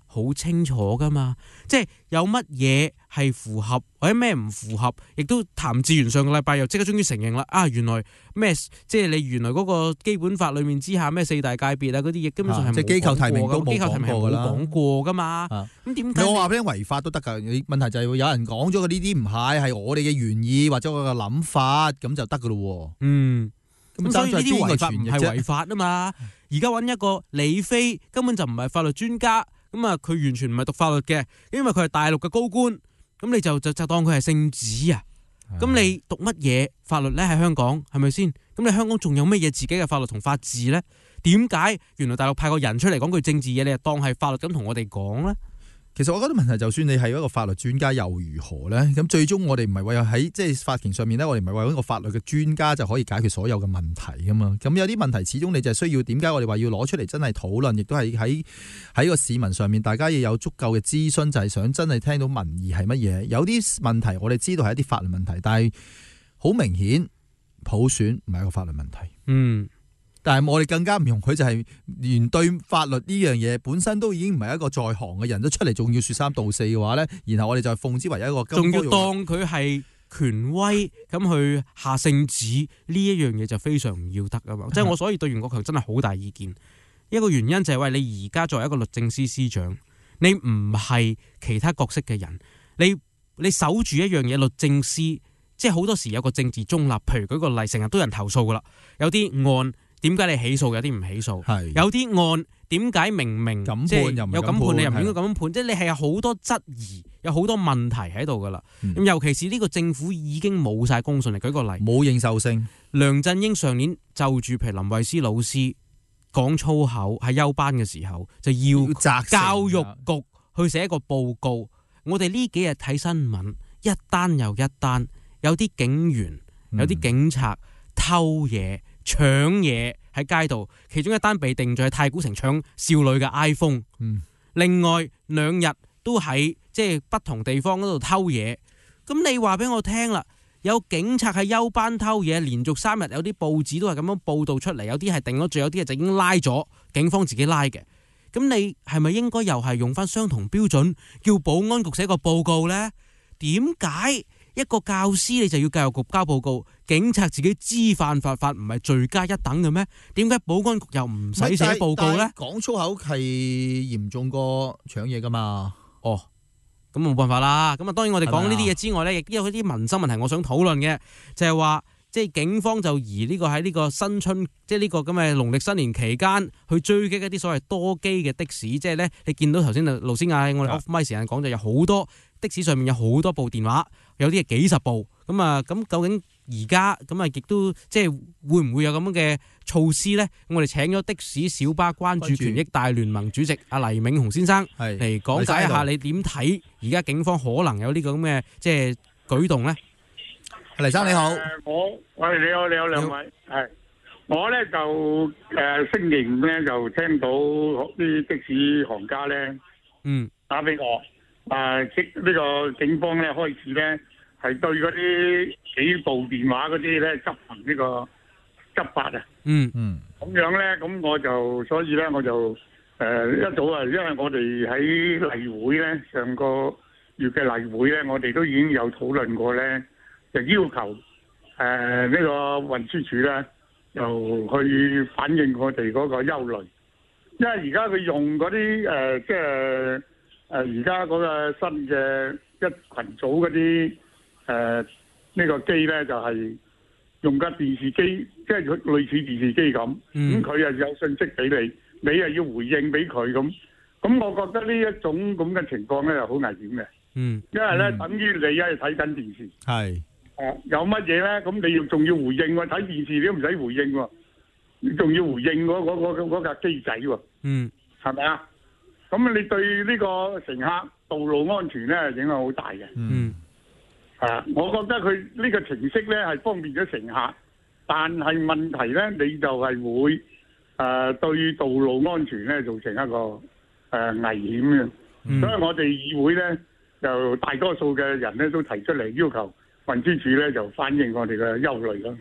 好清楚噶嘛，即係有乜嘢係符合或者咩唔符合，亦都譚志源上個禮拜又即刻終於承認啦。原來咩即係你原來嗰個基本法裏面之下咩四大界別啊嗰啲嘢，基本上係即係機構提名都冇講過㗎啦，講過㗎嘛。咁點解？ 我話俾你違法都得㗎，你問題就係有人講咗呢啲唔係我哋嘅原意或者我嘅諗法，咁就得㗎咯。 咁所以呢啲違法唔係違法啊嘛。而家揾一個李飛根本就唔係法律專家。咁佢完全唔係讀法律嘅，因為佢係大陸嘅高官，咁你就當佢係聖旨啊！咁你讀乜嘢法律呢？喺香港係咪先？咁你香港仲有乜嘢自己嘅法律同法治呢？點解原來大陸派個人出嚟講句政治嘢，你就當係法律咁同我哋講呢？ 其實我覺得問題，就算你係一個法律專家又如何呢？咁最終我哋唔係為喺即係法庭上面呢，我哋唔係為一個法律嘅專家就可以解決所有嘅問題噶嘛。咁有啲問題始終你就係需要點解我哋話要攞出嚟真係討論，亦都係喺個市民上面，大家要有足夠嘅諮詢，就係想真係聽到民意係乜嘢。有啲問題我哋知道係一啲法律問題，但係好明顯普選唔係一個法律問題。但係我哋更加唔容許就係連對法律呢樣嘢本身都已經唔係一個在行嘅人都出嚟，仲要說三道四嘅話呢，然後我哋就奉之為一個仲要當佢係權威咁去下聖旨，呢一樣嘢就非常唔要得啊嘛！即係我所以對袁國強真係好大意見。一個原因就係喂，你而家作為一個律政司司長，你唔係其他角色嘅人，你守住一樣嘢，律政司即係好多時有個政治中立。譬如舉個例，成日都有人投訴噶啦，有啲案。點解你起訴，有啲唔起訴？有啲案點解明即係有敢判，你又唔應該咁樣判？即係你係有好多質疑，有好多問題喺度噶啦。咁尤其是呢個政府已經冇晒公信力。舉個例， 冇認受性。 梁振英上年就住譬如林慧思老師講粗口喺休班嘅時候，就要教育局去寫一個報告。我哋呢幾日睇新聞，一單又一單，有啲警員、有啲警察偷嘢。搶嘢喺街度，其中一單被定罪係太古城搶少女嘅 iPhone。另外2日都喺即係不同地方嗰度偷嘢。咁你話俾我聽啦，有警察喺休班偷嘢，連續3日有啲報紙都係咁樣報道出嚟，有啲係定咗罪，有啲就已經拉咗，警方自己拉嘅。咁你係咪應該又係用翻相同標準，叫保安局寫個報告呢？點解？一個教師你就要教育局交報告，警察自己知犯法唔係罪加一等嘅咩？點解保安局又唔使寫報告呢？ 講粗口係嚴重過搶嘢噶嘛？ 咁冇辦法啦。咁當然我哋講呢啲嘢之外呢，亦都有啲民生問題我想討論嘅，就係話即係警方就移呢個喺呢個新春，即係呢個咁嘅農曆新年期間去追擊一啲所謂多機嘅的士，即係呢，你見到頭先盧先亞我哋 off mic 時間講就有好多。的士上面有好多部電話，有啲係幾十部，咁究竟而家亦都即係會唔會有咁樣嘅措施呢？我哋請咗的士小巴關注權益大聯盟主席阿黎銘雄先生嚟講解一下，你點睇而家警方可能有呢個咁嘅即係舉動呢？ 黎生你好， 你好兩位，係我咧就星期5咧就聽到啲的士行家咧打俾我。呢個警方咧開始咧係對嗰啲幾部電話嗰啲咧執行呢個執法啊。咁樣咧，咁我就所以咧我就一早啊，因為我哋喺例會咧上個月嘅例會咧，我哋都已經有討論過咧，就要求呢個運輸署咧就去反映我哋嗰個憂慮，因為而家佢用嗰啲即係。而家嗰個新嘅一群組嗰啲呢個機咧，就係用架電視機，即係類似電視機咁。咁佢又有信息俾你，你又要回應俾佢咁。咁我覺得呢一種咁嘅情況咧，係好危險嘅。因為咧，等於你一係睇緊電視，有乜嘢咧？咁你仲要回應喎？睇電視你都唔使回應喎，你仲要回應嗰架機仔喎。係咪啊？咁你對呢個乘客道路安全咧影響好大嘅。我覺得佢呢個程式咧係方便咗乘客，但係問題咧你就係會對道路安全咧造成一個危險嘅。所以我哋議會咧就大多數嘅人咧都提出嚟要求運輸署咧就反映我哋嘅憂慮咯。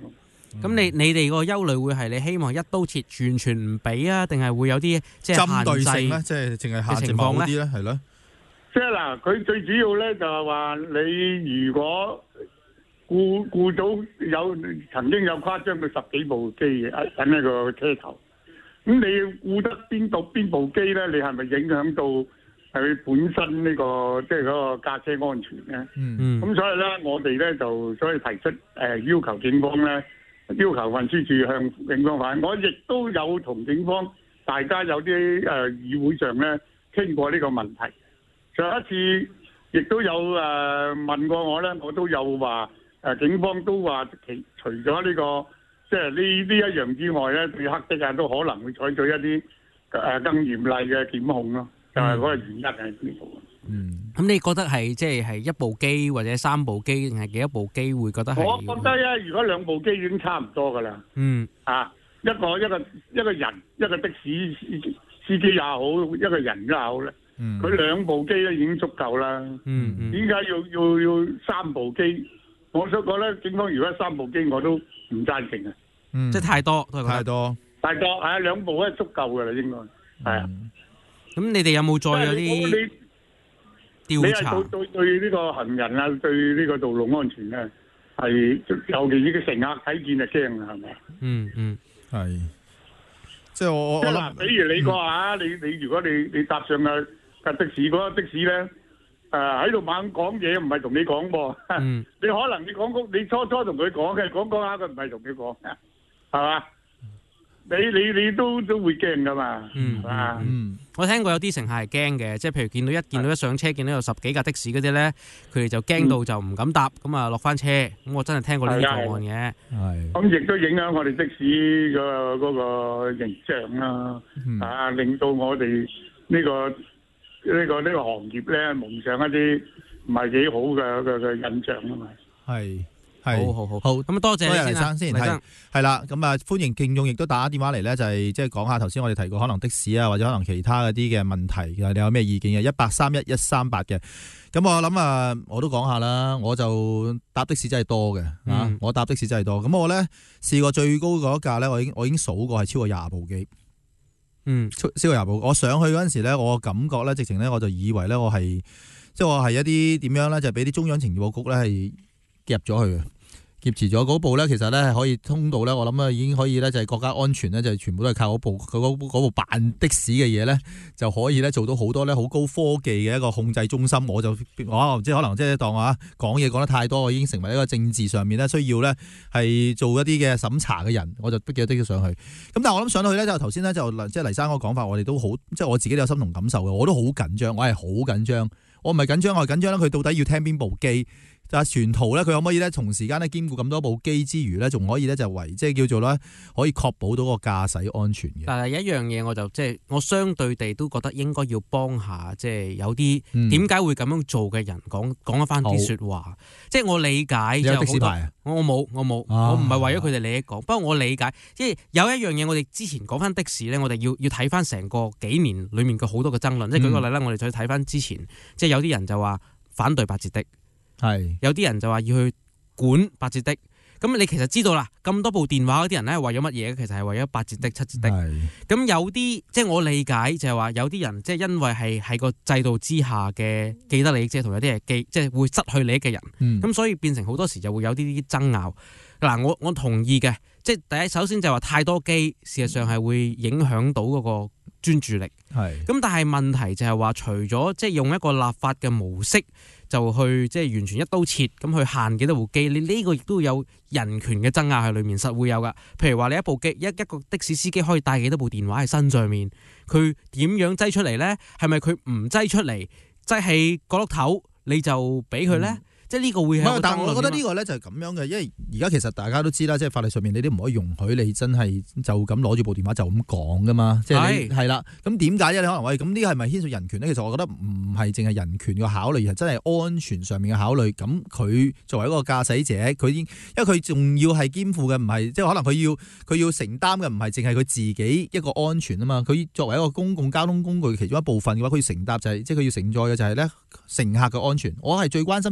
咁你哋個憂慮會係你希望一刀切完全唔俾啊，定係會有啲即係針對性咧， 限制即係淨係限制某啲咧，係咯。 即係嗱，佢最主要咧就係話你如果顧到曾經有誇張到10幾部機喺呢個車頭，咁你顧得邊部機咧？你係咪影響到佢本身呢個即係嗰個駕車安全咧？咁所以咧，我哋咧就所以提出要求警方咧，要求運輸署向警方反映。我亦都有同警方大家有啲議會上咧傾過呢個問題。上一次亦都有問過我咧，我都有話警方都話除咗呢個即係呢一樣之外咧，對黑的都可能會採取一啲更嚴厲嘅檢控咯。就係嗰個原因係邊度？ 咁你覺得係即係一部機或者3部機定係幾多部機會覺得係？ 我覺得咧，如果2部機已經差唔多噶啦。一個人，一個的士司機也好，一個人也好咧。佢2部機咧已經足夠啦。點解要3部機？我想講咧，警方如果3部機我都唔贊成啊。 即係太多， 太多。 係2部咧足夠噶啦，應該係啊。 咁你哋有冇再有啲調查？ 你係對呢個行人啊，對呢個道路安全咧，係尤其呢個乘客睇見就驚啊，係咪？ 係。即係我諗， 比如你講下，你如果你搭上嘅的士嗰個的士咧，喺度猛講嘢，唔係同你講噃。你可能你初初同佢講嘅，講下佢唔係同你講，係嘛？你都會驚噶嘛？ 我聽過有啲乘客係驚嘅，即係譬如見到一上車見到有10幾架的士嗰啲咧，佢哋就驚到就唔敢搭，咁啊落翻車。咁我真係聽過呢啲個案嘅。 咁亦都影響我哋的士嗰個形象啦。令到我哋呢個行業咧蒙上一啲唔係幾好嘅印象啊嘛。 係。 好，咁多謝黎生先， 係啦，咁啊歡迎聽眾亦都打電話嚟咧，就係即係講下頭先我哋提過可能的士啊，或者可能其他嗰啲嘅問題，你有咩意見嘅？1831138嘅。咁我諗我都講下啦，我就搭的士真係多嘅，我搭的士真係多。咁我咧試過最高嗰一架咧，我已經數過係超過20部機。超過20部。我上去嗰陣時咧，我感覺咧，直情咧我就以為咧我係一啲點樣咧，就俾啲中央情報局咧係夾咗佢嘅。劫持咗嗰部咧，其實咧係可以通到咧，我諗已經可以咧，就係國家安全咧，就係全部都係靠嗰部扮的士嘅嘢咧，就可以咧做到好多咧好高科技嘅一個控制中心。我即係可能即係當講嘢講得太多，我已經成為一個政治上面咧需要咧係做一啲嘅審查嘅人，我就逼咗上去。咁但係我諗上去咧，就頭先咧就即係黎生嗰個講法，我哋都好，即係我自己都有心同感受嘅，我都好緊張，我係好緊張，我唔係緊張，我係緊張咧，佢到底要聽邊部機？就全途咧，佢可唔可以咧同時間咧兼顧咁多部機之餘咧，仲可以咧就即係叫做咧可以確保到個駕駛安全嘅。 但係有一樣嘢，我就即係我相對地都覺得應該要幫下，即係有啲點解會咁樣做嘅人講一翻啲説話。即係我理解。 你有的士牌啊？ 我冇，我唔係為咗佢哋利益講。不過我理解，即係有一樣嘢，我哋之前講翻的士咧，我哋要睇翻成個幾年裡面嘅好多嘅爭論。即係舉個例啦，我哋再睇翻之前，即係有啲人就話反對八折的。有啲人就話要去管八折的，咁你其實知道啦，咁多部電話嗰啲人咧為咗乜嘢？其實係為咗八折的、七折的。咁有啲即係我理解就係話有啲人即係因為係個制度之下嘅既得利益者，同有啲係即係會失去利益嘅人，咁所以變成好多時就會有啲爭拗。嗱，我同意嘅，即係第一首先就係話太多機，事實上係會影響到嗰個專注力。咁但係問題就係話，除咗即係用一個立法嘅模式，就去即係完全一刀切咁去限幾多部機，你呢個亦都有人權嘅爭拗喺裏面，實會有噶。譬如話你一部機一個的士司機可以帶幾多部電話喺身上面，佢點樣擠出嚟呢？係咪佢唔擠出嚟，擠喺角落頭你就俾佢呢？即係呢個會係， 但我覺得呢個咧就係咁樣嘅，因為而家其實大家都知啦，即係法律上面你都唔可以容許你真係就咁攞住部電話就咁講噶嘛，即係係啦。咁點解咧？你可能話咁呢個係咪牽涉人權咧？其實我覺得唔係淨係人權嘅考慮，而係真係安全上面嘅考慮。咁佢作為一個駕駛者，佢因為佢仲要係肩負嘅唔係，即係可能佢要承擔嘅唔係淨係佢自己一個安全啊嘛。佢作為一個公共交通工具其中一部分嘅話，佢要承擔就係即係佢要承載嘅就係咧乘客嘅安全。我係最關心就係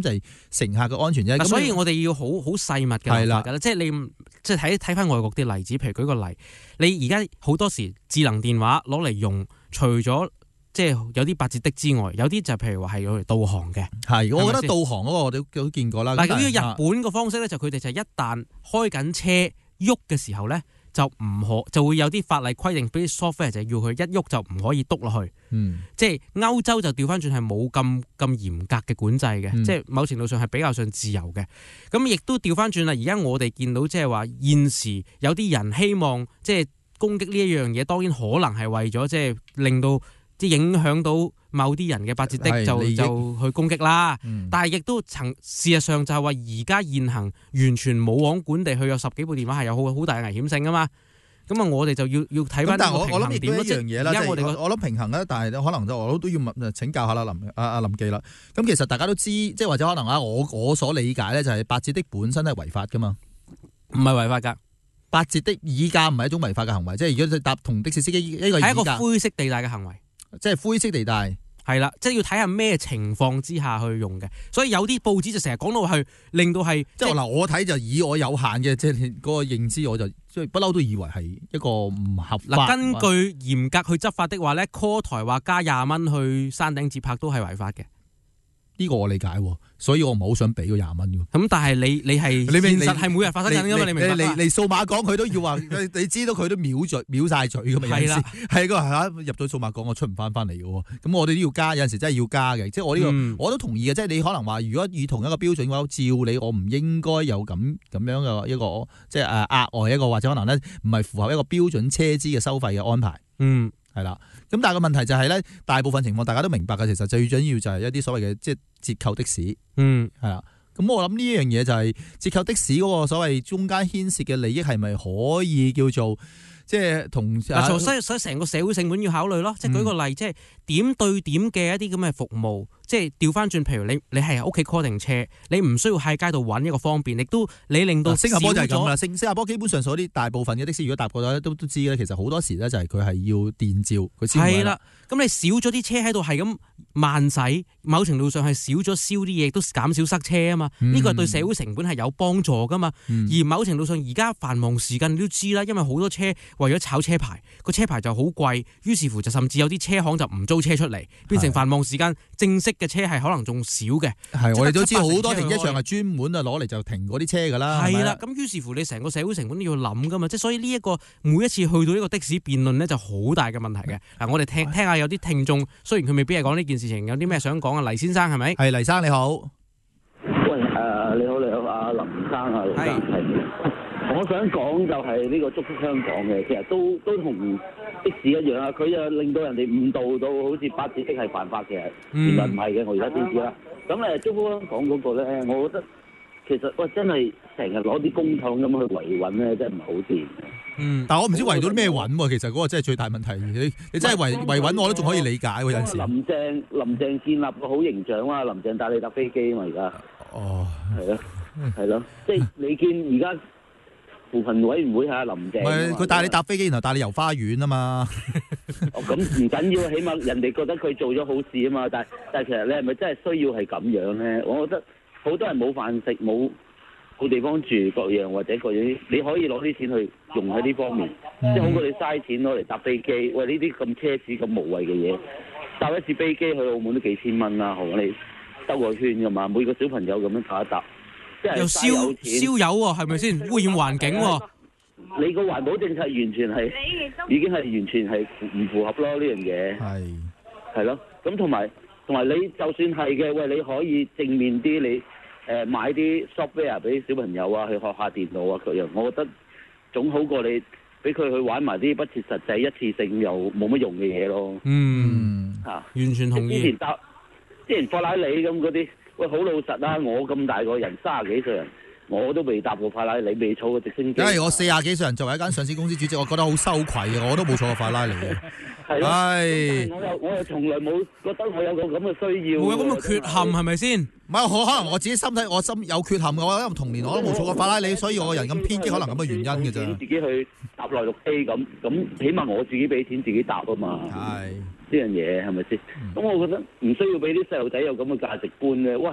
乘客嘅安全啫。 所以我哋要好細密嘅立法㗎啦，即係你即係睇翻外國啲例子，譬如舉個例，你而家好多時智能電話攞嚟用，除咗即係有啲八折的之外，有啲就譬如話係用嚟導航嘅。係， 我覺得導航嗰個我哋都見過啦。 但係咁樣日本個方式咧，就佢哋就一旦開緊車喐嘅時候咧，就會有啲法例規定，俾啲 software 就要佢一喐就唔可以篤落去。即係歐洲就調翻轉係冇咁嚴格嘅管制嘅，即係某程度上係比較上自由嘅。咁亦都調翻轉啦，而家我哋見到即係話現時有啲人希望即係攻擊呢一樣嘢，當然可能係為咗即係令到即係影響到某啲人嘅八折的就去攻擊啦。但係亦都事實上就係話而家現行完全冇網管地去有10幾部電話係有好大危險性噶嘛。咁啊，我哋就要睇翻。 但係我諗亦都一樣嘢啦，即係我諗平衡咧，但係可能我都要請教下啦林記啦。咁其實大家都知，即係或者可能我所理解咧，就係八折的本身係違法噶嘛， 唔係違法㗎。 八折的議價唔係一種違法嘅行為，即係如果搭同的士司機一個議價， 係一個灰色地帶嘅行為， 即係灰色地帶。 係啦，即係要睇下咩情況之下去用嘅，所以有啲報紙就成日講到係令到係即係嗱，我睇就以我有限嘅即係嗰個認知，我就即係不嬲都以為係一個唔合法。 根據嚴格去執法的話咧 ，call 台話加20蚊去山頂接客都係違法嘅。 呢個我理解，所以我唔係好想俾嗰20蚊嘅。 咁但係你係現實係每日發生緊㗎嘛？你明白？ 你數碼港佢都要話，你知道佢都秒晒嘴㗎嘛？係啦，係個入咗數碼港我出唔翻嚟嘅喎。咁我哋都要加，有陣時真係要加嘅。即係我呢個我都同意嘅。即係你可能話，如果以同一個標準嘅話，照你我唔應該有咁樣嘅一個即係額外一個或者可能咧唔係符合一個標準車資嘅收費嘅安排。係啦，咁但係個問題就係咧，大部分情況大家都明白嘅，其實最緊要就係一啲所謂嘅即係折扣的士，係啦。咁我諗呢樣嘢就係折扣的士嗰個所謂中間牽涉嘅利益係咪可以叫做即係同所以成個社會成本要考慮咯。即係舉個例，即係點對點嘅一啲咁嘅服務，即係調翻轉，譬如你係屋企 call 定車，你唔需要喺街度揾一個方便，亦都你令到新加坡就係咁啦。新加坡基本上所有啲大部分嘅的士，如果搭過咧都知咧，其實好多時咧就係佢係要電召佢先。係啦，咁你少咗啲車喺度係咁慢駛，某程度上係少咗燒啲嘢，都減少塞車啊嘛。呢個係對社會成本係有幫助噶嘛。而某程度上而家繁忙時間你都知啦，因為好多車為咗炒車牌，個車牌就好貴，於是乎就甚至有啲車行就唔租車出嚟，變成繁忙時間正式嘅車係可能仲少嘅。係， 我哋都知好多停車場係專門啊攞嚟就停嗰啲車㗎啦。 係啦，咁於是乎你成個社會成本都要諗㗎嘛，即係所以呢一個每一次去到呢個的士辯論咧就好大嘅問題嘅。嗱，我哋聽下有啲聽眾，雖然佢未必係講呢件事情，有啲咩想講啊？黎先生係咪？ 係，黎生你好。 喂，你好，阿林生啊，係。我想講就係呢個祝福香港嘅，其實都同的士一樣啊，佢就令到人哋誤導到好似八折的係犯法嘅，原來唔係嘅，我而家先知啦。咁祝福香港嗰個咧，我覺得其實真係成日攞啲公帑咁去維穩咧，真係唔係好掂。 但係我唔知維到啲咩穩喎，其實嗰個真係最大問題。你真係維穩我都仲可以理解喎，有陣時。 林鄭建立個好形象啊，林鄭帶你搭飛機啊嘛，而家。哦。係咯，即係你見而家。扶貧委員會係阿林鄭，唔係佢帶你搭飛機，然後帶你遊花園啊嘛。 咁唔緊要，起碼人哋覺得佢做咗好事啊嘛。但係其實你係咪真係需要係咁樣咧？我覺得好多人冇飯食，冇地方住，各樣或者各樣，你可以攞啲錢去用喺呢方面，即係好過你嘥錢攞嚟搭飛機。喂，呢啲咁奢侈、咁無謂嘅嘢，搭一次飛機去澳門都幾千蚊啦，係咪？你兜個圈㗎嘛，每個小朋友咁樣搭一搭。 又燒油喎，係咪先污染環境喎？ 你個環保政策完全係已經係完全係唔符合咯，呢樣嘢係咯。咁同埋你就算係嘅，喂，你可以正面啲，你買啲 software 俾小朋友啊，去學下電腦啊，各樣，我覺得總好過你俾佢去玩埋啲不切實際、一次性又冇乜用嘅嘢咯。 完全同意。 之前法拉利咁嗰啲。喂，好老實啦！我咁大個人，30幾歲人，我都未搭過法拉利，未坐過直升機。 因為我40幾歲人，作為一間上市公司主席，我覺得好羞愧嘅，我都冇坐過法拉利嘅。 係咯，我又從來冇覺得我有個咁嘅需要。 冇有咁嘅缺陷係咪先？ 唔係，可能我自己身體我心有缺陷嘅話，因為童年我都冇坐過法拉利，所以我個人咁偏激，可能咁嘅原因嘅啫。 自己去搭內陸機咁，起碼我自己俾錢自己搭啊嘛。係。呢樣嘢係咪先？咁我覺得唔需要俾啲細路仔有咁嘅價值觀咧。哇！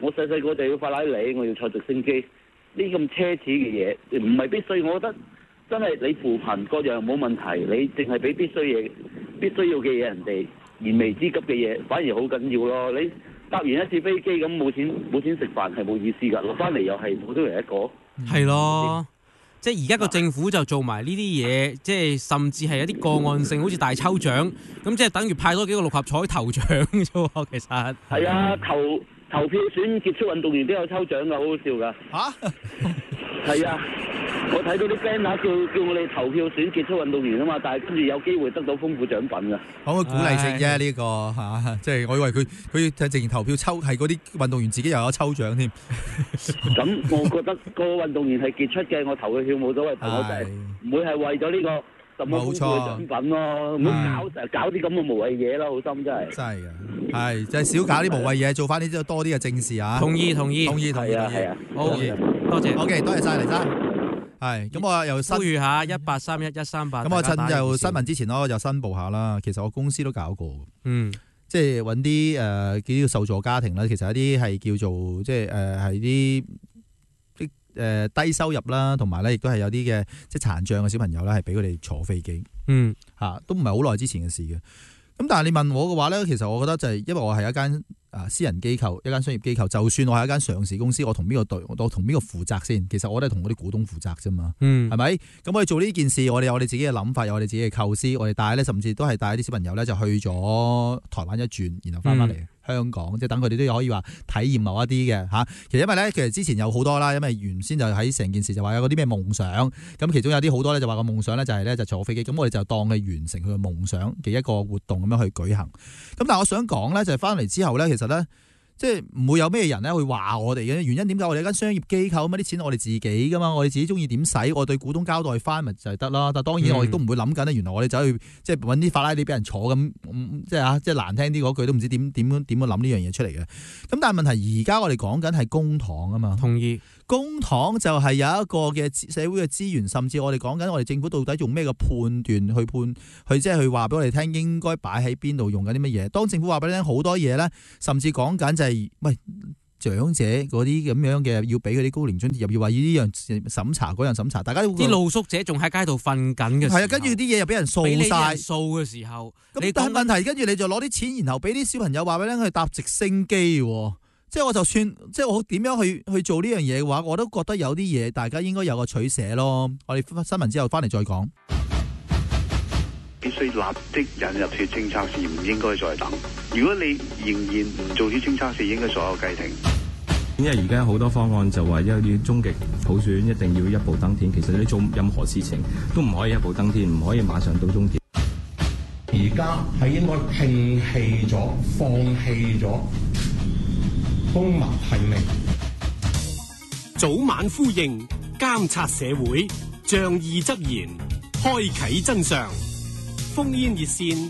我細細個就要法拉利，我要坐直升機，呢咁奢侈嘅嘢唔係必須。我覺得真係你扶貧各樣冇問題，你淨係俾必須要嘅嘢人哋，燃眉之急嘅嘢反而好緊要咯。你搭完一次飛機咁冇錢食飯係冇意思㗎，落翻嚟又係普通人一個。 係咯。即係而家個政府就做埋呢啲嘢，即係甚至係一啲個案性，好似大抽獎，咁即係等於派多幾個六合彩頭獎啫喎，其實。係啊，投票選傑出運動員都有抽獎㗎，好好笑㗎。係啊，我睇到啲 banner 叫我哋投票選傑出運動員啊嘛，但係跟住有機會得到豐富獎品㗎。 講個鼓勵性啫，呢個嚇，即係我以為佢就直情投票抽係嗰啲運動員自己又有抽獎添。 咁我覺得個運動員係傑出嘅，我投佢票冇所謂，但我真係唔會係為咗呢個什麼豐富嘅獎品咯，唔好搞啲咁嘅無謂嘢啦，好心真係。真係嘅，係就係少搞啲無謂嘢，做翻啲多啲嘅正事啊！同意。係啊，好，多謝。OK， 多謝晒黎生。係，咁我又呼籲下1831-138。咁我趁就新聞之前咯，就申報下啦。其實我公司都搞過，即係揾啲叫受助家庭啦。其實一啲係叫做即係係啲低收入啦，同埋咧亦都係有啲嘅即係殘障嘅小朋友啦，係俾佢哋坐飛機。都唔係好耐之前嘅事嘅。咁但係你問我嘅話咧，其實我覺得就係因為我係一間私人機構，一間商業機構，就算我係一間上市公司，我同邊個負責先？其實我都係同嗰啲股東負責啫嘛，係咪？咁我哋做呢件事，我哋有我哋自己嘅諗法，有我哋自己嘅構思，我哋帶咧，甚至都係帶啲小朋友咧就去咗台灣一轉，然後翻嚟香港，即係等佢哋都可以話體驗某一啲嘅嚇。其實因為咧，其實之前有好多啦，因為原先就喺成件事就話有嗰啲咩夢想，咁其中有啲好多咧就話個夢想咧就係咧就坐飛機，咁我哋就當佢完成佢嘅夢想嘅一個活動咁樣去舉行。咁但係我想講咧就係翻嚟之後咧，其實咧即係唔會有咩人咧會話我哋嘅原因，點解我哋一間商業機構咁啲錢我哋自己噶嘛，我哋自己中意點使，我對股東交代翻咪就係得啦。但當然我亦都唔會諗緊咧，原來我哋走去即係揾啲法拉利俾人坐咁，即係難聽啲嗰句都唔知點樣諗呢樣嘢出嚟嘅。咁但係問題而家我哋講緊係公帑啊嘛，同意。公帑就係有一個嘅社會嘅資源，甚至我哋講緊我哋政府到底用咩嘅判斷去即係去話俾我哋聽應該擺喺邊度用緊啲乜嘢。當政府話俾你聽好多嘢咧，甚至講緊就係喂長者嗰啲咁樣嘅要俾佢啲高齡津貼，又要話要呢樣審查嗰樣審查，大家啲露宿者仲喺街度瞓緊嘅時候， 係啊，跟住啲嘢又俾人掃晒， 掃嘅時候， 咁但係問題跟住你就攞啲錢，然後俾啲小朋友話俾你聽去搭直升機。即係我就算即係我點樣去做呢樣嘢嘅話，我都覺得有啲嘢大家應該有個取捨咯。我哋新聞之後翻嚟再講。 必須立即引入血清測試，唔應該再等。如果你仍然唔做血清測試，應該所有計停。 因為而家好多方案就話要終極普選一定要一步登天，其實你做任何事情都唔可以一步登天，唔可以馬上到終點。 而家係應該摒棄咗、放棄咗公民提名， 早晚呼應，監察社會，仗義執言，開啟真相。烽煙熱線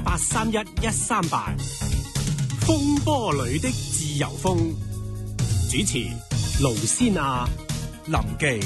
1831-138，風波裏的自由風。主持盧思亞、林記。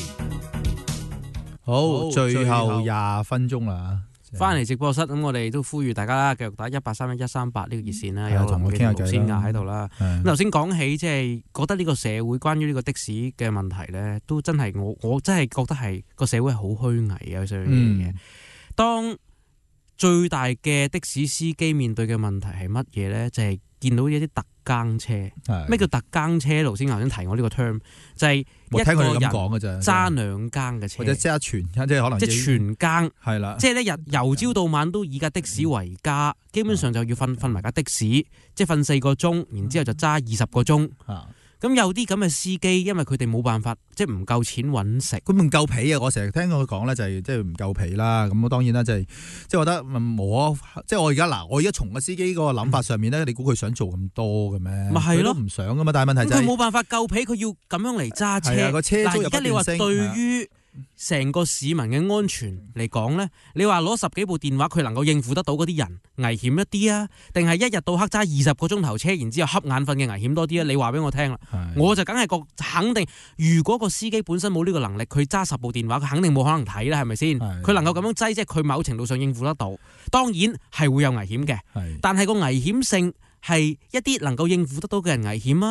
好，最後20分鐘啦。 翻嚟直播室，咁我哋都呼籲大家繼續打1831-138呢個熱線啦，有同我傾下偈先喺度啦。咁頭先講起，即係覺得呢個社會關於呢個的士嘅問題咧，都真係我真係覺得係個社會係好虛偽啊！上樣嘢，當最大嘅的士司機面對嘅問題係乜嘢咧？就係見到一啲特更車。咩叫特更車？頭先提我呢個 term 就係一個人揸2更嘅車， 或者揸全更，即係可能即係全更係啦。 即係咧由朝到晚都以架的士為家，基本上就要瞓埋架的士，即係瞓4個鐘，然之後就揸20個鐘。咁有啲咁嘅司機，因為佢哋冇辦法，即係唔夠錢揾食， 佢唔夠皮啊！我成日聽佢講咧，就係即係唔夠皮啦。咁當然啦，即係即係覺得冇即係我而家從個司機嗰個諗法上面咧，你估佢想做咁多嘅咩？咪係咯，唔想噶嘛。但係問題就係佢冇辦法夠皮，佢要咁樣嚟揸車。 個車租又不斷升。嗱，而家你話對於成個市民嘅安全嚟講咧，你話攞10幾部電話，佢能夠應付得到嗰啲人危險一啲啊？定係一日到黑揸20個鐘頭車，然之後瞌眼瞓嘅危險多啲啊？你話俾我聽啦，我就梗係肯定，如果個司機本身冇呢個能力，佢揸10部電話，佢肯定冇可能睇啦，係咪先？佢能夠咁樣擠，即係佢某程度上應付得到，當然係會有危險嘅。但係個危險性係一啲能夠應付得到嘅人危險啊？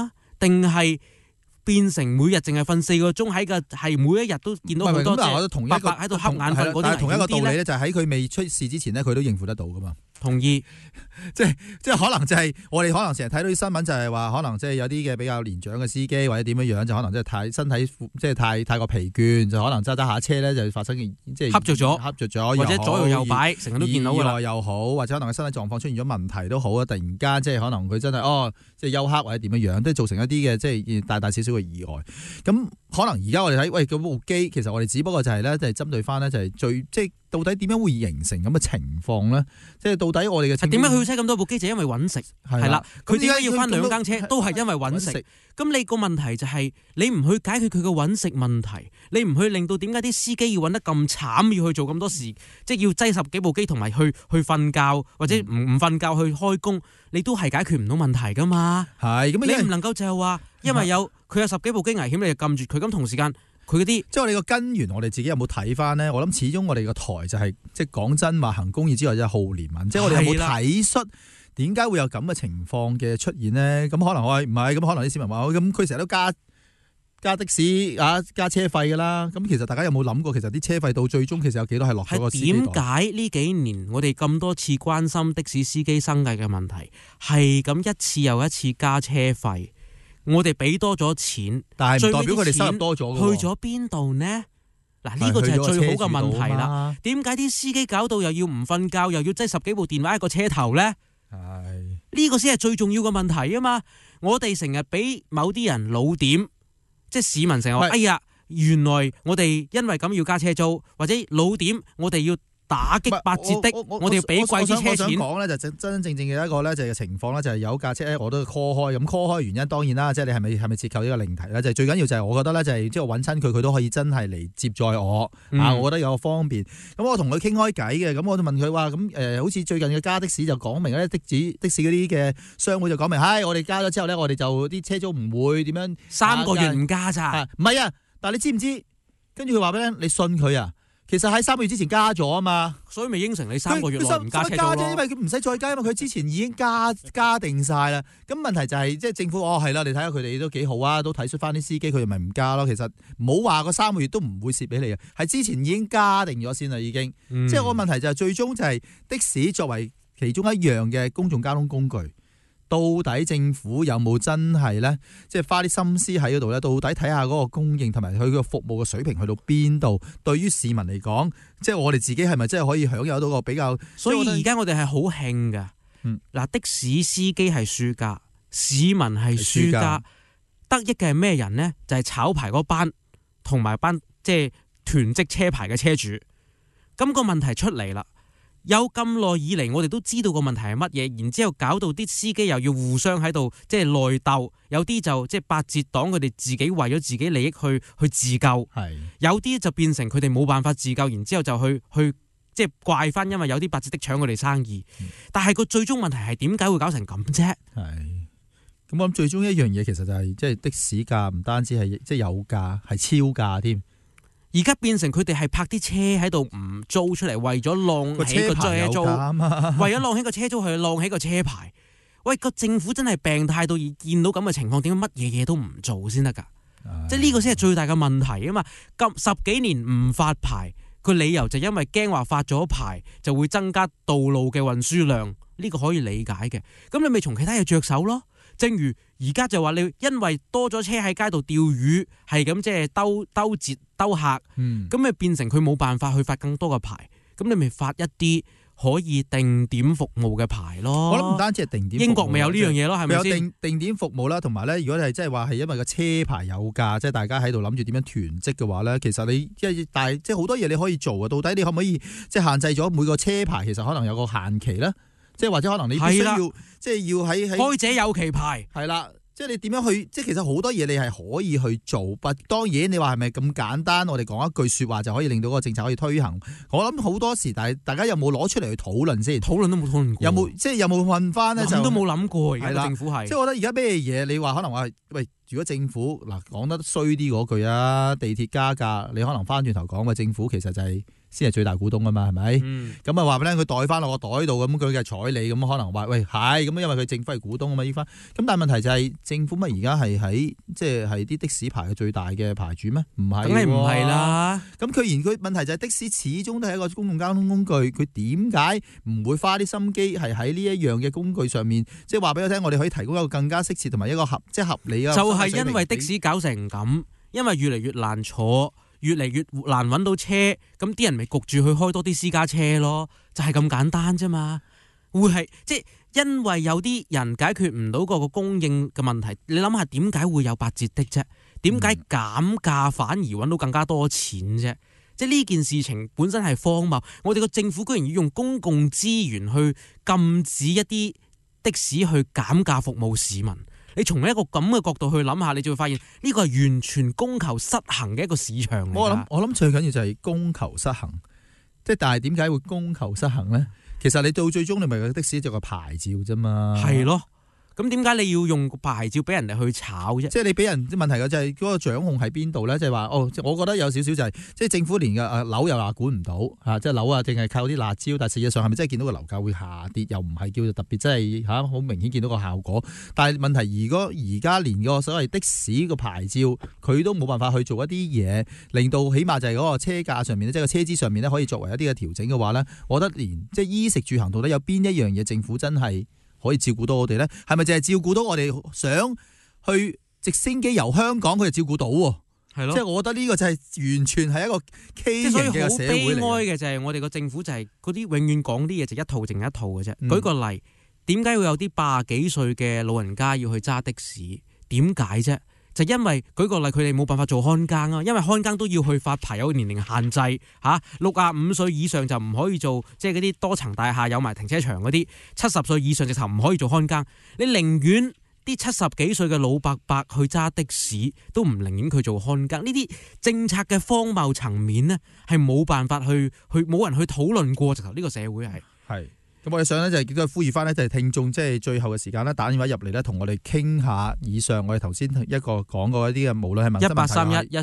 定係變成每日淨係瞓4個鐘喺個係每一日都見到好多白白喺度瞌眼瞓嗰啲， 但係同一個道理咧，就係喺佢未出事之前咧，佢都應付得到噶嘛。 同意， 即係可能就係我哋可能成日睇到啲新聞就係話，可能即係有啲嘅比較年長嘅司機或者點樣樣，就可能即係太身體即係太過疲倦，就可能揸下車咧就發生即係瞌着咗，或者左右右擺，成日都見到㗎啦。 又好，或者可能佢身體狀況出現咗問題都好啊！突然間即係可能佢真係即係休克或者點樣樣，都造成一啲嘅即係大大小小嘅意外。咁可能而家我哋睇咁部機，其實我哋只不過就係咧，就係針對翻咧，就係即係到底點樣會形成咁嘅情況咧？即係到底我哋嘅點解佢要車咁多部機？就因為揾食係啦。佢點解要翻2間車？都係因為揾食。咁你個問題就係你唔去解決佢嘅揾食問題，你唔去令到點解啲司機要揾得咁慘，要去做咁多事，即係要擠10幾部機同埋去瞓覺或者唔瞓覺去開工，你都係解決唔到問題噶嘛？係咁，你唔能夠就係話因為佢有10幾部機危險，你就撳住佢，咁同時間。佢嗰啲，即係我哋個根源，我哋自己有冇睇翻咧？我諗始終我哋個台就係、即係講真話行公義之外，就係好憐憫。即係我哋有冇體恤點解會有咁嘅情況嘅出現咧？咁可能我唔係，咁可能啲市民話咁佢成日都加的士加車費噶啦。咁其實大家有冇諗過，其實啲車費到最終其實有幾多係落咗個司機袋？點解呢幾年我哋咁多次關心的士司機生計嘅問題，係咁一次又一次加車費？我哋俾多咗錢，但係唔代表佢哋收入多咗嘅。去咗邊度呢？嗱，呢個就係最好嘅問題啦。點解啲司機搞到又要唔瞓覺，又要擠10幾部電話喺個車頭呢？呢個先係最重要嘅問題啊嘛！我哋成日俾某啲人老點，即係市民成日話：哎呀，原來我哋因為咁要加車租，或者老點，我哋要打擊8折的，我哋要俾貴啲車錢。我想講咧，就真真正正嘅一個咧，就係情況咧，就係有架車我都 call 開，咁 call 開嘅原因當然啦，即係你係咪折扣呢個另題咧？就係最緊要就係我覺得咧，就係即係我揾親佢都可以真係嚟接載我我覺得有個方便。咁我同佢傾開偈嘅，咁我就問佢話咁好似最近嘅加的士就講明咧，的士嗰啲嘅商會就講明，我哋加咗之後咧，我哋就啲車租唔會點樣3個月唔加咋？唔係啊，但係你知唔知？跟住佢話俾你信佢啊？其實喺3個月之前加咗啊嘛，所以咪應承你3個月內唔加車租咯。因為佢唔使再加啊嘛，佢之前已經加定晒啦。咁問題就係即係政府係啦，你睇下佢哋都幾好啊，都體恤翻啲司機，佢哋咪唔加咯。其實唔好話個3個月都唔會蝕俾你嘅，係之前已經加定咗先啦，已經。即係我問題就係最終就係的士作為其中一樣嘅公共交通工具。到底政府有冇真係咧，即係花啲心思喺嗰度咧？到底睇下嗰個供應同埋佢個服務嘅水平去到邊度？對於市民嚟講，即係我哋自己係咪真係可以享有到個比較？所以而家我哋係好興㗎。嗱，的士司機係輸家，市民係輸家，得益嘅係咩人呢？就係炒牌嗰班同埋班即係囤積車牌嘅車主。咁個問題出嚟啦。有咁耐以嚟，我哋都知道個問題係乜嘢，然之後搞到啲司機又要互相喺度即係內鬥，有啲就即係8折黨，佢哋自己為咗自己利益去自救，有啲就變成佢哋冇辦法自救，然之後就去即係怪翻，因為有啲8折的搶佢哋生意。但係個最終問題係點解會搞成咁啫？咁我諗最終一樣嘢其實就係即係的士價唔單止係即係有價，係超價添。而家變成佢哋係泊啲車喺度唔租出嚟，為咗浪起個車租，為咗浪起個車租去浪起個車牌。喂，個政府真係病態到見到咁嘅情況，點解乜嘢嘢都唔做先得㗎？即係呢個先係最大嘅問題啊嘛！咁10幾年唔發牌，個理由就因為驚話發咗牌就會增加道路嘅運輸量，呢個可以理解嘅。咁你咪從其他嘢着手咯。正如而家就話你因為多咗車喺街度釣魚，係咁即係兜截兜客，咁咪變成佢冇辦法去發更多嘅牌，咁你咪發一啲可以定點服務嘅牌咯。我諗唔單止係定點服務，英國咪有呢樣嘢咯，係咪先？有定點服務啦，同埋咧，如果你係即係話係因為個車牌有價，即係大家喺度諗住點樣囤積嘅話咧，其實你即係好多嘢你可以做啊。到底你可唔可以即係限制咗每個車牌，其實可能有個限期咧？即係或者可能你必須要即係要喺開者有其牌係啦，即係你點樣去？即係其實好多嘢你係可以去做，不當然你話係咪咁簡單？我哋講一句說話就可以令到個政策可以推行。我諗好多時，但係大家有冇攞出嚟去討論先？討論都冇討論過。有冇即係有冇問翻咧？就都冇諗過。而家政府係即係我覺得而家咩嘢？你話可能話喂，如果政府嗱講得衰啲嗰句啊，地鐵加價，你可能翻轉頭講嘅政府其實就係先係最大股東啊嘛，係咪？咁啊話俾你聽，佢袋翻落個袋度，咁佢嘅彩你，咁可能話喂係咁，因為佢政府係股東啊嘛，依番。咁但係問題就係政府咪而家係喺即係啲的士牌嘅最大嘅牌主咩？唔係，梗係唔係啦。咁佢問題就係的士始終都係一個公共交通工具，佢點解唔會花啲心機係喺呢一樣嘅工具上面？即係話俾我聽，我哋可以提供一個更加適切同埋一個合理啊。就係因為的士搞成咁，因為越嚟越難坐。越嚟越難揾到車，咁啲人咪焗住去開多啲私家車咯，就係咁簡單啫嘛。會係即係因為有啲人解決唔到嗰個供應嘅問題，你諗下點解會有8折的啫？點解減價反而揾到更加多錢啫？即係呢件事情本身係荒謬，我哋個政府居然要用公共資源去禁止一啲的士去減價服務市民。你從一個咁嘅角度去諗下，你就會發現呢個係完全供求失衡嘅一個市場嚟。我諗最緊要就係供求失衡，即係但係點解會供求失衡咧？其實你到最終你咪的士就個牌照啫嘛。係咯。咁點解你要用個牌照俾人哋去炒啫？即係你俾人啲問題嘅就係嗰個掌控喺邊度咧？即係話我覺得有少少就係即係政府連嘅樓又話管唔到嚇，即係樓啊，淨係靠啲辣椒，但係實際上係咪真係見到個樓價會下跌？又唔係叫做特別真係嚇好明顯見到個效果。但係問題如果而家連個所謂的士個牌照佢都冇辦法去做一啲嘢，令到起碼就係嗰個車價上面即係個車資上面咧可以作為一啲嘅調整嘅話咧，我覺得連即係衣食住行到底有邊一樣嘢政府真係可以照顧到我哋咧？係咪淨係照顧到我哋想去直升機由香港佢就照顧到喎？係咯，即係我覺得呢個就係完全係一個畸形嘅社會嚟。所以好悲哀嘅就係我哋個政府就係嗰啲永遠講啲嘢就一套定一套嘅啫。舉個例，點解會有啲80幾歲嘅老人家要去揸的士？點解啫？就因為舉個例，佢哋冇辦法做看更啊，因為看更都要去發牌，有年齡限制嚇，65歲以上就唔可以做，即係嗰啲多層大廈有埋停車場嗰啲，70歲以上直頭唔可以做看更。你寧願啲70幾歲嘅老伯伯去揸的士，都唔寧願佢做看更。呢啲政策嘅荒謬層面呢，係冇辦法去冇人去討論過，直頭呢個社會係。咁我哋想咧就係亦都係呼籲翻咧，就係聽眾即係最後嘅時間咧，打電話入嚟咧，同我哋傾下以上我哋頭先一個講過一啲嘅，無論係民生問題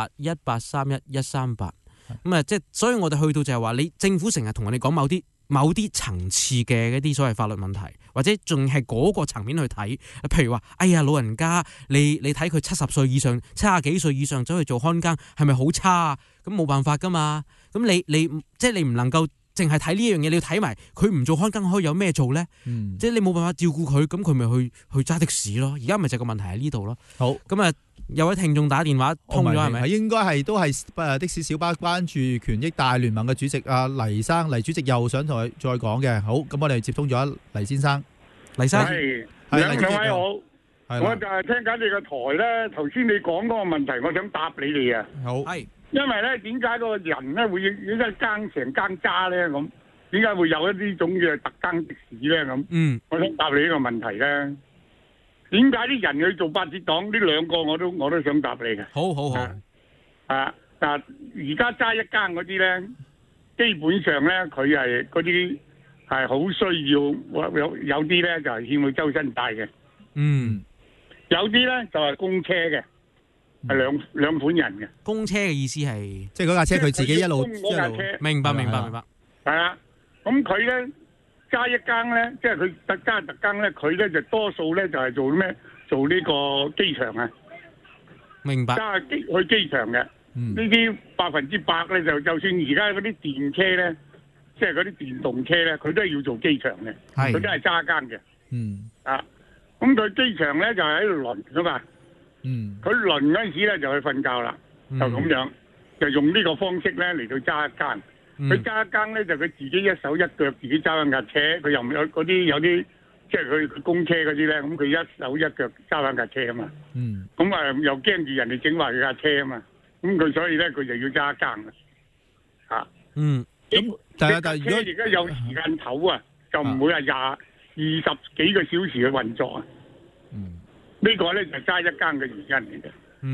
1831-138-138咁啊，即係所以我哋去到就係話，你政府成日同我哋講某啲層次嘅一啲所謂法律問題，或者仲係嗰個層面去睇，譬如話，哎呀老人家，你睇佢70歲以上、70幾歲以上走去做看更，係咪好差啊？咁冇辦法噶嘛，咁你即係你唔能夠淨係睇呢樣嘢，你要睇埋佢唔做看更可以有咩做咧？即係你冇辦法照顧佢，咁佢咪去揸的士咯？而家咪就個問題喺呢度咯。好，咁啊有位聽眾打電話通咗係咪？應該係都係的士小巴關注權益大聯盟嘅主席阿黎生，黎主席又想同佢再講嘅。好，咁我哋接通咗黎先生。黎生，係兩位好，我就係聽緊你個台咧。頭先你講嗰個問題，我想答你哋啊。好，係。因為咧，點解個人咧會點解更成更渣咧？咁點解會有一啲種嘅特更的士咧？咁，我想答你呢個問題咧。點解啲人去做8折檔？呢兩個我都想答你嘅。好。但而家揸一更嗰啲咧，基本上咧佢係嗰啲係好需要，有啲咧就係欠佢周身債嘅。有啲咧就係公車嘅。係兩款人嘅。公車嘅意思係即係嗰架車佢自己一路明白。係啊，咁佢咧揸一更咧，即係佢揸特更咧，佢咧就多數咧就係做咩？做呢個機場啊。明白。揸去機場嘅呢啲100%咧，就算而家嗰啲電車咧，即係嗰啲電動車咧，佢都係要做機場嘅，佢都係揸更嘅。咁佢機場咧就係喺度輪㗎嘛。佢輪嗰陣時咧就去瞓覺啦，就咁樣，就用呢個方式咧嚟到揸一更。佢揸一更咧就佢自己一手一腳自己揸緊架車，佢又唔有嗰啲有啲即係佢公車嗰啲咧，咁佢一手一腳揸緊架車啊嘛。咁啊又驚住人哋整壞佢架車啊嘛，咁佢所以咧佢就要揸一更啊。咁但係如果而家有時間唞啊，就唔會係20幾個小時嘅運作啊。呢個咧就係揸一更嘅原因嚟嘅。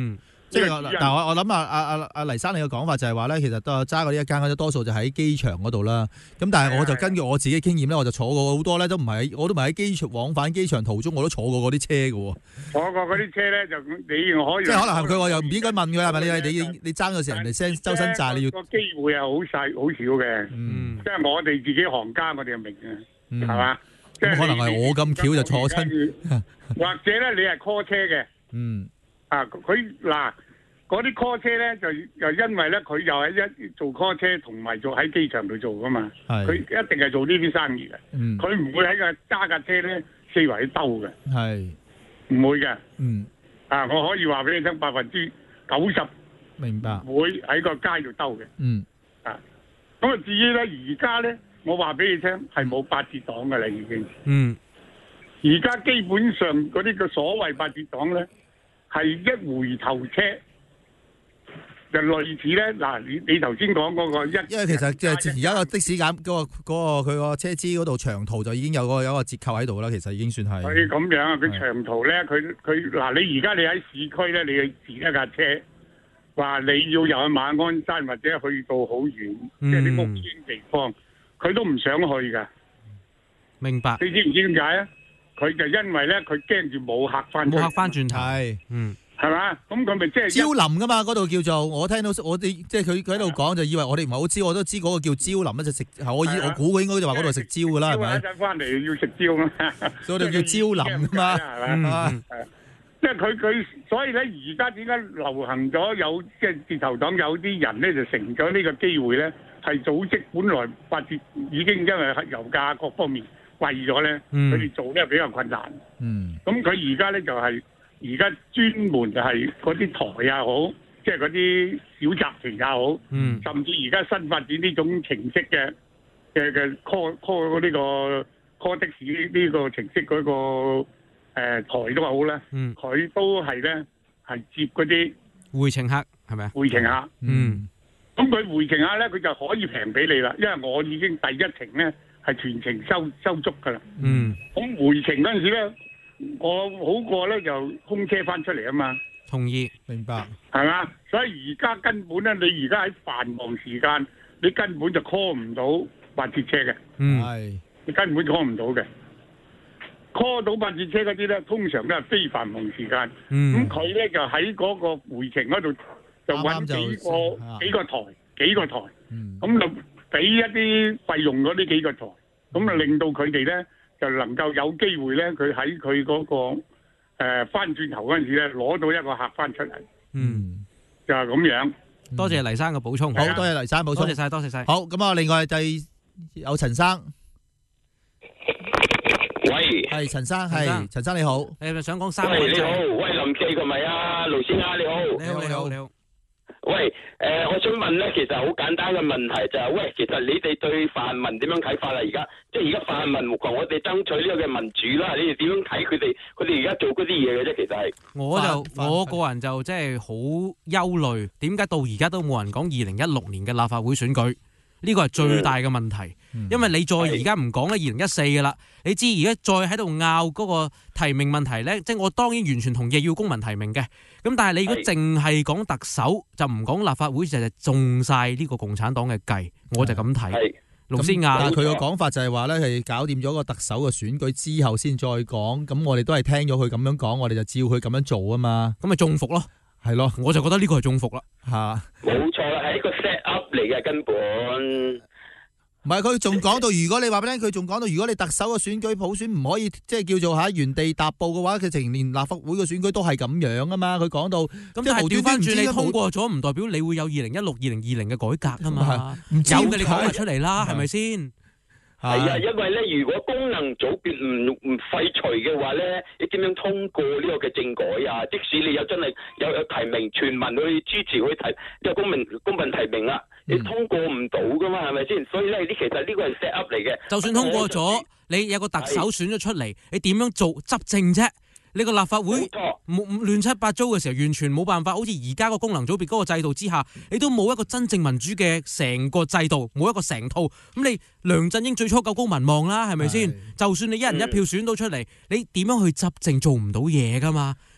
即係但係我諗阿黎生你嘅講法就係話咧，其實都揸過呢一間嗰啲多數就喺機場嗰度啦。咁但係我就根據我自己經驗咧，我就坐過好多咧，我都唔係喺機場往返機場途中我都坐過嗰啲車嘅喎。 坐過嗰啲車咧就你可以即係可能佢我又唔應該問佢係咪你爭嗰時人哋周身債你要個機會係好細好少嘅。即係我哋自己行家我哋就明嘅，係嘛？ 咁可能係我咁巧就坐親， 或者咧你係 call 車嘅。佢嗱嗰啲 call 車咧就因為咧佢又係一做 call 車同埋做喺機場度做噶嘛，佢一定係做呢啲生意嘅，佢唔會喺個揸架車咧四圍去兜嘅，係唔會嘅，我可以話俾你聽90% 明白會喺個街度兜嘅，咁啊至於咧而家咧我話俾你聽係冇八折黨嘅啦已經，而家基本上嗰啲嘅所謂八折黨咧。係一回頭車，就類似咧嗱，你頭先講嗰個因為其實即係而家個的士減嗰個佢個車資嗰度長途就已經有個折扣喺度啦，其實已經算係。佢咁樣啊，佢長途咧，佢嗱你而家你喺市區咧，你去自一架車，話你要入去馬鞍山或者去到好遠，即係啲屋村地方，佢都唔想去噶。 明白。 你知唔知點解啊？佢就因為咧，佢驚住冇客翻轉頭，係嘛？咁佢咪即係蕉林噶嘛？嗰度叫做我聽到我哋即係佢喺度講，就以為我哋唔係好知，我都知嗰個叫蕉林，就食我估佢應該就話嗰度食蕉噶啦，係咪？ 一陣翻嚟要食蕉嘛， 所以叫蕉林噶嘛，係嘛？ 即係佢，所以咧而家點解流行咗有即係自投黨有啲人咧就成咗呢個機會咧，係組織本來發展已經因為油價各方面。貴咗咧，佢哋做咧比較困難。咁佢而家咧就係而家專門就係嗰啲台也好，即係嗰啲小集團也好，甚至而家新發展呢種程式嘅 call 呢個 call 的士呢個程式嗰個台都好咧，佢都係咧係接嗰啲回程客係咪啊？ 回程客，咁佢回程客咧，佢就可以平俾你啦，因為我已經第一程咧。係全程收足噶啦，咁回程嗰陣時咧，我好過咧就空車翻出嚟啊嘛。 同意， 明白， 係嘛？所以而家根本咧，你而家喺繁忙時間，你根本就 call 唔到八折車嘅，你根本 call 唔到嘅。call 到八折車嗰啲咧，通常都係非繁忙時間。咁佢咧就喺嗰個回程嗰度就揾幾個台，咁就。俾一啲費用嗰啲幾個台，咁啊令到佢哋咧就能夠有機會咧，佢喺佢嗰個翻轉頭嗰陣時咧，攞到一個客翻出嚟。就係咁樣。 多謝黎生嘅補充。 好多謝黎生補充。 多謝晒。 好，咁啊，另外有陳生。 喂， 係陳生，係陳生你好。 你係咪想講三個？ 喂，你好，喂，林記係咪啊？盧先生你好。你好。喂，我想問咧，其實好簡單嘅問題就係，喂，其實你哋對泛民點樣睇法啊？而家即係而家泛民同我哋爭取呢個嘅民主啦，你哋點樣睇佢哋而家做嗰啲嘢嘅啫？其實係， 我個人就即係好憂慮，點解到而家都冇人講2016年嘅立法會選舉？呢個係最大嘅問題，因為你再而家唔講咧2014嘅啦，你知而家再喺度拗嗰個提名問題咧，即係我當然完全同意要公民提名嘅，咁但係你如果淨係講特首就唔講立法會，就係中晒呢個共產黨嘅計，我就咁睇。盧思亞， 但係佢個講法就係話咧，係搞掂咗個特首嘅選舉之後先再講，咁我哋都係聽咗佢咁樣講，我哋就照佢咁樣做啊嘛， 咁咪中伏咯。 係咯， 我就覺得呢個係中伏啦， 冇錯啦，係一個 set up 嚟嘅根本。 唔係佢仲講到，如果你話俾你聽，佢仲講到，如果你特首嘅選舉普選唔可以即係叫做喺原地踏步嘅話，佢成年立法會嘅選舉都係咁樣啊嘛。佢講到，咁但係調翻轉你通過咗，唔代表你會有2016、2020嘅改革啊嘛。有嘅你講埋出嚟啦，係咪先？ 係啊，因為咧，如果功能組別唔廢除嘅話咧，你點樣通過呢個嘅政改啊？即使你有真係有提名，全民去支持去提，即係公民提名啦，你通過唔到噶嘛？係咪先？所以咧，其實呢個係 set up 嚟嘅。 就算通過咗，你有個特首選咗出嚟，你點樣做執政啫？你個立法會亂七八糟嘅時候，完全冇辦法。好似而家個功能組別嗰個制度之下，你都冇一個真正民主嘅成個制度，冇一個成套。咁你梁振英最初夠高民望啦，係咪先？就算你一人一票選到出嚟，你點樣去執政做唔到嘢噶嘛？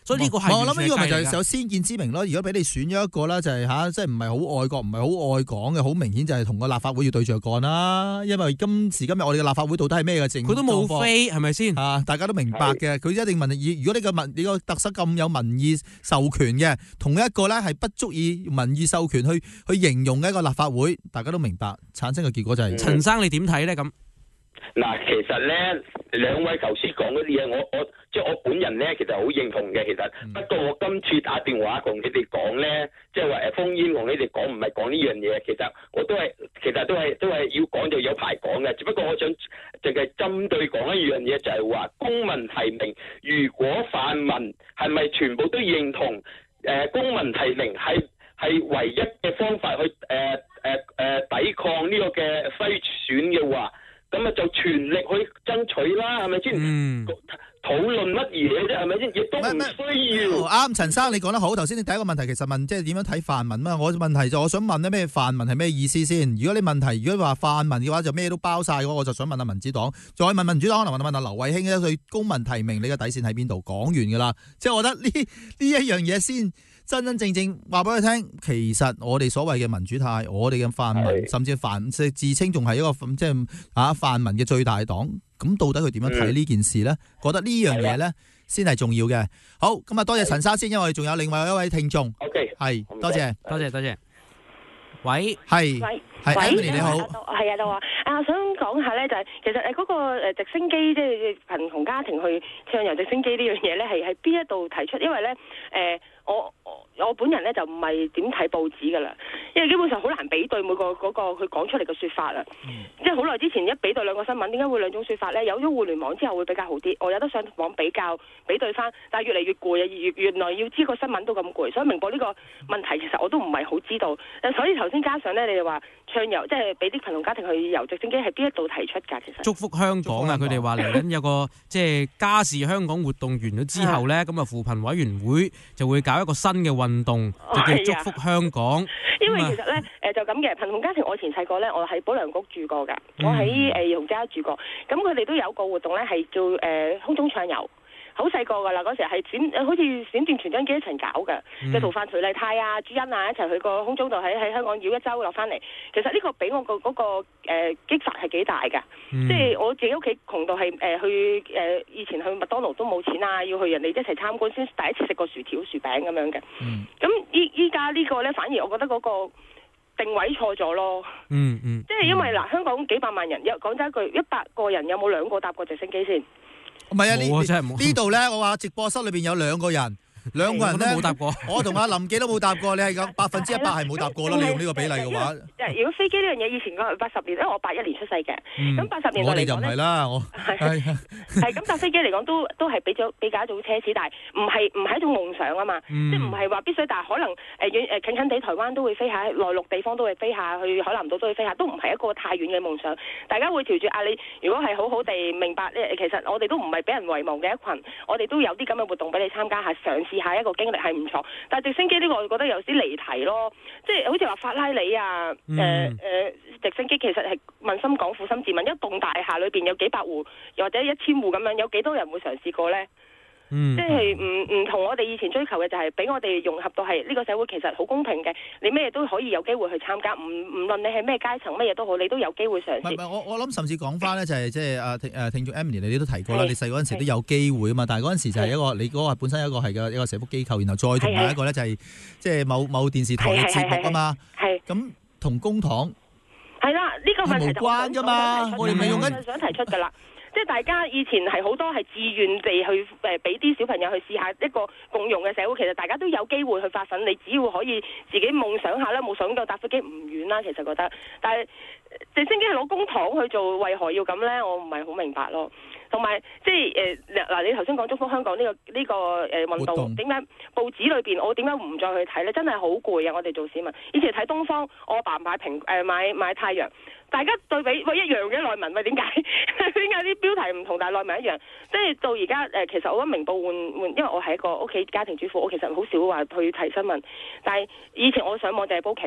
所以呢個係我諗呢個咪就係有先見之明咯。如果俾你選咗一個啦，就係即係唔係好愛國、唔係好愛港嘅，好明顯就係同個立法會要對著幹啦。因為今時今日我哋嘅立法會到底係咩嘅政？ 佢都冇飛係咪先？ 大家都明白嘅。佢一定問，如果你個特首咁有民意授權嘅，同一個咧係不足以民意授權去形容嘅一個立法會，大家都明白產生嘅結果就係。 陳生你點睇咧咁？ 嗱，其實咧，兩位頭先講嗰啲嘢，我本人咧，其實好認同嘅。其實不過我今次打電話同你哋講咧，即係話烽煙同你哋講，唔係講呢樣嘢。其實我都係要講就有排講嘅。只不過我想淨係針對講一樣嘢，就係話公民提名，如果泛民係咪全部都認同公民提名係唯一嘅方法去抵抗呢個嘅篩選嘅話？咁啊就全力去爭取啦，係咪先？討論乜嘢啫，係咪先？亦都唔需要。 啱，陳生你講得好。頭先你第一個問題其實問即係點樣睇泛民啊？我問題我想問咧咩泛民係咩意思先？如果你問題如果話泛民嘅話就咩都包晒嘅話，我就想問下民主黨。再問民主黨可能問下劉慧卿咧，對公民提名你嘅底線喺邊度？講完㗎啦，即係我覺得呢一樣嘢先。真真正正話俾佢聽，其實我哋所謂嘅民主派，我哋嘅泛民，甚至自稱仲係一個即係泛民嘅最大黨，咁到底佢點樣睇呢件事咧？覺得呢樣嘢咧先係重要嘅。好，咁啊多謝陳生先，因為我哋仲有另外一位聽眾。 OK， 係多謝。喂，係 Emily 你好， 係啊，就話我想講下咧，就係其實嗰個直升機即係貧窮家庭去暢遊直升機呢樣嘢咧，係邊一度提出？因為咧我本人咧就唔係點睇報紙噶啦，因為基本上好難比對每個嗰個佢講出嚟嘅說法啦。即係好耐之前一比對兩個新聞，點解會兩種說法咧？有咗互聯網之後會比較好啲，我有得上網比對翻，但係越嚟越攰啊！原來要知個新聞都咁攰，所以明報呢個問題其實我都唔係好知道。所以頭先加上咧，你哋話暢遊即係俾啲貧窮家庭去遊直升機，係邊一度提出㗎？其實祝福香港啊！佢哋話嚟緊有個即係家事香港活動完咗之後咧，咁啊扶貧委員會就會搞一個新嘅運動，就叫祝福香港。 因為其實咧就咁嘅貧窮家庭，我以前細個咧，我喺保良局住過㗎，我喺兒童家住過，咁佢哋都有個活動咧，係叫空中暢遊。好細個㗎啦，嗰時係好似閃電傳真機一齊搞嘅，即係逃犯徐麗泰啊、朱茵啊一齊去個空中度喺香港繞一周落翻嚟。其實呢個俾我個嗰個激發係幾大㗎，即係我自己屋企窮到係去以前去麥當勞都冇錢啊，要去人哋一齊參觀先第一次食個薯條薯餅咁樣嘅。咁依家呢個咧，反而我覺得嗰個定位錯咗咯。即係因為嗱，香港幾百萬人，講真一句，100個人有冇2個搭過直升機先？ 唔係啊，呢度咧，我話直播室裏邊有2個人。2個人咧， 冇搭過。 我同阿林記都冇搭過，你係咁100%係冇搭過啦。你用呢個比例嘅話， 如果飛機呢樣嘢，以前講80年，因為我81年出世嘅，咁80年代嚟講咧， 我哋就唔係啦，我係咁搭飛機嚟講都係比較一種奢侈，但係唔係一種夢想啊嘛，即係唔係話必須，但係可能近近地台灣都會飛下，內陸地方都會飛下，去海南島都會飛下，都唔係一個太遠嘅夢想。大家會調住你如果係好好地明白咧，其實我哋都唔係俾人遺忘嘅一群，我哋都有啲咁嘅活動俾你參加下，嘗試下一個經歷係唔錯，但係直升機呢個我覺得有啲離題咯，即係好似話法拉利啊，直升機其實係問心講苦心自問，一棟大廈裏邊有幾百戶，又或者1000戶咁樣，有幾多人會嘗試過呢？即係唔同我哋以前追求嘅就係俾我哋融合到係呢個社會其實好公平嘅，你咩都可以有機會去參加，唔論你係咩階層，乜嘢都好，你都有機會嘗試。 唔係我諗甚至講翻咧就係即係聽眾 Emily 你都提過啦，你細嗰陣時都有機會啊嘛，但係嗰陣時就係一個你嗰個本身一個係一個社福機構，然後再同埋一個咧就係即係某電視台嘅節目啊嘛，咁同公帑係啦，呢個問題就無關㗎嘛，我哋咪用緊想提出㗎啦。即係大家以前係好多係自願地去俾啲小朋友去試下一個共融嘅社會，其實大家都有機會去發奮，你只要可以自己夢想下啦，冇想到搭飛機唔遠啦，其實覺得。但係直升機係攞公帑去做，為何要咁呢？我唔係好明白咯。同埋即係嗱，你頭先講祝福香港呢個運動，點解報紙裏邊我點解唔再去睇呢？真係好攰啊！我哋做市民，以前睇東方，我阿爸買太陽。大家對比一樣嘅內文，點解啲標題唔同，但係內文一樣？即係到而家其實我覺得明報換，因為我係一個屋企家庭主婦，我其實好少話去睇新聞。但係以前我上網就係煲劇嘅啫，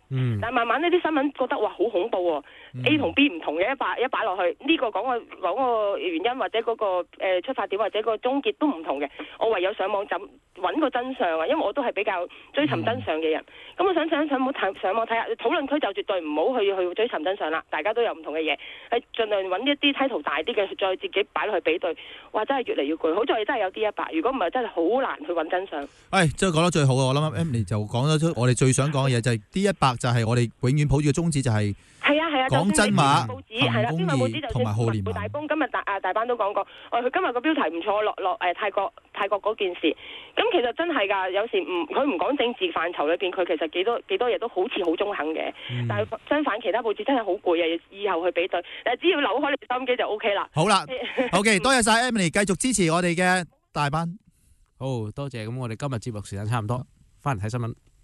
但係慢慢呢啲新聞覺得哇好恐怖喎，A 同 B 唔同嘅，一擺落去呢個講個原因或者嗰個出發點或者個終結都唔同嘅，我唯有上網揾個真相啊，因為我都係比較追尋真相嘅人，咁我想上網睇下討論區就絕對唔好去追尋真相啦，大家都有唔同嘅嘢，係盡量揾一啲 title 大啲嘅，再自己擺落去比對，哇真係越嚟越攰，好在真係有 D100，如果唔係真係好難去揾真相。 即係講得最好嘅，我諗 Emily 就講得出我哋最想講嘅嘢，就係 D100就係我哋永遠抱住嘅宗旨，就係講真話、行公義同埋好廉大公今日大班都講過，佢今日個標題唔錯，落泰國嗰件事，咁其實真係㗎，有時佢唔講政治範疇裏邊，佢其實幾多嘢都好似好中肯嘅，但係相反其他報紙真係好攰啊，以後去比對，但係只要扭開你心機就 OK 啦。 好啦，OK， 多謝晒 Emily， 繼續支持我哋嘅大班。 好多謝，咁我哋今日節目時間差唔多，翻嚟睇新聞。